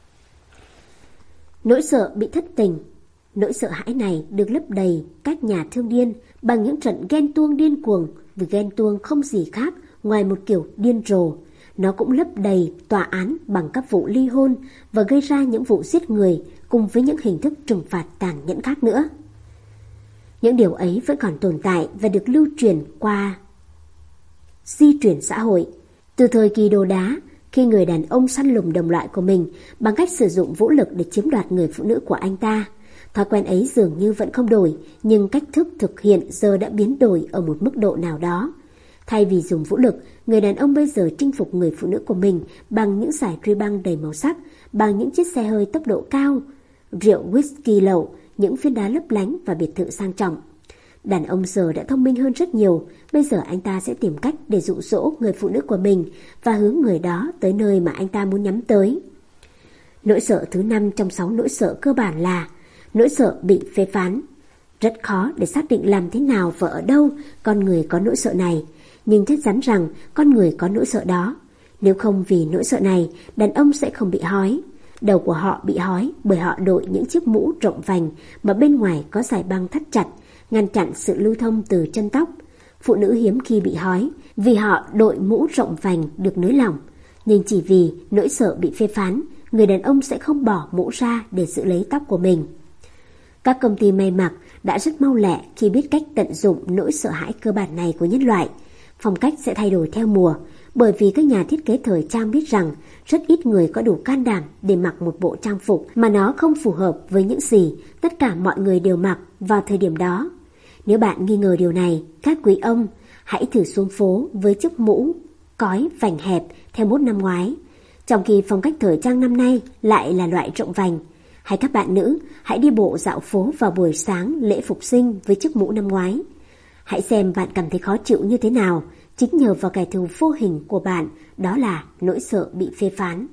nỗi sợ bị thất tình. Nỗi sợ hãi này được lấp đầy các nhà thương điên bằng những trận ghen tuông điên cuồng, vì ghen tuông không gì khác ngoài một kiểu điên rồ. Nó cũng lấp đầy tòa án bằng các vụ ly hôn và gây ra những vụ giết người cùng với những hình thức trừng phạt tàn nhẫn khác nữa. Những điều ấy vẫn còn tồn tại và được lưu truyền qua di truyền xã hội. Từ thời kỳ đồ đá, khi người đàn ông săn lùng đồng loại của mình bằng cách sử dụng vũ lực để chiếm đoạt người phụ nữ của anh ta, thói quen ấy dường như vẫn không đổi, nhưng cách thức thực hiện giờ đã biến đổi ở một mức độ nào đó. Thay vì dùng vũ lực, người đàn ông bây giờ chinh phục người phụ nữ của mình bằng những giải truy băng đầy màu sắc, bằng những chiếc xe hơi tốc độ cao, rượu whisky lậu, những viên đá lấp lánh và biệt thự sang trọng. Đàn ông giờ đã thông minh hơn rất nhiều. Bây giờ anh ta sẽ tìm cách để dụ dỗ người phụ nữ của mình và hướng người đó tới nơi mà anh ta muốn nhắm tới. Nỗi sợ thứ năm trong sáu nỗi sợ cơ bản là nỗi sợ bị phê phán. Rất khó để xác định làm thế nào và ở đâu con người có nỗi sợ này, nhưng chắc chắn rằng con người có nỗi sợ đó. Nếu không vì nỗi sợ này, đàn ông sẽ không bị hói. Đầu của họ bị hói bởi họ đội những chiếc mũ rộng vành mà bên ngoài có dải băng thắt chặt, ngăn chặn sự lưu thông từ chân tóc. Phụ nữ hiếm khi bị hói vì họ đội mũ rộng vành được nới lỏng, nhưng chỉ vì nỗi sợ bị phê phán, người đàn ông sẽ không bỏ mũ ra để giữ lấy tóc của mình. Các công ty may mặc đã rất mau lẹ khi biết cách tận dụng nỗi sợ hãi cơ bản này của nhân loại. Phong cách sẽ thay đổi theo mùa, bởi vì các nhà thiết kế thời trang biết rằng rất ít người có đủ can đảm để mặc một bộ trang phục mà nó không phù hợp với những gì tất cả mọi người đều mặc vào thời điểm đó. Nếu bạn nghi ngờ điều này, các quý ông, hãy thử xuống phố với chiếc mũ cói vành hẹp theo mốt năm ngoái, trong khi phong cách thời trang năm nay lại là loại rộng vành. Hay các bạn nữ, hãy đi bộ dạo phố vào buổi sáng lễ phục sinh với chiếc mũ năm ngoái. Hãy xem bạn cảm thấy khó chịu như thế nào, chính nhờ vào kẻ thù vô hình của bạn, đó là nỗi sợ bị phê phán.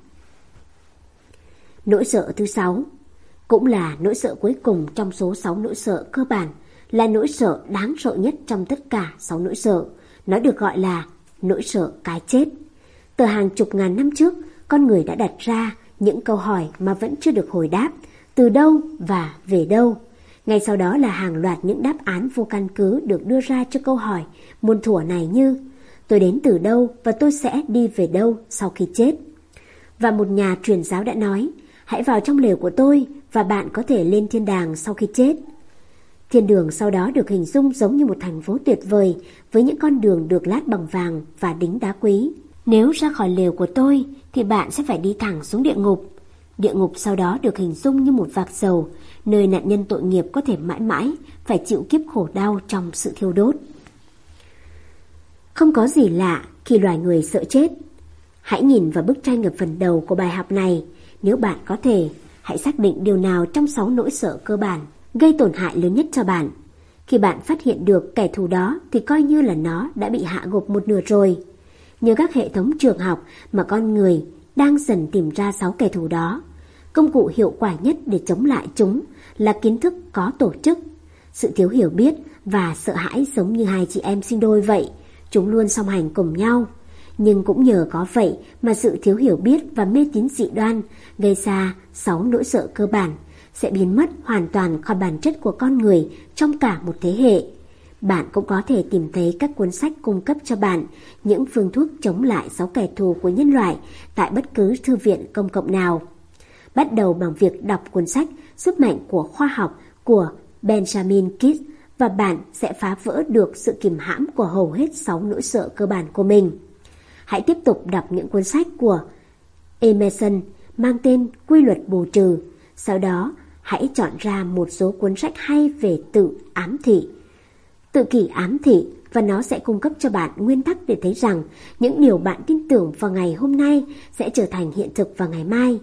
Nỗi sợ thứ sáu, cũng là nỗi sợ cuối cùng trong số sáu nỗi sợ cơ bản, là nỗi sợ đáng sợ nhất trong tất cả sáu nỗi sợ. Nó được gọi là nỗi sợ cái chết. Từ hàng chục ngàn năm trước, con người đã đặt ra những câu hỏi mà vẫn chưa được hồi đáp: từ đâu và về đâu. Ngay sau đó là hàng loạt những đáp án vô căn cứ được đưa ra cho câu hỏi muôn thuở này, như tôi đến từ đâu và tôi sẽ đi về đâu sau khi chết. Và một nhà truyền giáo đã nói: hãy vào trong lều của tôi và bạn có thể lên thiên đàng sau khi chết. Thiên đường sau đó được hình dung giống như một thành phố tuyệt vời với những con đường được lát bằng vàng và đính đá quý. Nếu ra khỏi lều của tôi thì bạn sẽ phải đi thẳng xuống địa ngục. Địa ngục sau đó được hình dung như một vạc dầu, nơi nạn nhân tội nghiệp có thể mãi mãi phải chịu kiếp khổ đau trong sự thiêu đốt. Không có gì lạ khi loài người sợ chết. Hãy nhìn vào bức tranh ở phần đầu của bài học này. Nếu bạn có thể, hãy xác định điều nào trong sáu nỗi sợ cơ bản gây tổn hại lớn nhất cho bạn. Khi bạn phát hiện được kẻ thù đó thì coi như là nó đã bị hạ gục một nửa rồi. Nhờ các hệ thống trường học mà con người đang dần tìm ra sáu kẻ thù đó. Công cụ hiệu quả nhất để chống lại chúng là kiến thức có tổ chức. Sự thiếu hiểu biết và sợ hãi giống như hai chị em sinh đôi vậy, chúng luôn song hành cùng nhau. Nhưng cũng nhờ có vậy mà sự thiếu hiểu biết và mê tín dị đoan gây ra sáu nỗi sợ cơ bản sẽ biến mất hoàn toàn khỏi bản chất của con người trong cả một thế hệ. Bạn cũng có thể tìm thấy các cuốn sách cung cấp cho bạn những phương thuốc chống lại sáu kẻ thù của nhân loại tại bất cứ thư viện công cộng nào. Bắt đầu bằng việc đọc cuốn sách Sức mạnh của khoa học của Benjamin Kidd và bạn sẽ phá vỡ được sự kìm hãm của hầu hết sáu nỗi sợ cơ bản của mình. Hãy tiếp tục đọc những cuốn sách của Emerson mang tên Quy luật bù trừ. Sau đó, hãy chọn ra một số cuốn sách hay về tự ám thị. Tự kỷ ám thị và nó sẽ cung cấp cho bạn nguyên tắc để thấy rằng những điều bạn tin tưởng vào ngày hôm nay sẽ trở thành hiện thực vào ngày mai.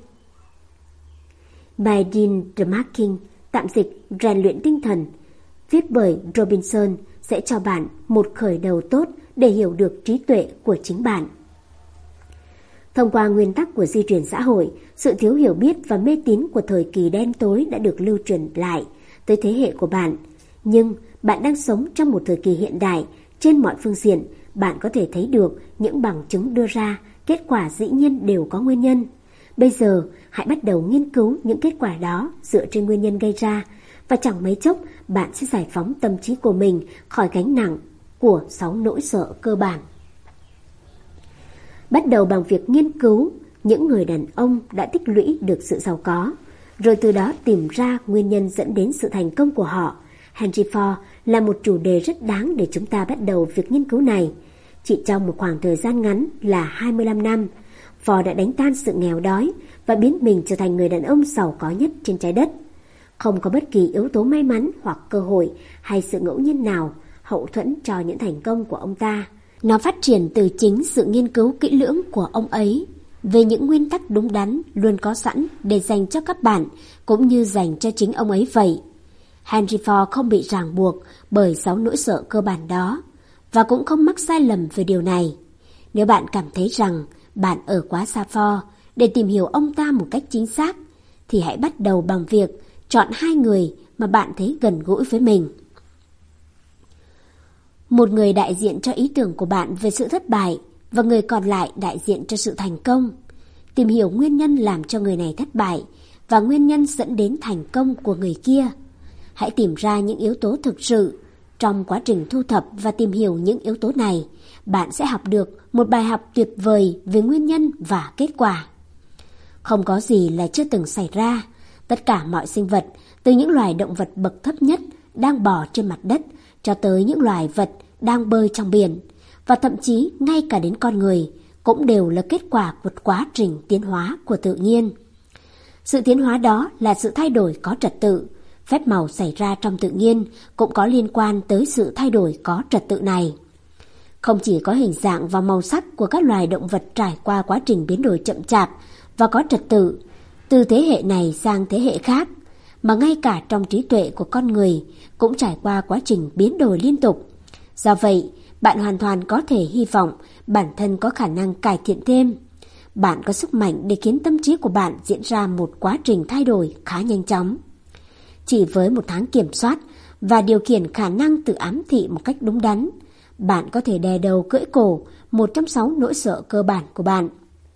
By Dean DeMarking, tạm dịch rèn luyện tinh thần, viết bởi Robinson sẽ cho bạn một khởi đầu tốt để hiểu được trí tuệ của chính bạn. Thông qua nguyên tắc của di truyền xã hội, sự thiếu hiểu biết và mê tín của thời kỳ đen tối đã được lưu truyền lại tới thế hệ của bạn. Nhưng bạn đang sống trong một thời kỳ hiện đại. Trên mọi phương diện, bạn có thể thấy được những bằng chứng đưa ra, kết quả dĩ nhiên đều có nguyên nhân. Bây giờ, hãy bắt đầu nghiên cứu những kết quả đó dựa trên nguyên nhân gây ra, và chẳng mấy chốc bạn sẽ giải phóng tâm trí của mình khỏi gánh nặng của sáu nỗi sợ cơ bản. Bắt đầu bằng việc nghiên cứu những người đàn ông đã tích lũy được sự giàu có, rồi từ đó tìm ra nguyên nhân dẫn đến sự thành công của họ. Henry Ford là một chủ đề rất đáng để chúng ta bắt đầu việc nghiên cứu này. Chỉ trong một khoảng thời gian ngắn là hai mươi lăm năm, Ford đã đánh tan sự nghèo đói và biến mình trở thành người đàn ông giàu có nhất trên trái đất. Không có bất kỳ yếu tố may mắn hoặc cơ hội hay sự ngẫu nhiên nào hậu thuẫn cho những thành công của ông ta. Nó phát triển từ chính sự nghiên cứu kỹ lưỡng của ông ấy về những nguyên tắc đúng đắn luôn có sẵn để dành cho các bạn cũng như dành cho chính ông ấy vậy. Henry Ford không bị ràng buộc bởi sáu nỗi sợ cơ bản đó và cũng không mắc sai lầm về điều này. Nếu bạn cảm thấy rằng bạn ở quá xa Ford để tìm hiểu ông ta một cách chính xác, thì hãy bắt đầu bằng việc chọn hai người mà bạn thấy gần gũi với mình. Một người đại diện cho ý tưởng của bạn về sự thất bại và người còn lại đại diện cho sự thành công. Tìm hiểu nguyên nhân làm cho người này thất bại và nguyên nhân dẫn đến thành công của người kia. Hãy tìm ra những yếu tố thực sự. Trong quá trình thu thập và tìm hiểu những yếu tố này, bạn sẽ học được một bài học tuyệt vời về nguyên nhân và kết quả. Không có gì là chưa từng xảy ra. Tất cả mọi sinh vật, từ những loài động vật bậc thấp nhất đang bò trên mặt đất cho tới những loài vật đang bơi trong biển, và thậm chí ngay cả đến con người, cũng đều là kết quả của quá trình tiến hóa của tự nhiên. Sự tiến hóa đó là sự thay đổi có trật tự. Phép màu xảy ra trong tự nhiên cũng có liên quan tới sự thay đổi có trật tự này. Không chỉ có hình dạng và màu sắc của các loài động vật trải qua quá trình biến đổi chậm chạp và có trật tự, từ thế hệ này sang thế hệ khác, mà ngay cả trong trí tuệ của con người cũng trải qua quá trình biến đổi liên tục. Do vậy, bạn hoàn toàn có thể hy vọng bản thân có khả năng cải thiện thêm. Bạn có sức mạnh để khiến tâm trí của bạn diễn ra một quá trình thay đổi khá nhanh chóng. Chỉ với một tháng kiểm soát và điều khiển khả năng tự ám thị một cách đúng đắn, bạn có thể đè đầu cưỡi cổ một trong sáu nỗi sợ cơ bản của bạn.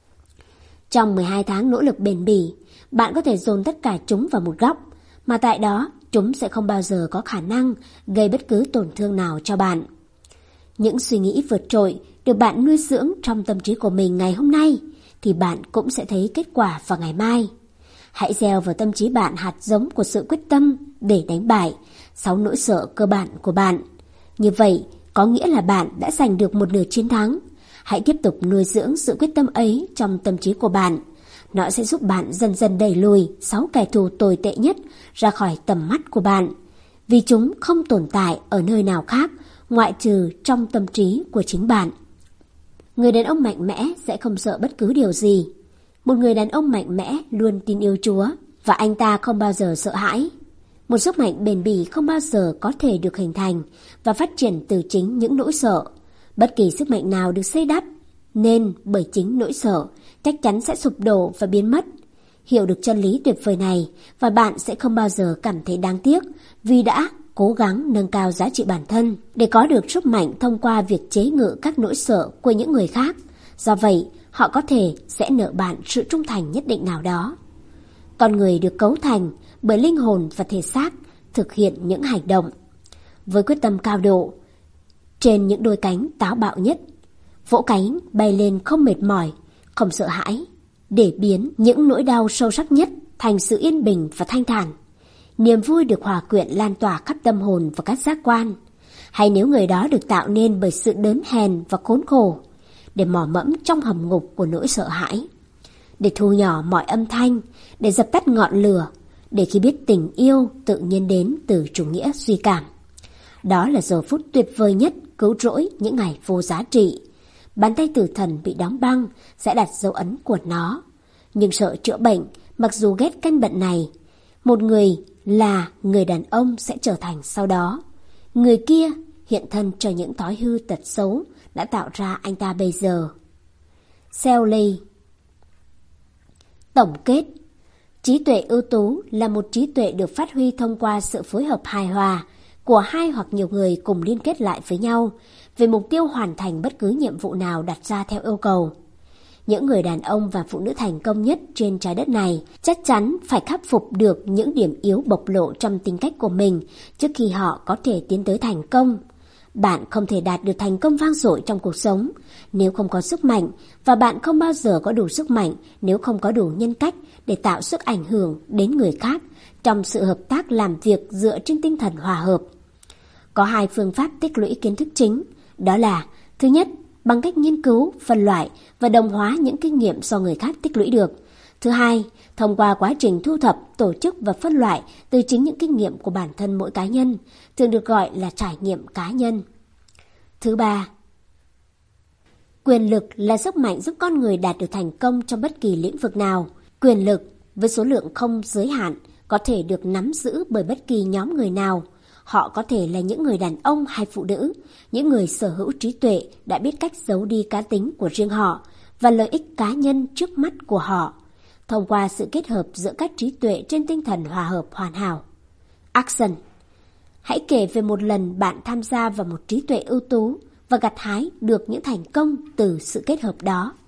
Trong mười hai tháng nỗ lực bền bỉ, bạn có thể dồn tất cả chúng vào một góc, mà tại đó chúng sẽ không bao giờ có khả năng gây bất cứ tổn thương nào cho bạn. Những suy nghĩ vượt trội được bạn nuôi dưỡng trong tâm trí của mình ngày hôm nay, thì bạn cũng sẽ thấy kết quả vào ngày mai. Hãy gieo vào tâm trí bạn hạt giống của sự quyết tâm để đánh bại sáu nỗi sợ cơ bản của bạn. Như vậy, có nghĩa là bạn đã giành được một nửa chiến thắng. Hãy tiếp tục nuôi dưỡng sự quyết tâm ấy trong tâm trí của bạn. Nó sẽ giúp bạn dần dần đẩy lùi sáu kẻ thù tồi tệ nhất ra khỏi tầm mắt của bạn, vì chúng không tồn tại ở nơi nào khác ngoại trừ trong tâm trí của chính bạn. Người đàn ông mạnh mẽ sẽ không sợ bất cứ điều gì. Một người đàn ông mạnh mẽ luôn tin yêu Chúa và anh ta không bao giờ sợ hãi. Một sức mạnh bền bỉ không bao giờ có thể được hình thành và phát triển từ chính những nỗi sợ. Bất kỳ sức mạnh nào được xây đắp nên bởi chính nỗi sợ chắc chắn sẽ sụp đổ và biến mất. Hiểu được chân lý tuyệt vời này và bạn sẽ không bao giờ cảm thấy đáng tiếc vì đã cố gắng nâng cao giá trị bản thân để có được sức mạnh thông qua việc chế ngự các nỗi sợ của những người khác. Do vậy, họ có thể sẽ nợ bạn sự trung thành nhất định nào đó. Con người được cấu thành bởi linh hồn và thể xác thực hiện những hành động với quyết tâm cao độ trên những đôi cánh táo bạo nhất, vỗ cánh bay lên không mệt mỏi, không sợ hãi, để biến những nỗi đau sâu sắc nhất thành sự yên bình và thanh thản. Niềm vui được hòa quyện lan tỏa khắp tâm hồn và các giác quan. Hay nếu người đó được tạo nên bởi sự đớn hèn và khốn khổ, để mò mẫm trong hầm ngục của nỗi sợ hãi, để thu nhỏ mọi âm thanh, để dập tắt ngọn lửa, để khi biết tình yêu tự nhiên đến từ chủ nghĩa suy cảm. Đó là giờ phút tuyệt vời nhất cứu rỗi những ngày vô giá trị. Bàn tay tử thần bị đóng băng sẽ đặt dấu ấn của nó. Nhưng sợ chữa bệnh, mặc dù ghét căn bệnh này, một người là người đàn ông sẽ trở thành sau đó. Người kia hiện thân cho những thói hư tật xấu đã tạo ra anh ta bây giờ. Shelley. Tổng kết: trí tuệ ưu tú là một trí tuệ được phát huy thông qua sự phối hợp hài hòa của hai hoặc nhiều người cùng liên kết lại với nhau về mục tiêu hoàn thành bất cứ nhiệm vụ nào đặt ra theo yêu cầu. Những người đàn ông và phụ nữ thành công nhất trên trái đất này chắc chắn phải khắc phục được những điểm yếu bộc lộ trong tính cách của mình trước khi họ có thể tiến tới thành công. Bạn không thể đạt được thành công vang dội trong cuộc sống nếu không có sức mạnh, và bạn không bao giờ có đủ sức mạnh nếu không có đủ nhân cách để tạo sức ảnh hưởng đến người khác trong sự hợp tác làm việc dựa trên tinh thần hòa hợp. Có hai phương pháp tích lũy kiến thức chính, đó là: thứ nhất, bằng cách nghiên cứu, phân loại và đồng hóa những kinh nghiệm do người khác tích lũy được. Thứ hai, thông qua quá trình thu thập, tổ chức và phân loại từ chính những kinh nghiệm của bản thân mỗi cá nhân, thường được gọi là trải nghiệm cá nhân. Thứ ba, quyền lực là sức mạnh giúp con người đạt được thành công trong bất kỳ lĩnh vực nào. Quyền lực với số lượng không giới hạn có thể được nắm giữ bởi bất kỳ nhóm người nào. Họ có thể là những người đàn ông hay phụ nữ, những người sở hữu trí tuệ đã biết cách giấu đi cá tính của riêng họ và lợi ích cá nhân trước mắt của họ, thông qua sự kết hợp giữa các trí tuệ trên tinh thần hòa hợp hoàn hảo. Action. Hãy kể về một lần bạn tham gia vào một trí tuệ ưu tú và gặt hái được những thành công từ sự kết hợp đó.